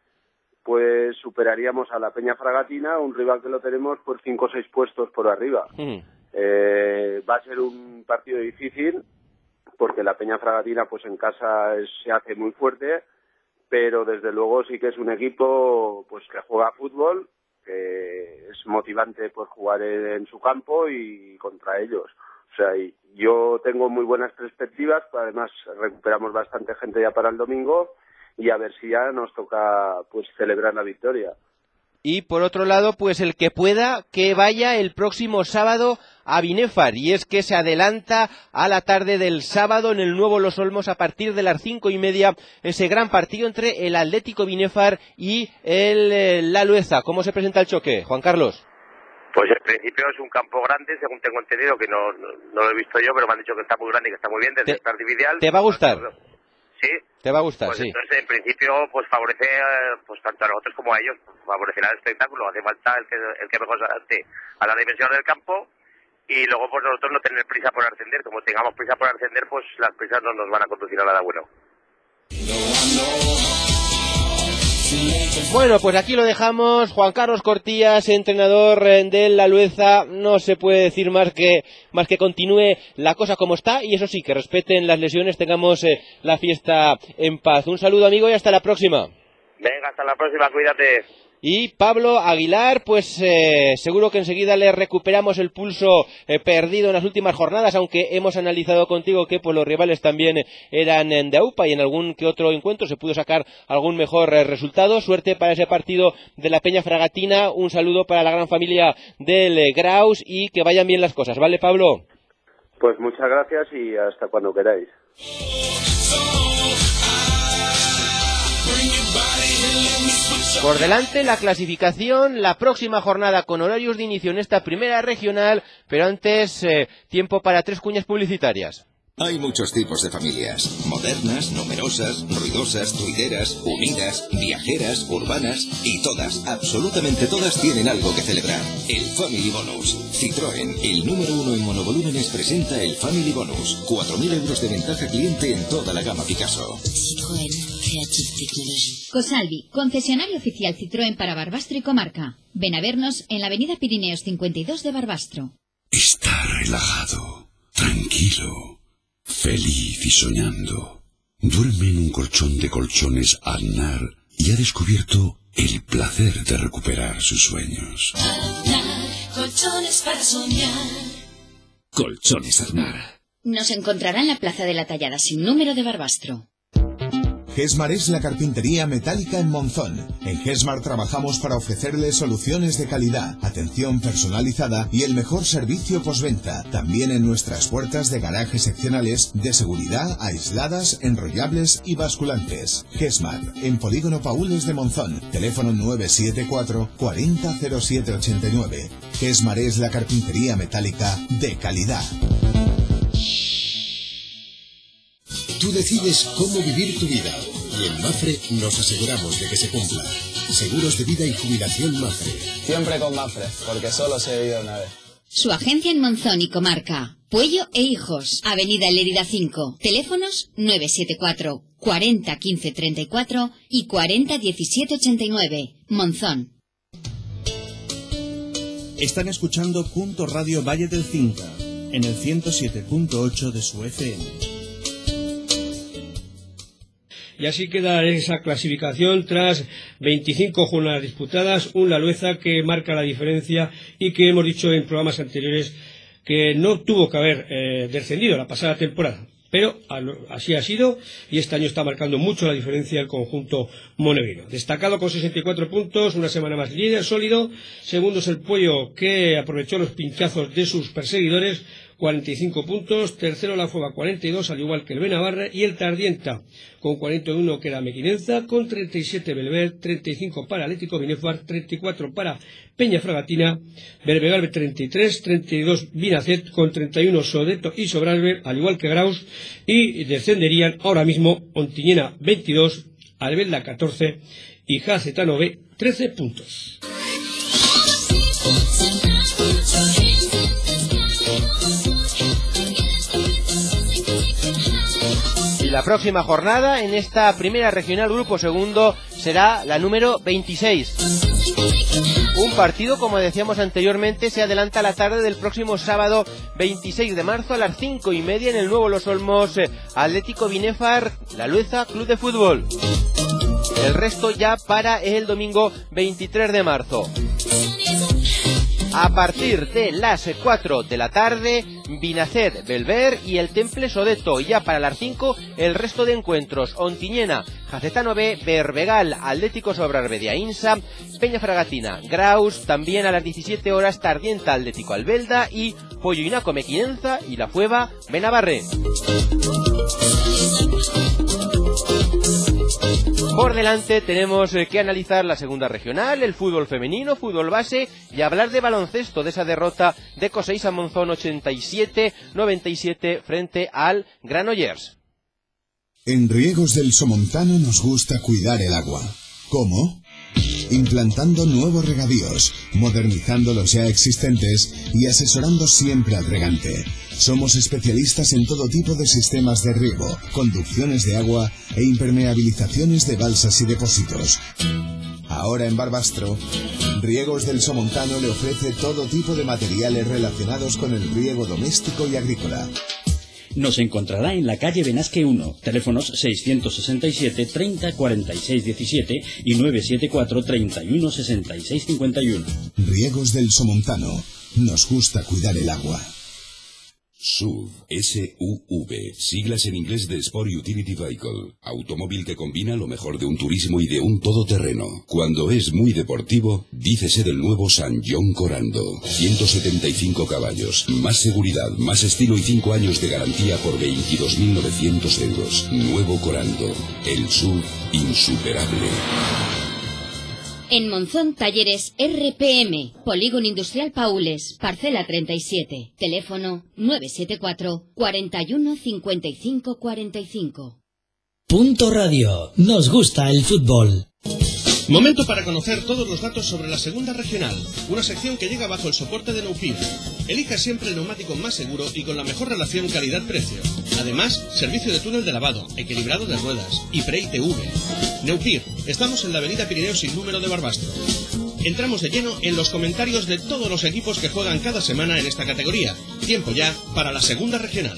pues superaríamos a la Peña Fragatina, un rival que lo tenemos por cinco o seis puestos por arriba. Mm. Eh, va a ser un partido difícil, porque la Peña Fragatina pues en casa es, se hace muy fuerte, pero desde luego sí que es un equipo pues que juega fútbol, que es motivante por jugar en su campo y contra ellos. O sea, yo tengo muy buenas perspectivas, además recuperamos bastante gente ya para el domingo y a ver si ya nos toca pues celebrar la victoria. Y por otro lado, pues el que pueda, que vaya el próximo sábado a Binefar, y es que se adelanta a la tarde del sábado en el nuevo Los Olmos a partir de las cinco y media ese gran partido entre el Atlético Binefar y el eh, Lalueza. ¿Cómo se presenta el choque, Juan Carlos? Pues en principio es un campo grande, según tengo entendido, que no, no, no lo he visto yo, pero me han dicho que está muy grande y que está muy bien desde el artificial. ¿Te va a gustar? Sí. Te va a gustar, pues sí. Entonces, en principio, pues favorece pues tanto a nosotros como a ellos, favorecerá el espectáculo. Hace falta el que, el que mejor se adapte a la dimensión del campo y luego pues nosotros no tener prisa por ascender. Como tengamos prisa por ascender, pues las prisas no nos van a conducir a nada bueno. Bueno, pues aquí lo dejamos. Juan Carlos Cortías, entrenador del Lalueza. No se puede decir más que más que continúe la cosa como está, y eso sí, que respeten las lesiones, tengamos eh, la fiesta en paz. Un saludo, amigo, y hasta la próxima. Venga, hasta la próxima, cuídate. Y Pablo Aguilar, pues eh, seguro que enseguida le recuperamos el pulso eh, perdido en las últimas jornadas, aunque hemos analizado contigo que pues, los rivales también eran de A U P A y en algún que otro encuentro se pudo sacar algún mejor eh, resultado. Suerte para ese partido de la Peña Fragatina, un saludo para la gran familia del eh, Graus y que vayan bien las cosas, ¿vale, Pablo? Pues muchas gracias y hasta cuando queráis. Por delante la clasificación, la próxima jornada con horarios de inicio en esta primera regional, pero antes eh, tiempo para tres cuñas publicitarias. Hay muchos tipos de familias, modernas, numerosas, ruidosas, tuiteras, unidas, viajeras, urbanas, y todas, absolutamente todas tienen algo que celebrar. El Family Bonus. Citroën, el número uno en monovolúmenes, presenta el Family Bonus. cuatro mil euros de ventaja cliente en toda la gama Picasso. Citroën Creative Technology. Cosalvi, concesionario oficial Citroën para Barbastro y comarca. Ven a vernos en la avenida Pirineos cincuenta y dos de Barbastro. Está relajado, tranquilo, feliz y soñando. Duerme en un colchón de colchones Aznar y ha descubierto el placer de recuperar sus sueños. Aznar, colchones para soñar. Colchones Aznar. Nos encontrará en la Plaza de la Tallada sin número de Barbastro. Gesmar es la carpintería metálica en Monzón. En Gesmar trabajamos para ofrecerles soluciones de calidad, atención personalizada y el mejor servicio postventa. También en nuestras puertas de garaje seccionales de seguridad, aisladas, enrollables y basculantes. Gesmar, en Polígono Paules de Monzón. Teléfono nueve siete cuatro, cuarenta cero siete ochenta y nueve. Gesmar es la carpintería metálica de calidad. Tú decides cómo vivir tu vida y en Mafre nos aseguramos de que se cumpla. Seguros de vida y jubilación Mafre. Siempre con Mafre, porque solo se ha vivido una vez. Su agencia en Monzón y comarca. Puello e Hijos, Avenida Lérida cinco. Teléfonos nueve siete cuatro, cuarenta quince treinta y cuatro y cuarenta diecisiete ochenta y nueve. Monzón. Están escuchando Punto Radio Valle del Cinca, en el ciento siete punto ocho de su F M. Y así queda esa clasificación tras veinticinco jornadas disputadas, un Lalueza que marca la diferencia y que hemos dicho en programas anteriores que no tuvo que haber eh, descendido la pasada temporada. Pero así ha sido y este año está marcando mucho la diferencia el conjunto monegrino. Destacado con sesenta y cuatro puntos, una semana más líder, sólido. Segundo es el Puello, que aprovechó los pinchazos de sus perseguidores, cuarenta y cinco puntos. Tercero la Fuega, cuarenta y dos, al igual que el Benavarre. Y el Tardienta, con cuarenta y uno, que era Mequinenza, con treinta y siete Belver, treinta y cinco para Atlético Binefar, treinta y cuatro para Peña Fragatina, Berbegalve treinta y tres, treinta y dos Binacet, con treinta y uno Sodeto y Sobralver, al igual que Graus, y descenderían ahora mismo Ontiñena veintidós, Albelda catorce y Jacetano B trece puntos. Y la próxima jornada en esta primera regional grupo segundo será la número veintiséis. Un partido, como decíamos anteriormente, se adelanta a la tarde del próximo sábado veintiséis de marzo a las cinco y media en el nuevo Los Olmos, eh, Atlético Binefar, Lalueza Club de Fútbol. El resto ya para el domingo veintitrés de marzo. A partir de las cuatro de la tarde, Binacet, Belver y el Temple Sodeto. Y ya para las cinco, el resto de encuentros: Ontiñena, Jacetano B, Berbegal, Atlético Sobrarbe de Ainsa, Peña Fragatina, Graus. También a las diecisiete horas, Tardienta, Atlético Albelda y Pollo Inaco Mequinenza y La Fueva, Benavarre. Por delante tenemos que analizar la segunda regional, el fútbol femenino, fútbol base y hablar de baloncesto, de esa derrota de Coseiza Monzón ochenta y siete noventa y siete frente al Granollers. En Riegos del Somontano nos gusta cuidar el agua. ¿Cómo? Implantando nuevos regadíos, modernizando los ya existentes y asesorando siempre al regante. Somos especialistas en todo tipo de sistemas de riego, conducciones de agua e impermeabilizaciones de balsas y depósitos. Ahora en Barbastro, Riegos del Somontano le ofrece todo tipo de materiales relacionados con el riego doméstico y agrícola. Nos encontrará en la calle Benasque uno, teléfonos seiscientos sesenta y siete, treinta, cuarenta y seis diecisiete y nueve siete cuatro, treinta y uno, sesenta y seis cincuenta y uno. Riegos del Somontano. Nos gusta cuidar el agua. S U V, S U V, siglas en inglés de Sport Utility Vehicle, automóvil que combina lo mejor de un turismo y de un todoterreno. Cuando es muy deportivo, dícese del nuevo San John Corando. ciento setenta y cinco caballos, más seguridad, más estilo y cinco años de garantía por veintidós mil novecientos euros. Nuevo Corando, el S U V insuperable. En Monzón, talleres R P M, Polígono Industrial Paules, parcela treinta y siete, teléfono nueve siete cuatro, cuarenta y uno, cincuenta y cinco cuarenta y cinco. Punto Radio, nos gusta el fútbol. Momento para conocer todos los datos sobre la segunda regional, una sección que llega bajo el soporte de Neupir. Elija siempre el neumático más seguro y con la mejor relación calidad-precio. Además, servicio de túnel de lavado, equilibrado de ruedas y pre-I T V. Neupir, estamos en la avenida Pirineo sin número de Barbastro. Entramos de lleno en los comentarios de todos los equipos que juegan cada semana en esta categoría. Tiempo ya para la segunda regional.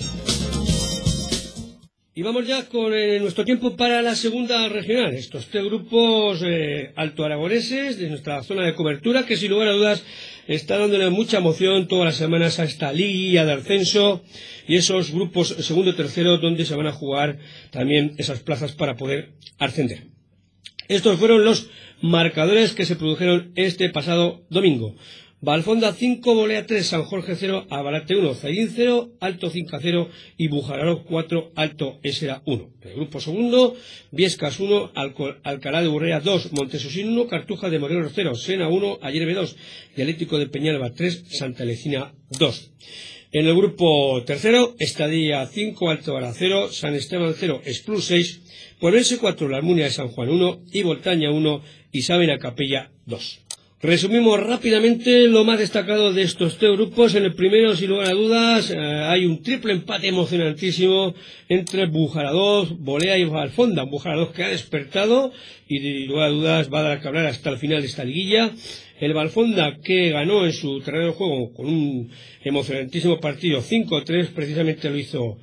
Y vamos ya con eh, nuestro tiempo para la segunda regional. Estos tres grupos eh, altoaragoneses de nuestra zona de cobertura que sin lugar a dudas está dándole mucha emoción todas las semanas a esta liguilla de ascenso y esos grupos segundo y tercero donde se van a jugar también esas plazas para poder ascender. Estos fueron los marcadores que se produjeron este pasado domingo. Valfonda cinco, Bolea tres, San Jorge cero, Abarate uno, Zaidín cero, Alto Cinca cero y Bujararo cuatro, Alto Esera uno. El grupo segundo, Viescas uno, Alco, Alcalá de Urrea dos, Montesosín uno, Cartuja de Morelos cero, Sena uno, Ayerbe dos y Atlético de Peñalba tres, Santa Lecina dos. En el grupo tercero, Estadía cinco, Alto Ara cero, San Esteban cero, Esplus seis, Pueblense cuatro, La Almunia de San Juan uno y Voltaña uno y Sábena Capella dos. Resumimos rápidamente lo más destacado de estos tres grupos. En el primero, sin lugar a dudas, eh, hay un triple empate emocionantísimo entre Bujara dos, Bolea y Valfonda. Bujara dos que ha despertado y, sin lugar a dudas, va a dar que hablar hasta el final de esta liguilla. El Valfonda que ganó en su terreno de juego con un emocionantísimo partido cinco tres, precisamente lo hizo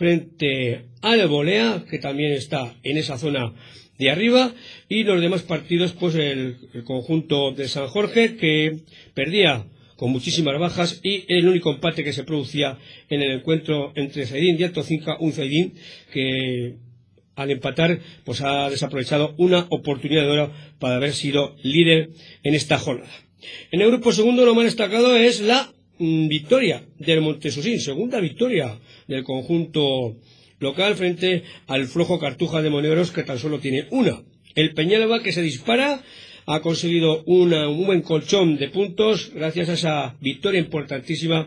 frente al Bolea, que también está en esa zona de arriba, y los demás partidos, pues el, el conjunto de San Jorge que perdía con muchísimas bajas y el único empate que se producía en el encuentro entre Zaidín y Alto Cinca, un Zaidín que al empatar pues ha desaprovechado una oportunidad de oro para haber sido líder en esta jornada. En el grupo segundo lo más destacado es la mm, victoria del Montesosín, segunda victoria del conjunto local frente al flojo Cartuja de Moneros que tan solo tiene una. El Peñalba que se dispara ha conseguido una, un buen colchón de puntos gracias a esa victoria importantísima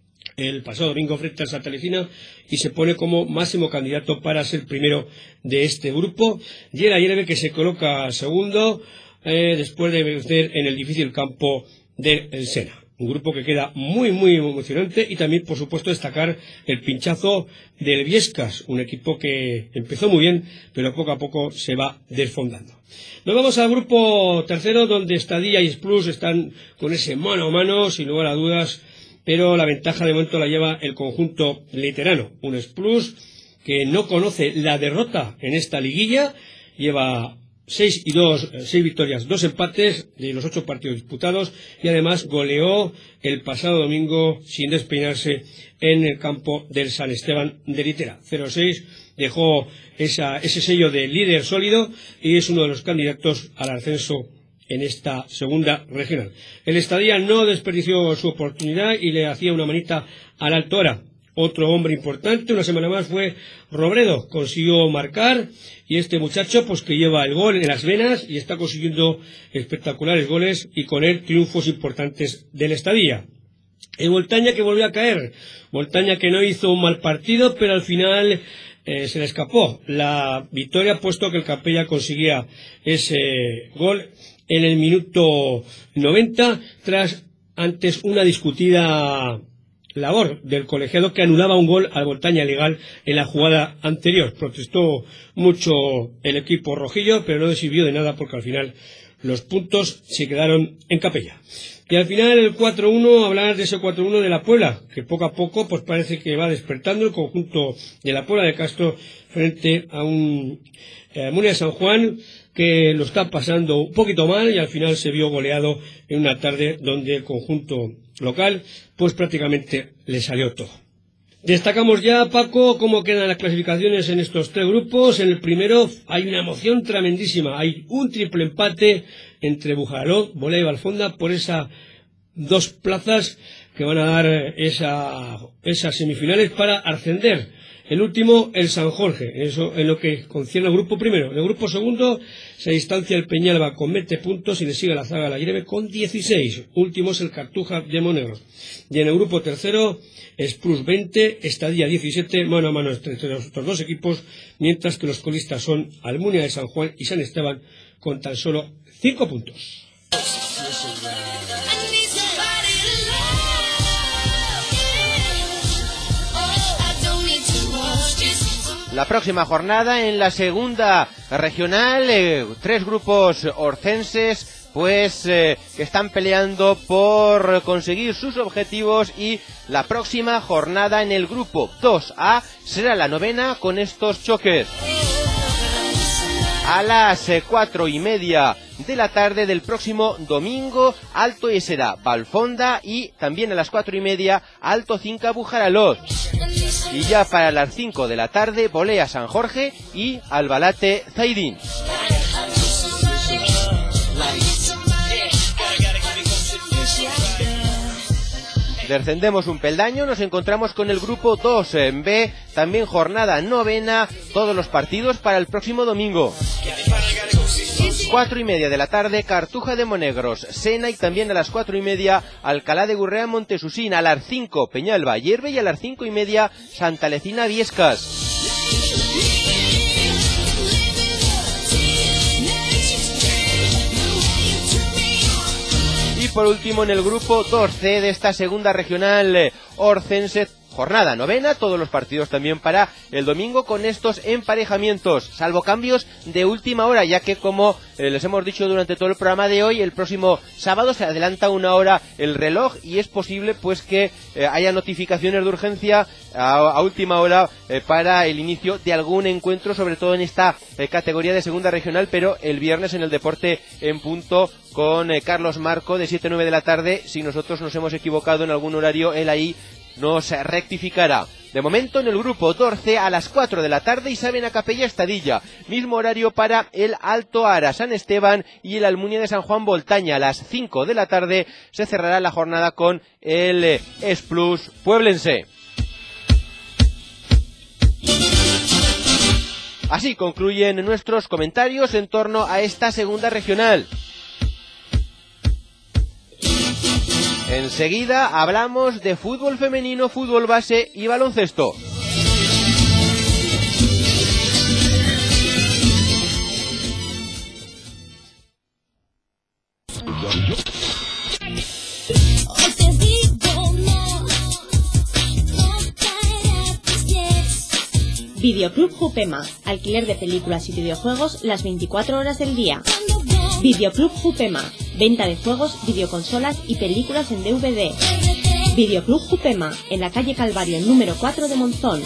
el pasado domingo frente al Santa Lecina y se pone como máximo candidato para ser primero de este grupo. Y el Ayerbe que se coloca segundo eh, después de vencer en el difícil campo del Sena. Un grupo que queda muy, muy emocionante y también, por supuesto, destacar el pinchazo del Viescas, un equipo que empezó muy bien, pero poco a poco se va desfondando. Nos vamos al grupo tercero, donde Estadía y Splus están con ese mano a mano, sin lugar a dudas, pero la ventaja de momento la lleva el conjunto literano. Un Splus que no conoce la derrota en esta liguilla, lleva seis y dos, seis victorias, dos empates de los ocho partidos disputados y además goleó el pasado domingo sin despeinarse en el campo del San Esteban de Litera. cero seis dejó esa, ese sello de líder sólido y es uno de los candidatos al ascenso en esta segunda regional. El Estadía no desperdició su oportunidad y le hacía una manita al Alto Ara. Otro hombre importante, una semana más, fue Robredo. Consiguió marcar y este muchacho, pues que lleva el gol en las venas y está consiguiendo espectaculares goles y con él triunfos importantes del Estadía. El Voltaña que volvió a caer. Voltaña que no hizo un mal partido, pero al final eh, se le escapó la victoria, puesto que el Capella conseguía ese gol en el minuto noventa, tras antes una discutida labor del colegiado que anulaba un gol al Voltaña legal en la jugada anterior. Protestó mucho el equipo rojillo, pero no le sirvió de nada porque al final los puntos se quedaron en Capella. Y al final el cuatro uno, hablar de ese cuatro uno de la Puebla, que poco a poco pues parece que va despertando el conjunto de la Puebla de Castro frente a un eh, Murcia de San Juan que lo está pasando un poquito mal y al final se vio goleado en una tarde donde el conjunto local pues prácticamente le salió todo. Destacamos ya, Paco, cómo quedan las clasificaciones en estos tres grupos. En el primero hay una emoción tremendísima. Hay un triple empate entre Bujaraló, Bolea y Valfonda por esas dos plazas que van a dar esa, esas semifinales para ascender. El último, el San Jorge, eso en lo que concierne al grupo primero. En el grupo segundo se distancia el Peñalba con veinte puntos y le sigue la Zaga la Greve con dieciséis. Último es el Cartuja de Monegros. Y en el grupo tercero, Esprus veinte, Estadía diecisiete, mano a mano entre estos dos equipos, mientras que los colistas son Almunia de San Juan y San Esteban con tan solo cinco puntos. La próxima jornada en la segunda regional, eh, tres grupos orcenses pues eh, que están peleando por conseguir sus objetivos, y la próxima jornada en el grupo dos A será la novena con estos choques. A las eh, cuatro y media de la tarde del próximo domingo, Alto Esera Valfonda, y también a las cuatro y media Alto Cinca Bujaraló. Y ya para las cinco de la tarde, Bolea San Jorge y Albalate Zaidín. Descendemos un peldaño, nos encontramos con el grupo dos en B, también jornada novena, todos los partidos para el próximo domingo. Cuatro y media de la tarde, Cartuja de Monegros, Sena, y también a las cuatro y media, Alcalá de Gurrea Montesusín, a las cinco, Peñalba Hierve, y a las cinco y media, Santa Lecina Viescas. Y por último, en el grupo dos C de esta segunda regional eh, orcense, jornada novena, todos los partidos también para el domingo con estos emparejamientos, salvo cambios de última hora, ya que como eh, les hemos dicho durante todo el programa de hoy, el próximo sábado se adelanta una hora el reloj y es posible pues que eh, haya notificaciones de urgencia a, a última hora eh, para el inicio de algún encuentro, sobre todo en esta eh, categoría de segunda regional, pero el viernes en el Deporte en Punto con eh, Carlos Marco de siete a nueve de la tarde. Si nosotros nos hemos equivocado en algún horario, él ahí nos rectificará. De momento en el grupo dos C a las cuatro de la tarde, Isabena Capella Estadilla, mismo horario para el Alto Ara San Esteban y el Almunia de San Juan Voltaña. A las cinco de la tarde se cerrará la jornada con el eh, Esplus Pueblense. Así concluyen nuestros comentarios en torno a esta segunda regional. Enseguida hablamos de fútbol femenino, fútbol base y baloncesto. Videoclub Jupema, alquiler de películas y videojuegos las veinticuatro horas del día. Videoclub Jupema, venta de juegos, videoconsolas y películas en D V D. Videoclub Jupema, en la calle Calvario número cuatro de Monzón.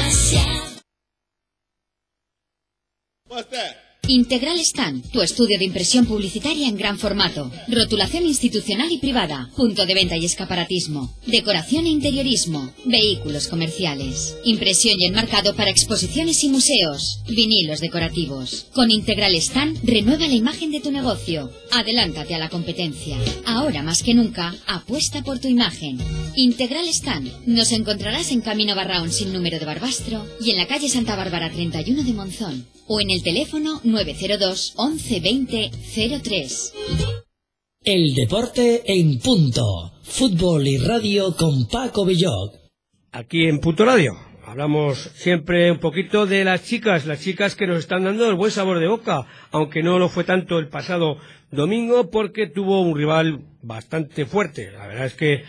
Integral Scan, tu estudio de impresión publicitaria en gran formato, rotulación institucional y privada, punto de venta y escaparatismo, decoración e interiorismo, vehículos comerciales, impresión y enmarcado para exposiciones y museos, vinilos decorativos. Con Integral Scan, renueva la imagen de tu negocio. Adelántate a la competencia. Ahora más que nunca, apuesta por tu imagen. Integral Scan, nos encontrarás en Camino Barraón sin número de Barbastro y en la calle Santa Bárbara treinta y uno de Monzón, o en el teléfono nueve cero dos, once, veinte, cero tres. El deporte en punto. Fútbol y radio con Paco Belloc. Aquí en Punto Radio, hablamos siempre un poquito de las chicas, las chicas que nos están dando el buen sabor de boca, aunque no lo fue tanto el pasado domingo porque tuvo un rival bastante fuerte. La verdad es que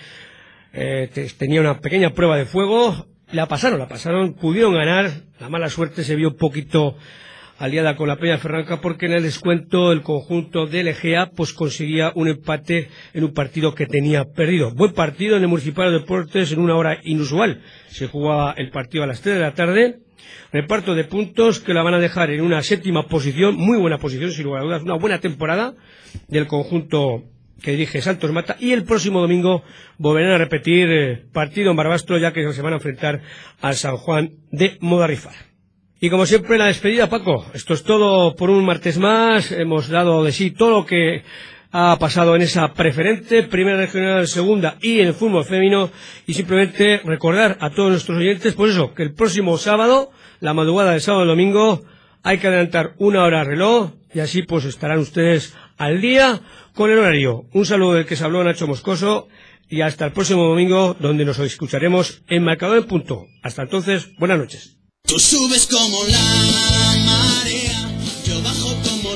eh, tenía una pequeña prueba de fuego, la pasaron, la pasaron, pudieron ganar. La mala suerte se vio un poquito aliada con la Peñaferranca porque en el descuento el conjunto del Egea pues conseguía un empate en un partido que tenía perdido. Buen partido en el Municipal de Deportes en una hora inusual. Se jugaba el partido a las tres de la tarde. Reparto de puntos que la van a dejar en una séptima posición, muy buena posición, sin lugar a dudas, una buena temporada del conjunto que dirige Santos Mata, y el próximo domingo volverán a repetir eh, partido en Barbastro, ya que se van a enfrentar al San Juan de Modarrifar. Y como siempre, la despedida, Paco. Esto es todo por un martes más. Hemos dado de sí todo lo que ha pasado en esa preferente, primera regional, segunda y en el fútbol femenino. Y simplemente recordar a todos nuestros oyentes, pues eso, que el próximo sábado, la madrugada del sábado al domingo, hay que adelantar una hora al reloj y así pues estarán ustedes al día con el horario. Un saludo del que se habló, Nacho Moscoso, y hasta el próximo domingo, donde nos escucharemos en Marcador en Punto. Hasta entonces, buenas noches. Tú subes como la marea, yo bajo como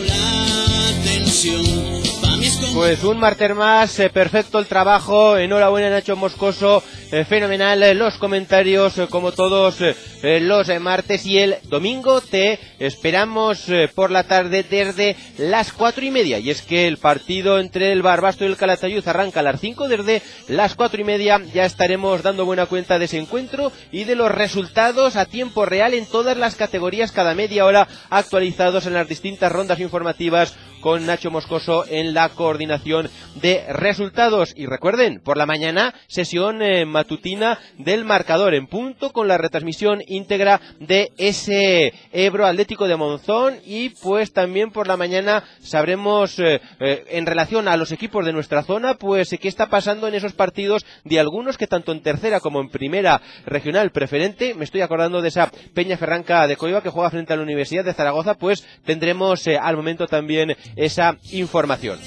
la tensión. Pa' mí es como... Pues un martes más, eh, perfecto el trabajo, enhorabuena Nacho Moscoso, eh, fenomenal eh, los comentarios, eh, como todos eh, eh, los eh, martes, y el domingo te esperamos eh, por la tarde desde las cuatro y media, y es que el partido entre el Barbastro y el Calatayud arranca a las cinco, desde las cuatro y media ya estaremos dando buena cuenta de ese encuentro y de los resultados a tiempo real en todas las categorías, cada media hora actualizados en las distintas rondas informativas con Nacho Moscoso en la coordinación de resultados. Y recuerden, por la mañana, sesión eh, matutina del Marcador en Punto con la retransmisión íntegra de ese Ebro Atlético de Monzón, y pues también por la mañana sabremos eh, eh, en relación a los equipos de nuestra zona, pues eh, qué está pasando en esos partidos de algunos que tanto en tercera como en primera regional preferente, me estoy acordando de esa Peñaferranca de Coiba que juega frente a la Universidad de Zaragoza, pues tendremos eh, al momento también esa información.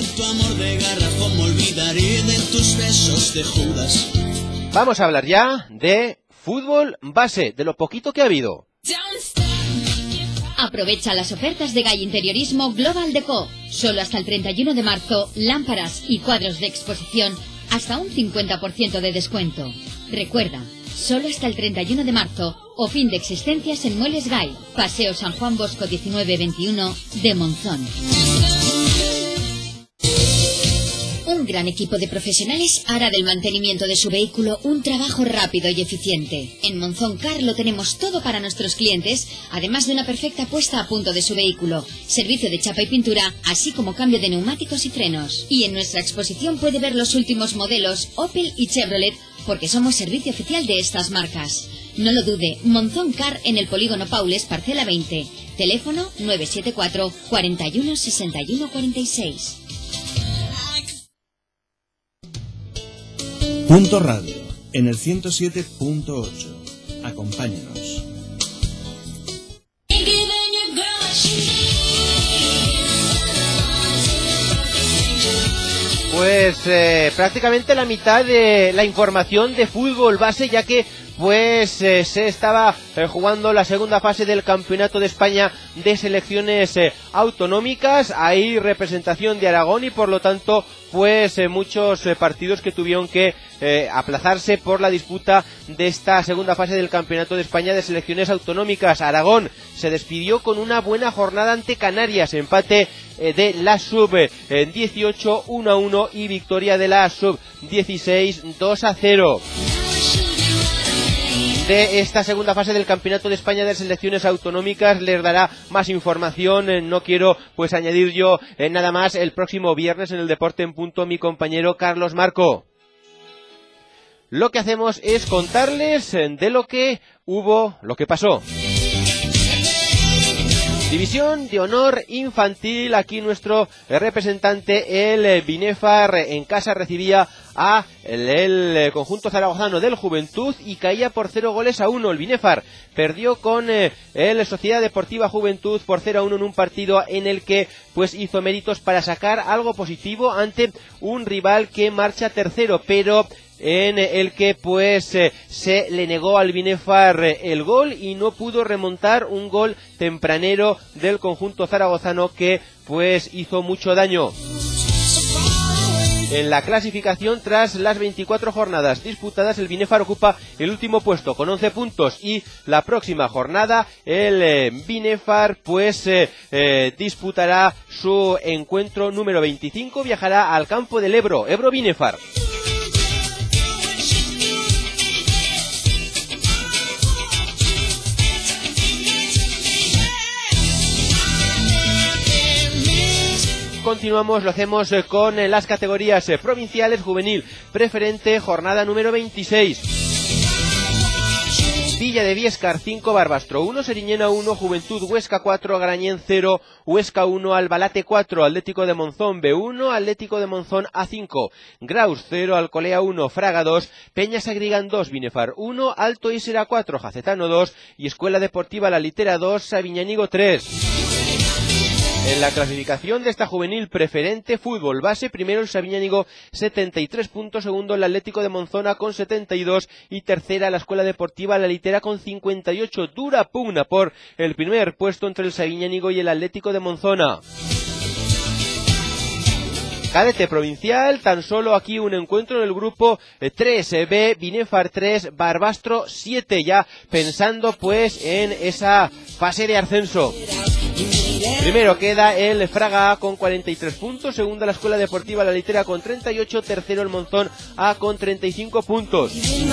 Vamos a hablar ya de fútbol base, de lo poquito que ha habido. Aprovecha las ofertas de Gay Interiorismo Global Deco. Solo hasta el treinta y uno de marzo, lámparas y cuadros de exposición hasta un cincuenta por ciento de descuento. Recuerda, solo hasta el treinta y uno de marzo, o fin de existencias en Muebles Gay, Paseo San Juan Bosco diecinueve veintiuno de Monzón. Un gran equipo de profesionales hará del mantenimiento de su vehículo un trabajo rápido y eficiente. En Monzón Car lo tenemos todo para nuestros clientes, además de una perfecta puesta a punto de su vehículo, servicio de chapa y pintura, así como cambio de neumáticos y frenos. Y en nuestra exposición puede ver los últimos modelos Opel y Chevrolet, porque somos servicio oficial de estas marcas. No lo dude, Monzón Car en el Polígono Paules, parcela veinte. Teléfono nueve siete cuatro, cuatro uno, seis uno cuatro seis. Punto Radio, en el ciento siete punto ocho. Acompáñanos. Pues eh, prácticamente la mitad de la información de fútbol base, ya que pues eh, se estaba eh, jugando la segunda fase del Campeonato de España de selecciones eh, autonómicas. Hay representación de Aragón y por lo tanto pues eh, muchos eh, partidos que tuvieron que eh, aplazarse por la disputa de esta segunda fase del Campeonato de España de selecciones autonómicas. Aragón se despidió con una buena jornada ante Canarias, empate eh, de la sub dieciocho uno a uno y victoria de la sub dieciséis dos a cero. De esta segunda fase del Campeonato de España de selecciones autonómicas les dará más información. Eh, no quiero pues añadir yo eh, nada más el próximo viernes en el Deporte en Punto mi compañero Carlos Marco. Lo que hacemos es contarles eh, de lo que hubo, lo que pasó. División de honor infantil, aquí nuestro representante, el Binefar, en casa recibía a el, el conjunto zaragozano del Juventud y caía por cero goles a uno. El Binefar perdió con eh, el Sociedad Deportiva Juventud por cero a uno en un partido en el que pues hizo méritos para sacar algo positivo ante un rival que marcha tercero, pero en el que pues eh, se le negó al Binefar eh, el gol y no pudo remontar un gol tempranero del conjunto zaragozano que pues hizo mucho daño. En la clasificación, tras las veinticuatro jornadas disputadas, el Binefar ocupa el último puesto con once puntos y la próxima jornada el eh, Binefar pues eh, eh, disputará su encuentro número veinticinco, viajará al campo del Ebro, Ebro Binefar. Continuamos, lo hacemos con las categorías provinciales, juvenil, preferente, jornada número veintiséis. Villa de Biescar cinco, Barbastro uno, Seriñena uno, Juventud Huesca cuatro, Grañén cero, Huesca uno, Albalate cuatro, Atlético de Monzón B uno, Atlético de Monzón A cinco, Graus cero, Alcolea uno, Fraga dos, Peñas Agrigan dos, Binefar uno, Alto Isera cuatro, Jacetano dos y Escuela Deportiva La Litera dos, Sabiñánigo tres. En la clasificación de esta juvenil preferente, fútbol base, primero el Sabiñánigo setenta y tres puntos, segundo el Atlético de Monzona con setenta y dos y tercera la Escuela Deportiva La Litera con cincuenta y ocho. Dura pugna por el primer puesto entre el Sabiñánigo y el Atlético de Monzona. Cadete provincial, tan solo aquí un encuentro en el grupo tres B, Binefar tres, Barbastro siete, ya pensando pues en esa fase de ascenso. Primero queda el Fraga A con cuarenta y tres puntos, segunda la Escuela Deportiva La Litera con treinta y ocho, tercero el Monzón A con treinta y cinco puntos.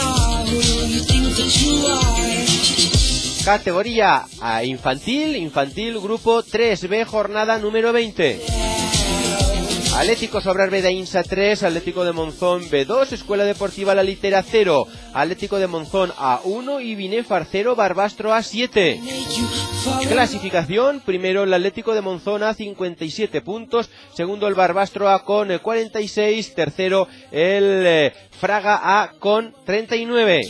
Categoría A infantil, infantil grupo tres B, jornada número veinte. Atlético Sobrar B de Ainsa tres, Atlético de Monzón B dos, Escuela Deportiva La Litera cero, Atlético de Monzón A uno y Binefar cero, Barbastro A siete. Clasificación, primero el Atlético de Monzón A cincuenta y siete puntos, segundo el Barbastro A con cuarenta y seis, tercero el eh, Fraga A con treinta y nueve.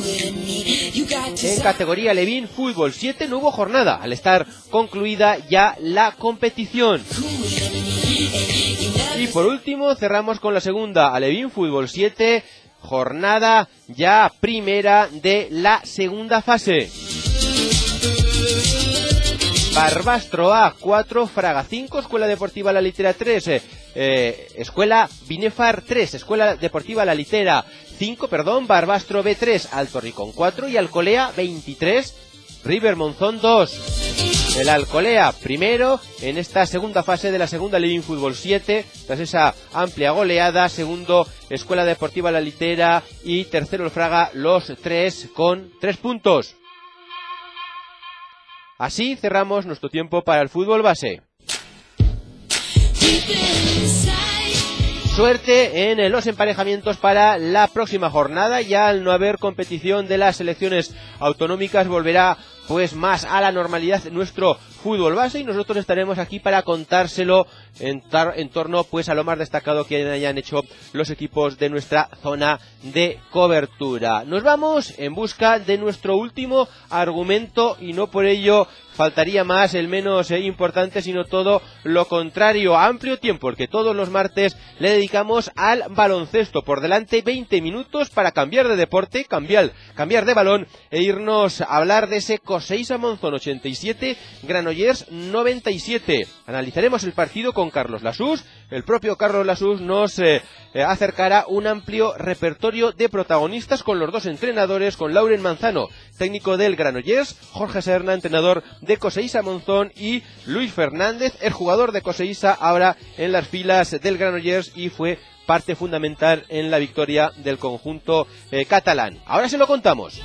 En categoría Levín, fútbol siete, no hubo jornada, al estar concluida ya la competición. Y por último cerramos con la segunda, Alevín Fútbol siete, jornada ya primera de la segunda fase. Barbastro A cuatro, Fraga cinco, Escuela Deportiva La Litera tres, eh, eh, Escuela Binefar tres, Escuela Deportiva La Litera cinco, perdón, Barbastro B tres, Alto Ricón cuatro y Alcolea veintitrés, River Monzón dos. El Alcolea primero en esta segunda fase de la segunda Levín Fútbol siete, tras esa amplia goleada, segundo Escuela Deportiva La Litera y tercero el Fraga, los tres con tres puntos. Así cerramos nuestro tiempo para el fútbol base. Suerte en los emparejamientos para la próxima jornada. Ya al no haber competición de las selecciones autonómicas volverá pues más a la normalidad nuestro fútbol base y nosotros estaremos aquí para contárselo en, tar, en torno pues a lo más destacado que hayan hecho los equipos de nuestra zona de cobertura. Nos vamos en busca de nuestro último argumento y no por ello faltaría más, el menos eh, importante, sino todo lo contrario, amplio tiempo, porque todos los martes le dedicamos al baloncesto. Por delante veinte minutos para cambiar de deporte, cambiar, cambiar de balón e irnos a hablar de ese Coseisa Monzón ochenta y siete, Granollers noventa y siete. Analizaremos el partido con Carlos Lasús. El propio Carlos Lasús nos eh, eh, acercará un amplio repertorio de protagonistas con los dos entrenadores, con Lauren Manzano, técnico del Granollers, Jorge Serna, entrenador de Coseisa Monzón, y Luis Fernández, el jugador de Coseisa, ahora en las filas del Granollers y fue parte fundamental en la victoria del conjunto eh, catalán. Ahora se lo contamos.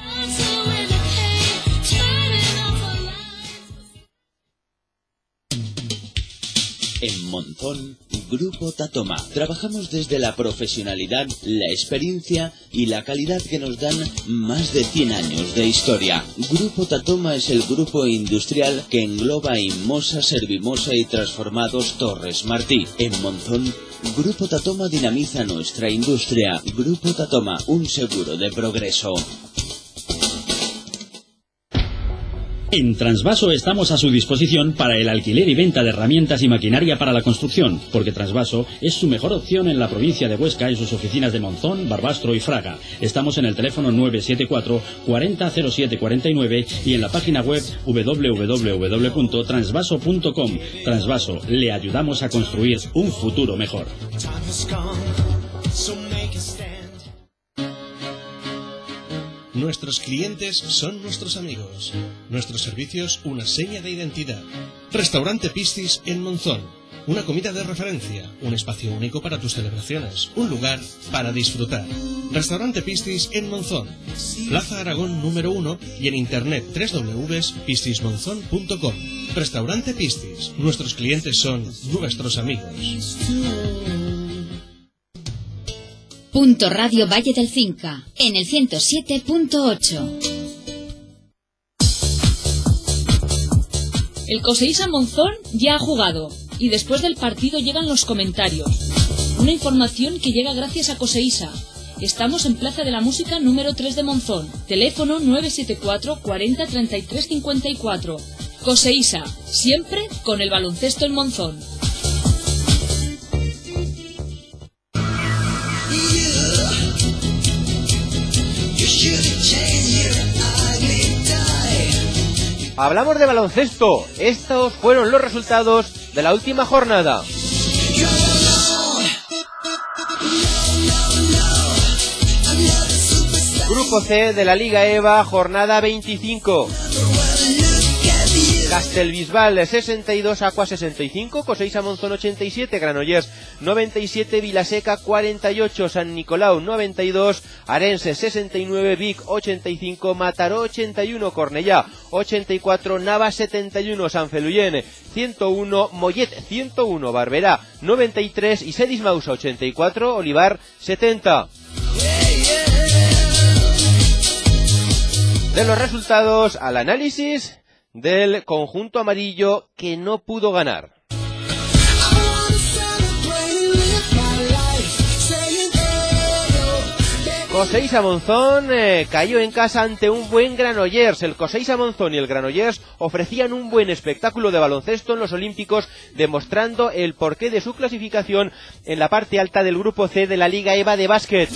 En Monzón, Grupo Tatoma. Trabajamos desde la profesionalidad, la experiencia y la calidad que nos dan más de cien años de historia. Grupo Tatoma es el grupo industrial que engloba Inmosa, Servimosa y Transformados Torres Martí. En Monzón, Grupo Tatoma dinamiza nuestra industria. Grupo Tatoma, un seguro de progreso. En Transvaso estamos a su disposición para el alquiler y venta de herramientas y maquinaria para la construcción, porque Transvaso es su mejor opción en la provincia de Huesca, en sus oficinas de Monzón, Barbastro y Fraga. Estamos en el teléfono nueve siete cuatro cuarenta cero siete cuarenta y nueve y en la página web doble u doble u doble u punto transvaso punto com. Transvaso, le ayudamos a construir un futuro mejor. Nuestros clientes son nuestros amigos. Nuestros servicios, una seña de identidad. Restaurante Piscis en Monzón. Una comida de referencia, un espacio único para tus celebraciones, un lugar para disfrutar. Restaurante Piscis en Monzón. Plaza Aragón número uno y en internet doble u doble u doble u punto piscis monzón punto com. Restaurante Piscis. Nuestros clientes son nuestros amigos. Punto Radio Valle del Cinca, en el ciento siete punto ocho. El Coseísa Monzón ya ha jugado y después del partido llegan los comentarios. Una información que llega gracias a Coseísa. Estamos en Plaza de la Música número tres de Monzón. Teléfono nueve siete cuatro cuarenta treinta y tres cincuenta y cuatro. Coseísa, siempre con el baloncesto en Monzón. Hablamos de baloncesto. Estos fueron los resultados de la última jornada. Grupo C de la Liga E V A, jornada veinticinco. Castelbisbal sesenta y dos, Aqua sesenta y cinco, Coseísa Monzón ochenta y siete, Granollers noventa y siete, Vilaseca cuarenta y ocho, San Nicolau noventa y dos, Arense sesenta y nueve, Vic ochenta y cinco, Mataró ochenta y uno, Cornellá ochenta y cuatro, Navas setenta y uno, San Feliuén ciento uno, Mollet ciento uno, Barberá noventa y tres y Sedismausa ochenta y cuatro, Olivar setenta. De los resultados al análisis del conjunto amarillo que no pudo ganar. Coseísa Monzón eh, cayó en casa ante un buen Granollers. El Coseísa Monzón y el Granollers ofrecían un buen espectáculo de baloncesto en los Olímpicos, demostrando el porqué de su clasificación en la parte alta del grupo C de la Liga E V A de básquet.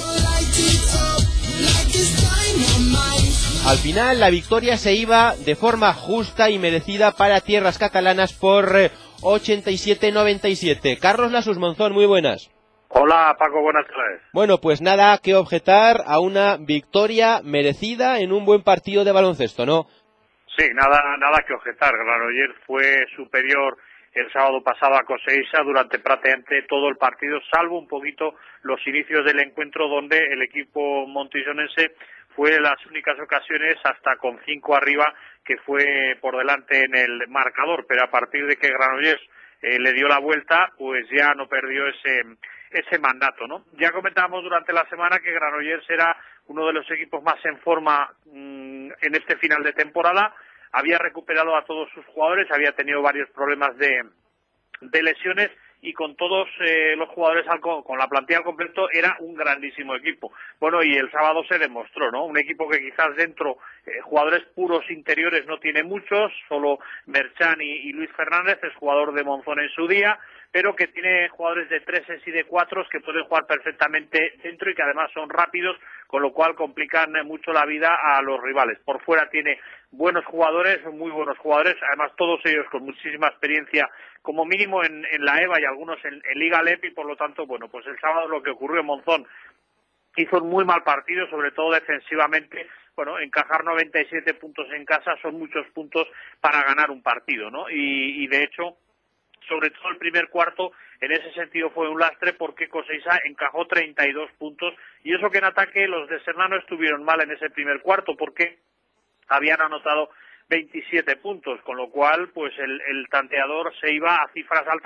Al final la victoria se iba de forma justa y merecida para tierras catalanas por ochenta y siete noventa y siete. Carlos Lasus Monzón, muy buenas. Hola Paco, buenas tardes. Bueno, pues nada que objetar a una victoria merecida en un buen partido de baloncesto, ¿no? Sí, nada, nada que objetar. Granollers fue superior el sábado pasado a Coseísa durante prácticamente todo el partido, salvo un poquito los inicios del encuentro donde el equipo montisonense fue las únicas ocasiones hasta con cinco arriba que fue por delante en el marcador, pero a partir de que Granollers eh, le dio la vuelta, pues ya no perdió ese ese mandato, ¿no? Ya comentábamos durante la semana que Granollers era uno de los equipos más en forma mmm, en este final de temporada, había recuperado a todos sus jugadores, había tenido varios problemas de, de lesiones y con todos eh, los jugadores al, con la plantilla al completo era un grandísimo equipo. Bueno, y el sábado se demostró, ¿no? Un equipo que quizás dentro eh, jugadores puros interiores no tiene muchos, solo Merchan y, y Luis Fernández, es jugador de Monzón en su día, pero que tiene jugadores de treses y de cuatros que pueden jugar perfectamente dentro y que además son rápidos, con lo cual complican mucho la vida a los rivales. Por fuera tiene buenos jugadores, muy buenos jugadores, además todos ellos con muchísima experiencia, como mínimo en, en la E V A y algunos en, en Liga L E P, y por lo tanto, bueno, pues el sábado lo que ocurrió en Monzón hizo un muy mal partido, sobre todo defensivamente. Bueno, encajar noventa y siete puntos en casa son muchos puntos para ganar un partido, ¿no? Y, y de hecho, sobre todo el primer cuarto, en ese sentido fue un lastre porque Coseísa encajó treinta y dos puntos, y eso que en ataque los de Serrano estuvieron mal en ese primer cuarto porque habían anotado veintisiete puntos, con lo cual pues el, el tanteador se iba a cifras altas,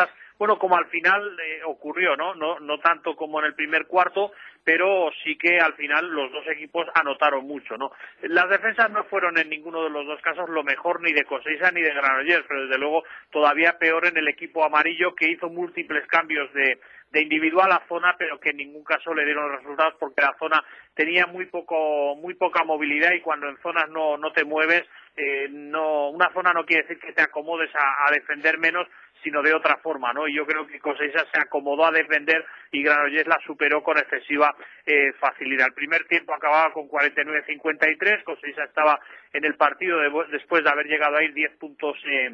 bueno, como al final eh, ocurrió, ¿no? ¿no? No tanto como en el primer cuarto, pero sí que al final los dos equipos anotaron mucho, ¿no? Las defensas no fueron en ninguno de los dos casos lo mejor ni de Coseiza ni de Granollers, pero desde luego todavía peor en el equipo amarillo, que hizo múltiples cambios de, de individual a zona, pero que en ningún caso le dieron resultados porque la zona tenía muy poco, muy poca movilidad, y cuando en zonas no, no te mueves, eh, no, una zona no quiere decir que te acomodes a, a defender menos, sino de otra forma, ¿no? Y yo creo que Coseiza se acomodó a defender y Granollers la superó con excesiva eh, facilidad. El primer tiempo acababa con cuarenta y nueve a cincuenta y tres, Coseiza estaba en el partido de, después de haber llegado a ir diez puntos eh,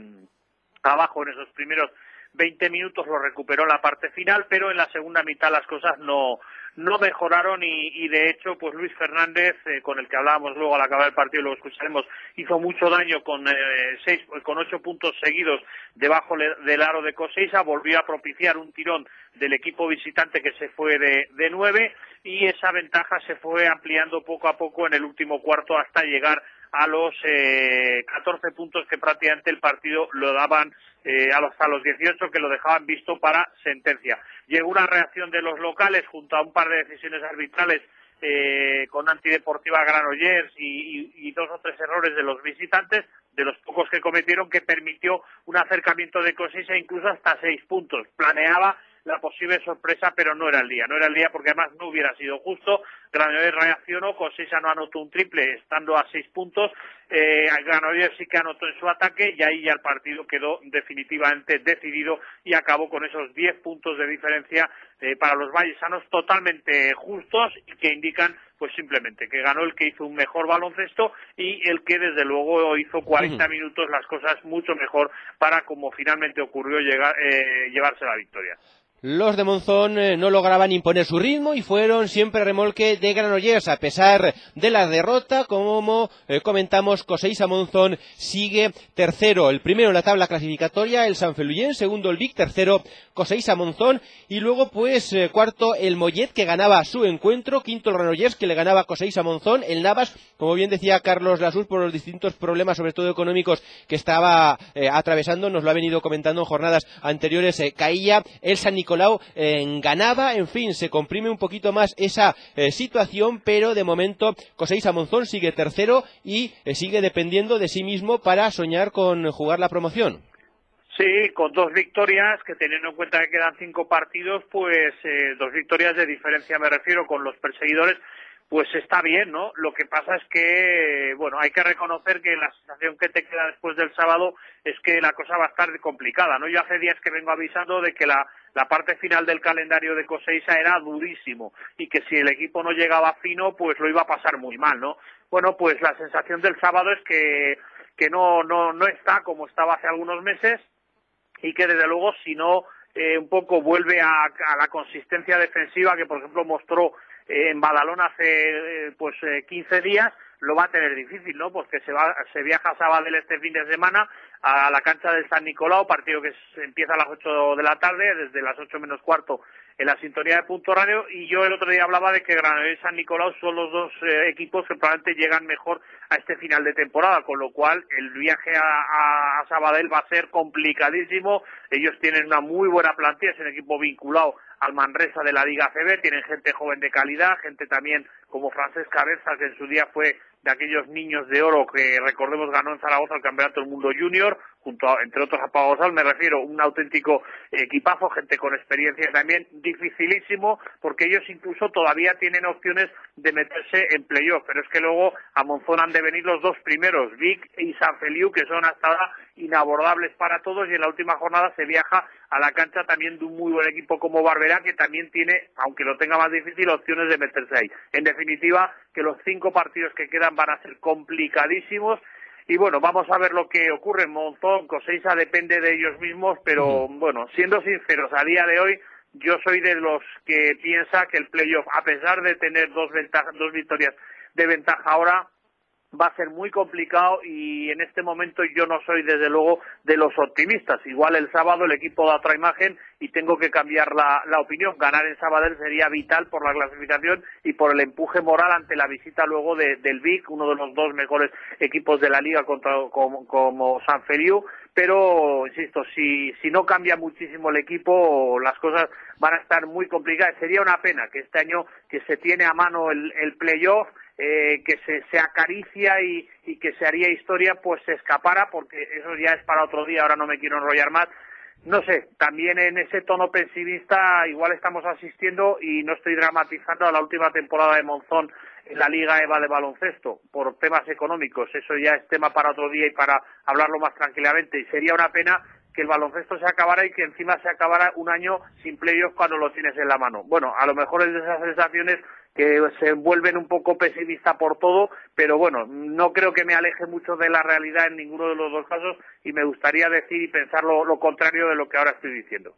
abajo en esos primeros veinte minutos, lo recuperó en la parte final, pero en la segunda mitad las cosas no no mejoraron y, y de hecho pues Luis Fernández, eh, con el que hablábamos luego al acabar el partido, luego escucharemos, hizo mucho daño con eh, seis, con ocho puntos seguidos debajo le, del aro de Coseiza, volvió a propiciar un tirón del equipo visitante que se fue de, de nueve, y esa ventaja se fue ampliando poco a poco en el último cuarto hasta llegar a los eh, catorce puntos que prácticamente el partido lo daban eh, a los, a los dieciocho, que lo dejaban visto para sentencia. Llegó una reacción de los locales junto a un par de decisiones arbitrales eh, con antideportiva Granollers y, y, y dos o tres errores de los visitantes, de los pocos que cometieron, que permitió un acercamiento de Coseiza incluso hasta seis puntos. Planeaba la posible sorpresa, pero no era el día, no era el día porque además no hubiera sido justo. Granollers reaccionó, Coseiza no anotó un triple estando a seis puntos, eh, Granollers sí que anotó en su ataque y ahí ya el partido quedó definitivamente decidido y acabó con esos diez puntos de diferencia eh, para los vallesanos totalmente justos y que indican pues simplemente que ganó el que hizo un mejor baloncesto y el que desde luego hizo cuarenta uh-huh. minutos las cosas mucho mejor para, como finalmente ocurrió, llegar, eh, llevarse la victoria. Los de Monzón eh, no lograban imponer su ritmo y fueron siempre remolque de Granollers, a pesar de la derrota. Como eh, comentamos, Coseiza Monzón sigue tercero, el primero en la tabla clasificatoria, el Sanfelullén, segundo el Vic, tercero Coseiza Monzón, y luego pues eh, cuarto el Mollet, que ganaba su encuentro, quinto el Granollers, que le ganaba Coseiza Monzón, el Navas, como bien decía Carlos Lasús, por los distintos problemas, sobre todo económicos, que estaba eh, atravesando, nos lo ha venido comentando en jornadas anteriores, eh, caía, el San Nicolás Nicolau eh, ganaba, en fin, se comprime un poquito más esa eh, situación, pero de momento Coseiza Monzón sigue tercero y eh, sigue dependiendo de sí mismo para soñar con jugar la promoción. Sí, con dos victorias, que teniendo en cuenta que quedan cinco partidos, pues eh, dos victorias de diferencia me refiero con los perseguidores, pues está bien, ¿no? Lo que pasa es que, bueno, hay que reconocer que la sensación que te queda después del sábado es que la cosa va a estar complicada, ¿no? Yo hace días que vengo avisando de que la, la parte final del calendario de Coseiza era durísimo y que si el equipo no llegaba fino, pues lo iba a pasar muy mal, ¿no? Bueno, pues la sensación del sábado es que, que no, no, no está como estaba hace algunos meses y que desde luego si no eh, un poco vuelve a, a la consistencia defensiva que por ejemplo mostró en Badalona hace eh, pues eh, quince días, lo va a tener difícil, ¿no? Porque se va, se viaja a Sabadell este fin de semana a la cancha del San Nicolau, partido que empieza a las ocho de la tarde, desde las ocho menos cuarto en la sintonía de Punto Radio, y yo el otro día hablaba de que Granollers y San Nicolau son los dos eh, equipos que probablemente llegan mejor a este final de temporada, con lo cual el viaje a, a, a Sabadell va a ser complicadísimo. Ellos tienen una muy buena plantilla, es un equipo vinculado al Manresa de la Liga C B, tienen gente joven de calidad, gente también como Francesc Cabeza, que en su día fue de aquellos niños de oro que, recordemos, ganó en Zaragoza el Campeonato del Mundo Junior, junto a, entre otros, a Pau Gasol, me refiero, un auténtico equipazo, gente con experiencia también, dificilísimo, porque ellos incluso todavía tienen opciones de meterse en playoff, pero es que luego a Monzón han de venir los dos primeros, Vic y San Feliu, que son hasta ahora inabordables para todos, y en la última jornada se viaja a la cancha también de un muy buen equipo como Barberá, que también tiene, aunque lo tenga más difícil, opciones de meterse ahí. En definitiva, que los cinco partidos que quedan van a ser complicadísimos, y bueno, vamos a ver lo que ocurre en Monzón. Coseiza depende de ellos mismos, pero bueno, siendo sinceros, a día de hoy yo soy de los que piensa que el playoff, a pesar de tener dos ventajas, dos victorias de ventaja ahora, va a ser muy complicado y en este momento yo no soy desde luego de los optimistas. Igual el sábado el equipo da otra imagen y tengo que cambiar la, la opinión. Ganar en Sabadell sería vital por la clasificación y por el empuje moral ante la visita luego de, del Vic, uno de los dos mejores equipos de la liga contra, como, como Sant Feliu. Pero, insisto, si, si no cambia muchísimo el equipo, las cosas van a estar muy complicadas. Sería una pena que este año que se tiene a mano el, el playoff, eh, que se, se acaricia y, y que se haría historia, pues se escapara, porque eso ya es para otro día, ahora no me quiero enrollar más. No sé, también en ese tono pesimista igual estamos asistiendo, y no estoy dramatizando, a la última temporada de Monzón en la Liga E V A de baloncesto por temas económicos. Eso ya es tema para otro día y para hablarlo más tranquilamente, y sería una pena que el baloncesto se acabara y que encima se acabara un año sin playoffs cuando lo tienes en la mano. Bueno, a lo mejor es de esas sensaciones que se vuelven un poco pesimista por todo, pero bueno, no creo que me aleje mucho de la realidad en ninguno de los dos casos, y me gustaría decir y pensar lo, lo contrario de lo que ahora estoy diciendo.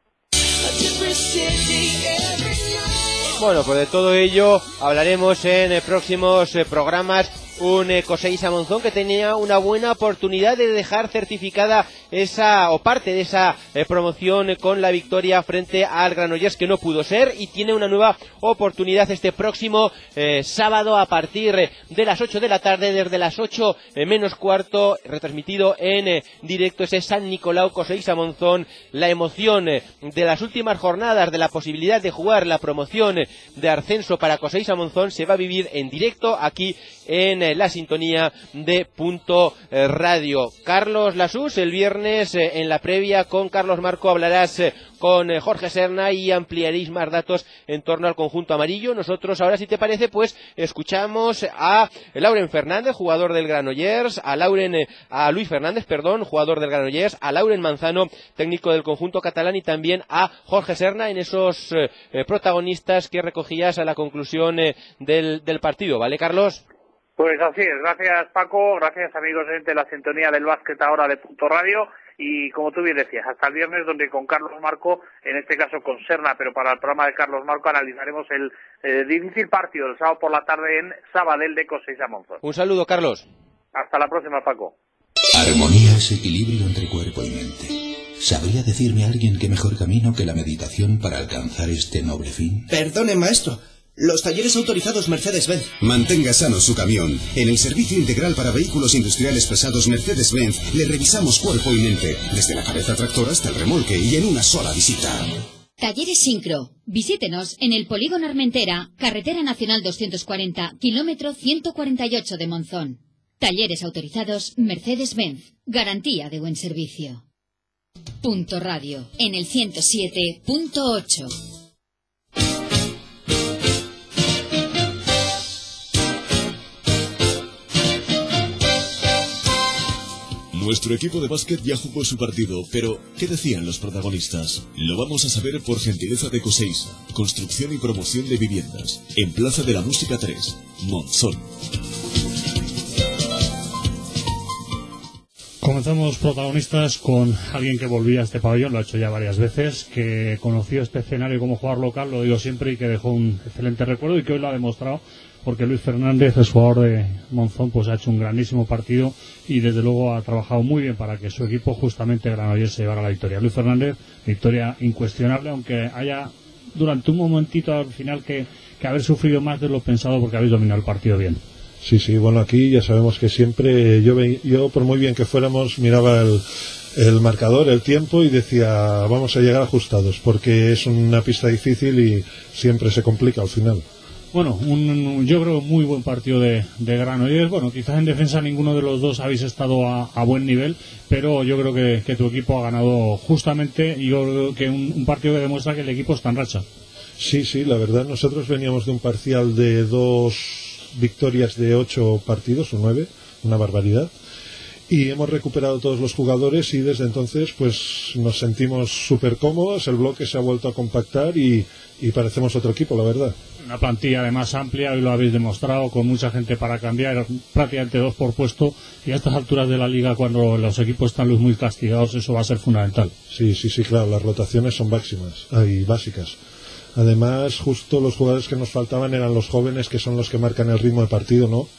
Bueno, pues de todo ello hablaremos en eh, próximos eh, programas. Un eh, Coseiza Monzón que tenía una buena oportunidad de dejar certificada esa, o parte de esa eh, promoción eh, con la victoria frente al Granollers, que no pudo ser, y tiene una nueva oportunidad este próximo eh, sábado a partir eh, de las ocho de la tarde, desde las ocho eh, menos cuarto, retransmitido en eh, directo ese San Nicolau Coseiza Monzón. La emoción eh, de las últimas jornadas, de la posibilidad de jugar la promoción eh, de ascenso para Coseiza Monzón, se va a vivir en directo aquí en eh, la sintonía de Punto eh, Radio. Carlos Lasús, el viernes eh, en la previa con Carlos Marco hablarás eh, con eh, Jorge Serna y ampliaréis más datos en torno al conjunto amarillo. Nosotros ahora, si te parece, pues escuchamos a Lauren Fernández, jugador del Granollers, a Lauren eh, a Luis Fernández, perdón, jugador del Granollers, a Lauren Manzano, técnico del conjunto catalán, y también a Jorge Serna en esos eh, eh, protagonistas que recogías a la conclusión eh, del, del partido, ¿vale, Carlos? Pues así es, gracias Paco, gracias amigos de la sintonía del básquet ahora de Punto Radio, y como tú bien decías, hasta el viernes, donde con Carlos Marco, en este caso con Serna, pero para el programa de Carlos Marco analizaremos el eh, difícil partido del sábado por la tarde en Sabadell de Coseiza Monzón. Un saludo, Carlos. Hasta la próxima, Paco. Armonía es equilibrio entre cuerpo y mente. ¿Sabría decirme alguien qué mejor camino que la meditación para alcanzar este noble fin? Perdone, maestro. Los talleres autorizados Mercedes-Benz. Mantenga sano su camión. En el servicio integral para vehículos industriales pesados Mercedes-Benz le revisamos cuerpo y mente, desde la cabeza tractora hasta el remolque, y en una sola visita. Talleres Sincro. Visítenos en el Polígono Armentera, Carretera Nacional doscientos cuarenta, kilómetro ciento cuarenta y ocho de Monzón. Talleres autorizados Mercedes-Benz. Garantía de buen servicio. Punto Radio, en el ciento siete punto ocho. Nuestro equipo de básquet ya jugó su partido, pero ¿qué decían los protagonistas? Lo vamos a saber por gentileza de Coseiza, construcción y promoción de viviendas, en Plaza de la Música tres, Monzón. Comenzamos protagonistas con alguien que volvía a este pabellón, lo ha hecho ya varias veces, que conoció este escenario como jugador local, lo digo siempre, y que dejó un excelente recuerdo, y que hoy lo ha demostrado, porque Luis Fernández, el jugador de Monzón, pues ha hecho un grandísimo partido y desde luego ha trabajado muy bien para que su equipo, justamente Granollers, se llevara la victoria. Luis Fernández, victoria incuestionable, aunque haya durante un momentito al final que, que haber sufrido más de lo pensado, porque habéis dominado el partido bien. Sí, sí, bueno, aquí ya sabemos que siempre, yo, yo por muy bien que fuéramos, miraba el, el marcador, el tiempo, y decía, vamos a llegar ajustados, porque es una pista difícil y siempre se complica al final. Bueno, un, yo creo muy buen partido de, de Granollers. Bueno, quizás en defensa ninguno de los dos habéis estado a, a buen nivel, pero yo creo que, que tu equipo ha ganado justamente, y yo creo que un, un partido que demuestra que el equipo está en racha. Sí, sí, la verdad, nosotros veníamos de un parcial de dos victorias de ocho partidos, o nueve, una barbaridad, y hemos recuperado todos los jugadores, y desde entonces pues nos sentimos súper cómodos, el bloque se ha vuelto a compactar y, y parecemos otro equipo, la verdad. Una plantilla además amplia, hoy lo habéis demostrado, con mucha gente para cambiar, prácticamente dos por puesto, y a estas alturas de la liga, cuando los equipos están muy castigados, eso va a ser fundamental. Sí, sí, sí, claro, las rotaciones son máximas y básicas. Además, justo los jugadores que nos faltaban eran los jóvenes, que son los que marcan el ritmo de partido, ¿no?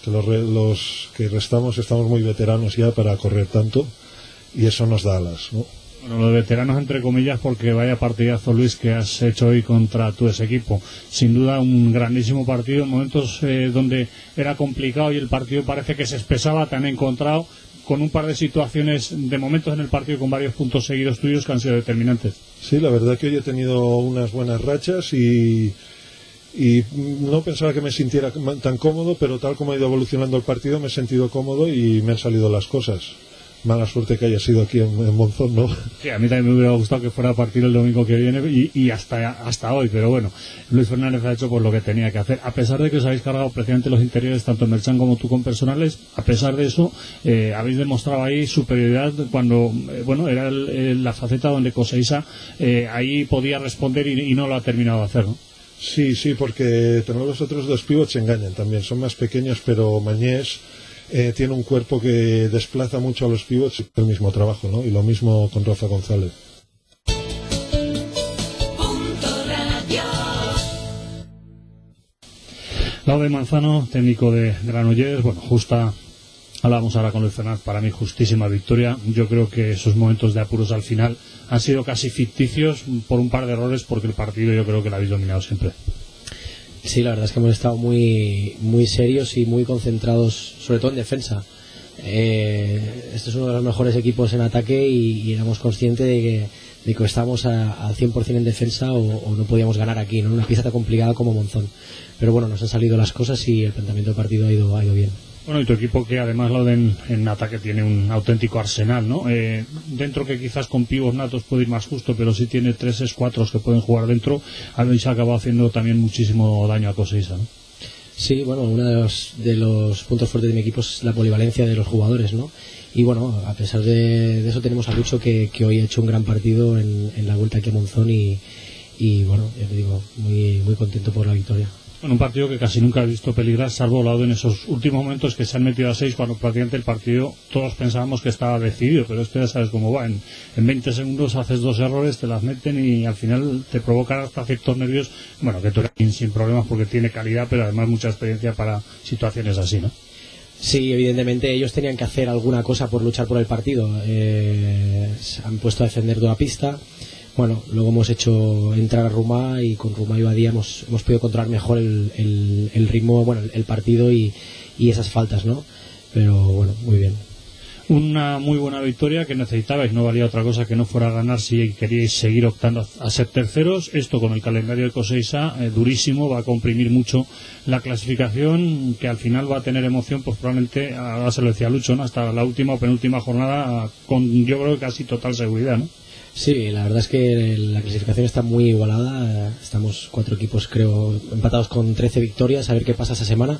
que los, re, los que restamos estamos muy veteranos ya para correr tanto, y eso nos da alas, ¿no? Bueno, los veteranos entre comillas, porque vaya partidazo, Luis, que has hecho hoy contra tu ex equipo. Sin duda un grandísimo partido, en momentos eh, donde era complicado y el partido parece que se espesaba, te han encontrado con un par de situaciones, de momentos en el partido con varios puntos seguidos tuyos que han sido determinantes. Sí, la verdad que hoy he tenido unas buenas rachas y, y no pensaba que me sintiera tan cómodo, pero tal como ha ido evolucionando el partido me he sentido cómodo y me han salido las cosas. Mala suerte que haya sido aquí en, en Monzón, ¿no? Sí, a mí también me hubiera gustado que fuera a partir el domingo que viene y, y hasta, hasta hoy, pero bueno, Luis Fernández ha hecho pues lo que tenía que hacer. A pesar de que os habéis cargado precisamente los interiores, tanto Merchan como tú con personales, a pesar de eso, eh, habéis demostrado ahí superioridad cuando, eh, bueno, era el, el, la faceta donde Coseiza eh, ahí podía responder y, y no lo ha terminado de hacer, ¿no? Sí, sí, porque tenemos los otros dos pivots engañan también, son más pequeños, pero Mañés Eh, tiene un cuerpo que desplaza mucho a los pivots, el mismo trabajo, ¿no? Y lo mismo con Rafa González. Laude Manzano, técnico de Granollers, bueno, justa, hablábamos ahora con Luis Fernández, para mí justísima victoria. Yo creo que esos momentos de apuros al final han sido casi ficticios por un par de errores, porque el partido yo creo que lo habéis dominado siempre. Sí, la verdad es que hemos estado muy muy serios y muy concentrados, sobre todo en defensa. Eh, este es uno de los mejores equipos en ataque y, y éramos conscientes de que, de que estábamos a, al cien por ciento en defensa o, o no podíamos ganar aquí, ¿no? Una pieza tan complicada como Monzón. Pero bueno, nos han salido las cosas y el planteamiento del partido ha ido, ha ido bien. Bueno, y tu equipo, que además lo en, en ataque tiene un auténtico arsenal, ¿no? Eh, dentro, que quizás con pibos natos puede ir más justo, pero sí tiene tres escuatros que pueden jugar dentro, habéis acabado haciendo también muchísimo daño a Coseiza, ¿no? Sí, bueno, uno de los, de los puntos fuertes de mi equipo es la polivalencia de los jugadores, ¿no? Y bueno, a pesar de, de eso tenemos a Lucho, que, que hoy ha hecho un gran partido en, en la vuelta aquí a Monzón y, y bueno, ya te digo, muy, muy contento por la victoria. Bueno, un partido que casi nunca he visto peligrar, salvo Laude en esos últimos momentos que se han metido a seis, cuando prácticamente el partido todos pensábamos que estaba decidido, pero esto ya sabes cómo va. En, en veinte segundos haces dos errores, te las meten y al final te provocan hasta ciertos nervios. Bueno, que tú eres sin problemas porque tiene calidad, pero además mucha experiencia para situaciones así, ¿no? Sí, evidentemente ellos tenían que hacer alguna cosa por luchar por el partido. Eh, se han puesto a defender toda la pista. Bueno, luego hemos hecho entrar a Rumá y con Rumá y Badía hemos, hemos podido controlar mejor el, el, el ritmo, bueno, el, el partido y, y esas faltas, ¿no? Pero bueno, muy bien. Una muy buena victoria que necesitabais, no valía otra cosa que no fuera a ganar si queríais seguir optando a ser terceros. Esto con el calendario de Coseiza, eh, durísimo, va a comprimir mucho la clasificación, que al final va a tener emoción, pues probablemente, ahora se lo decía Lucho, ¿no? Hasta la última o penúltima jornada, con yo creo que casi total seguridad, ¿no? Sí, la verdad es que la clasificación está muy igualada. Estamos cuatro equipos, creo, empatados con trece victorias. A ver qué pasa esta semana.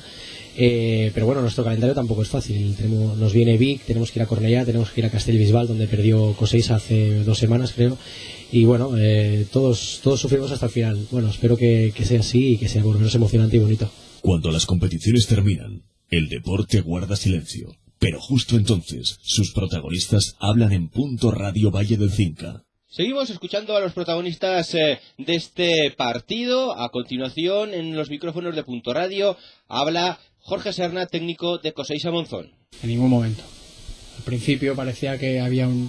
Eh, pero bueno, nuestro calendario tampoco es fácil. Tenemos, nos viene Vic, tenemos que ir a Cornellá, tenemos que ir a Castellbisbal, donde perdió Coseiza hace dos semanas, creo. Y bueno, eh, todos todos sufrimos hasta el final. Bueno, espero que, que sea así y que sea por lo menos emocionante y bonito. Cuando las competiciones terminan, el deporte guarda silencio. Pero justo entonces, sus protagonistas hablan en Punto Radio Valle del Cinca. Seguimos escuchando a los protagonistas eh, de este partido. A continuación, en los micrófonos de Punto Radio, habla Jorge Serna, técnico de Coseiza Monzón. En ningún momento. Al principio parecía que había un,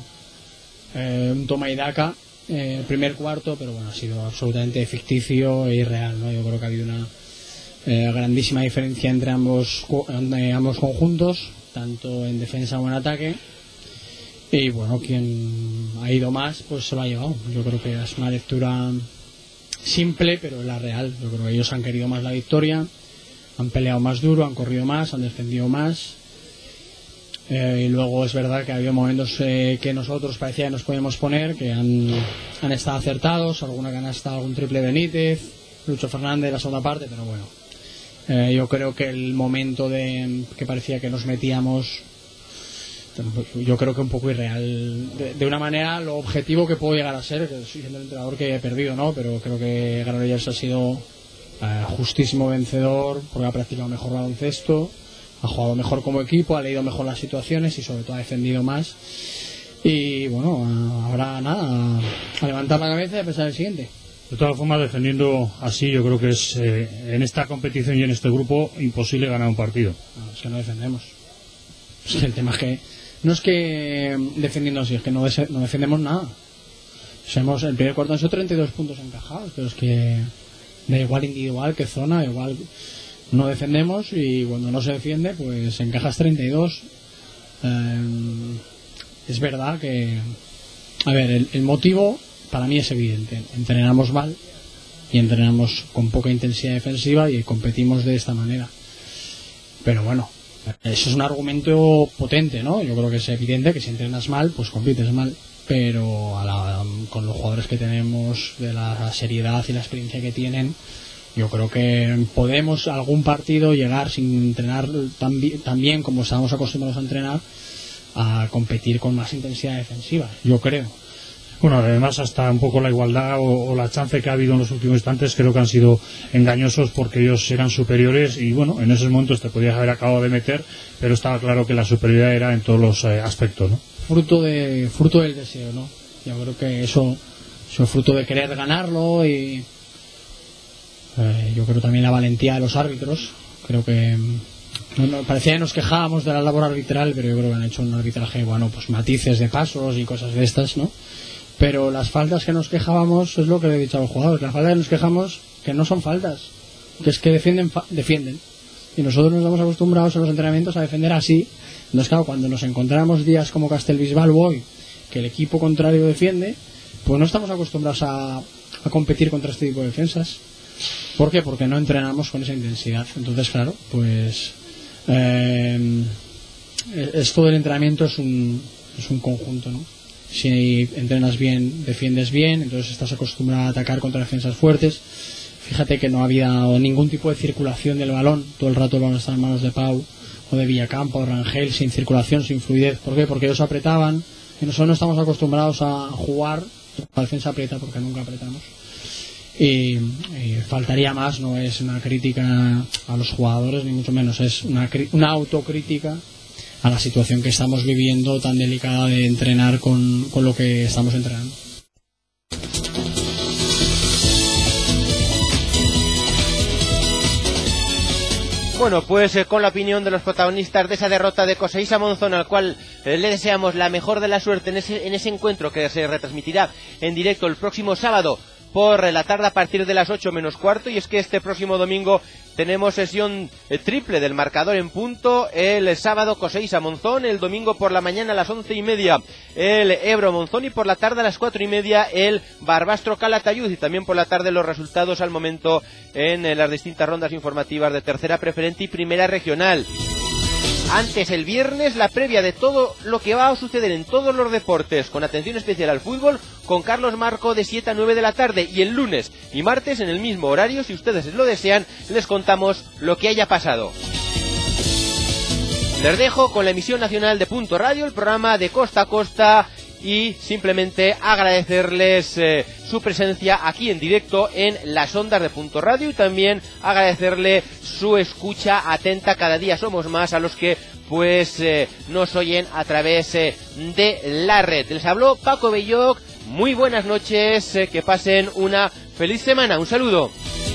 eh, un toma y daca en el primer cuarto, pero bueno, ha sido absolutamente ficticio e irreal, ¿no? Yo creo que ha habido una eh, grandísima diferencia entre ambos, eh, ambos conjuntos, tanto en defensa como en ataque. Y bueno, quien ha ido más, pues se lo ha llevado. Yo creo que es una lectura simple, pero la real. Yo creo que ellos han querido más la victoria, han peleado más duro, han corrido más, han defendido más. Eh, y luego es verdad que ha habido momentos eh, que nosotros parecía que nos podíamos poner, que han, han estado acertados, alguna canasta, algún triple Benítez, Lucho Fernández, la segunda parte, pero bueno. Eh, yo creo que el momento de que parecía que nos metíamos, yo creo que un poco irreal, de, de una manera lo objetivo que puedo llegar a ser, que soy siendo el entrenador que he perdido, ¿no? Pero creo que Granollers ha sido eh, justísimo vencedor, porque ha practicado mejor baloncesto, ha jugado mejor como equipo, ha leído mejor las situaciones y sobre todo ha defendido más. Y bueno, ahora nada, a levantar la cabeza y a pensar el siguiente. De todas formas, defendiendo así, yo creo que es eh, en esta competición y en este grupo imposible ganar un partido. No, es que no defendemos. Es que el tema es que no es que defendiendo así, es que no, des- no defendemos nada. O sea, hemos, el primer cuarto han sido treinta y dos puntos encajados, pero es que da igual individual que zona, igual no defendemos y cuando no se defiende, pues encajas treinta y dos. Eh, es verdad que, a ver, el, el motivo para mí es evidente. Entrenamos mal y entrenamos con poca intensidad defensiva y competimos de esta manera. Pero bueno, eso es un argumento potente, ¿no? Yo creo que es evidente que si entrenas mal, pues compites mal. Pero a la, con los jugadores que tenemos, de la seriedad y la experiencia que tienen, yo creo que podemos algún partido llegar sin entrenar tan, bi- tan bien como estábamos acostumbrados a entrenar, a competir con más intensidad defensiva, yo creo. Bueno, además hasta un poco la igualdad o, o la chance que ha habido en los últimos instantes creo que han sido engañosos porque ellos eran superiores y bueno, en esos momentos te podías haber acabado de meter, pero estaba claro que la superioridad era en todos los eh, aspectos, ¿no? Fruto de fruto del deseo, ¿no? Yo creo que eso, eso es fruto de querer ganarlo y eh, yo creo también la valentía de los árbitros. Creo que no, no, parecía que nos quejábamos de la labor arbitral, pero yo creo que han hecho un arbitraje, bueno, pues matices de pasos y cosas de estas, ¿no? Pero las faltas que nos quejábamos es lo que le he dicho a los jugadores, las faltas que nos quejamos que no son faltas, que es que defienden fa- defienden y nosotros nos estamos acostumbrados en los entrenamientos a defender así. Entonces claro, cuando nos encontramos días como Castelbisbal hoy, que el equipo contrario defiende, pues no estamos acostumbrados a, a competir contra este tipo de defensas. ¿Por qué? Porque no entrenamos con esa intensidad. Entonces claro, pues eh, esto del entrenamiento es un, es un conjunto, ¿no? Si entrenas bien, defiendes bien, entonces estás acostumbrado a atacar contra defensas fuertes. Fíjate que no había ningún tipo de circulación del balón, todo el rato el balón estaba en manos de Pau o de Villacampa o Rangel, sin circulación, sin fluidez. ¿Por qué? Porque ellos apretaban y nosotros no estamos acostumbrados a jugar, la defensa aprieta porque nunca apretamos. Y, y faltaría más, no es una crítica a los jugadores ni mucho menos, es una, cri- una autocrítica a la situación que estamos viviendo tan delicada de entrenar con, con lo que estamos entrenando. Bueno, pues eh, con la opinión de los protagonistas de esa derrota de Coseísa Monzón, al cual eh, le deseamos la mejor de la suerte en ese, en ese encuentro que se retransmitirá en directo el próximo sábado por la tarde a partir de las ocho menos cuarto, y es que este próximo domingo tenemos sesión eh, triple del marcador en punto. El sábado Coseísa Monzón, el domingo por la mañana a las once y media el Ebro Monzón y por la tarde a las cuatro y media el Barbastro Calatayud, y también por la tarde los resultados al momento en eh, las distintas rondas informativas de tercera preferente y primera regional. Antes, el viernes, la previa de todo lo que va a suceder en todos los deportes, con atención especial al fútbol, con Carlos Marco de siete a nueve de la tarde. Y el lunes y martes, en el mismo horario, si ustedes lo desean, les contamos lo que haya pasado. Les dejo con la emisión nacional de Punto Radio, el programa de costa a costa, y simplemente agradecerles eh, su presencia aquí en directo en las ondas de Punto Radio, y también agradecerle su escucha atenta. Cada día somos más a los que pues eh, nos oyen a través eh, de la red. Les habló Paco Belloc, muy buenas noches, eh, que pasen una feliz semana, un saludo.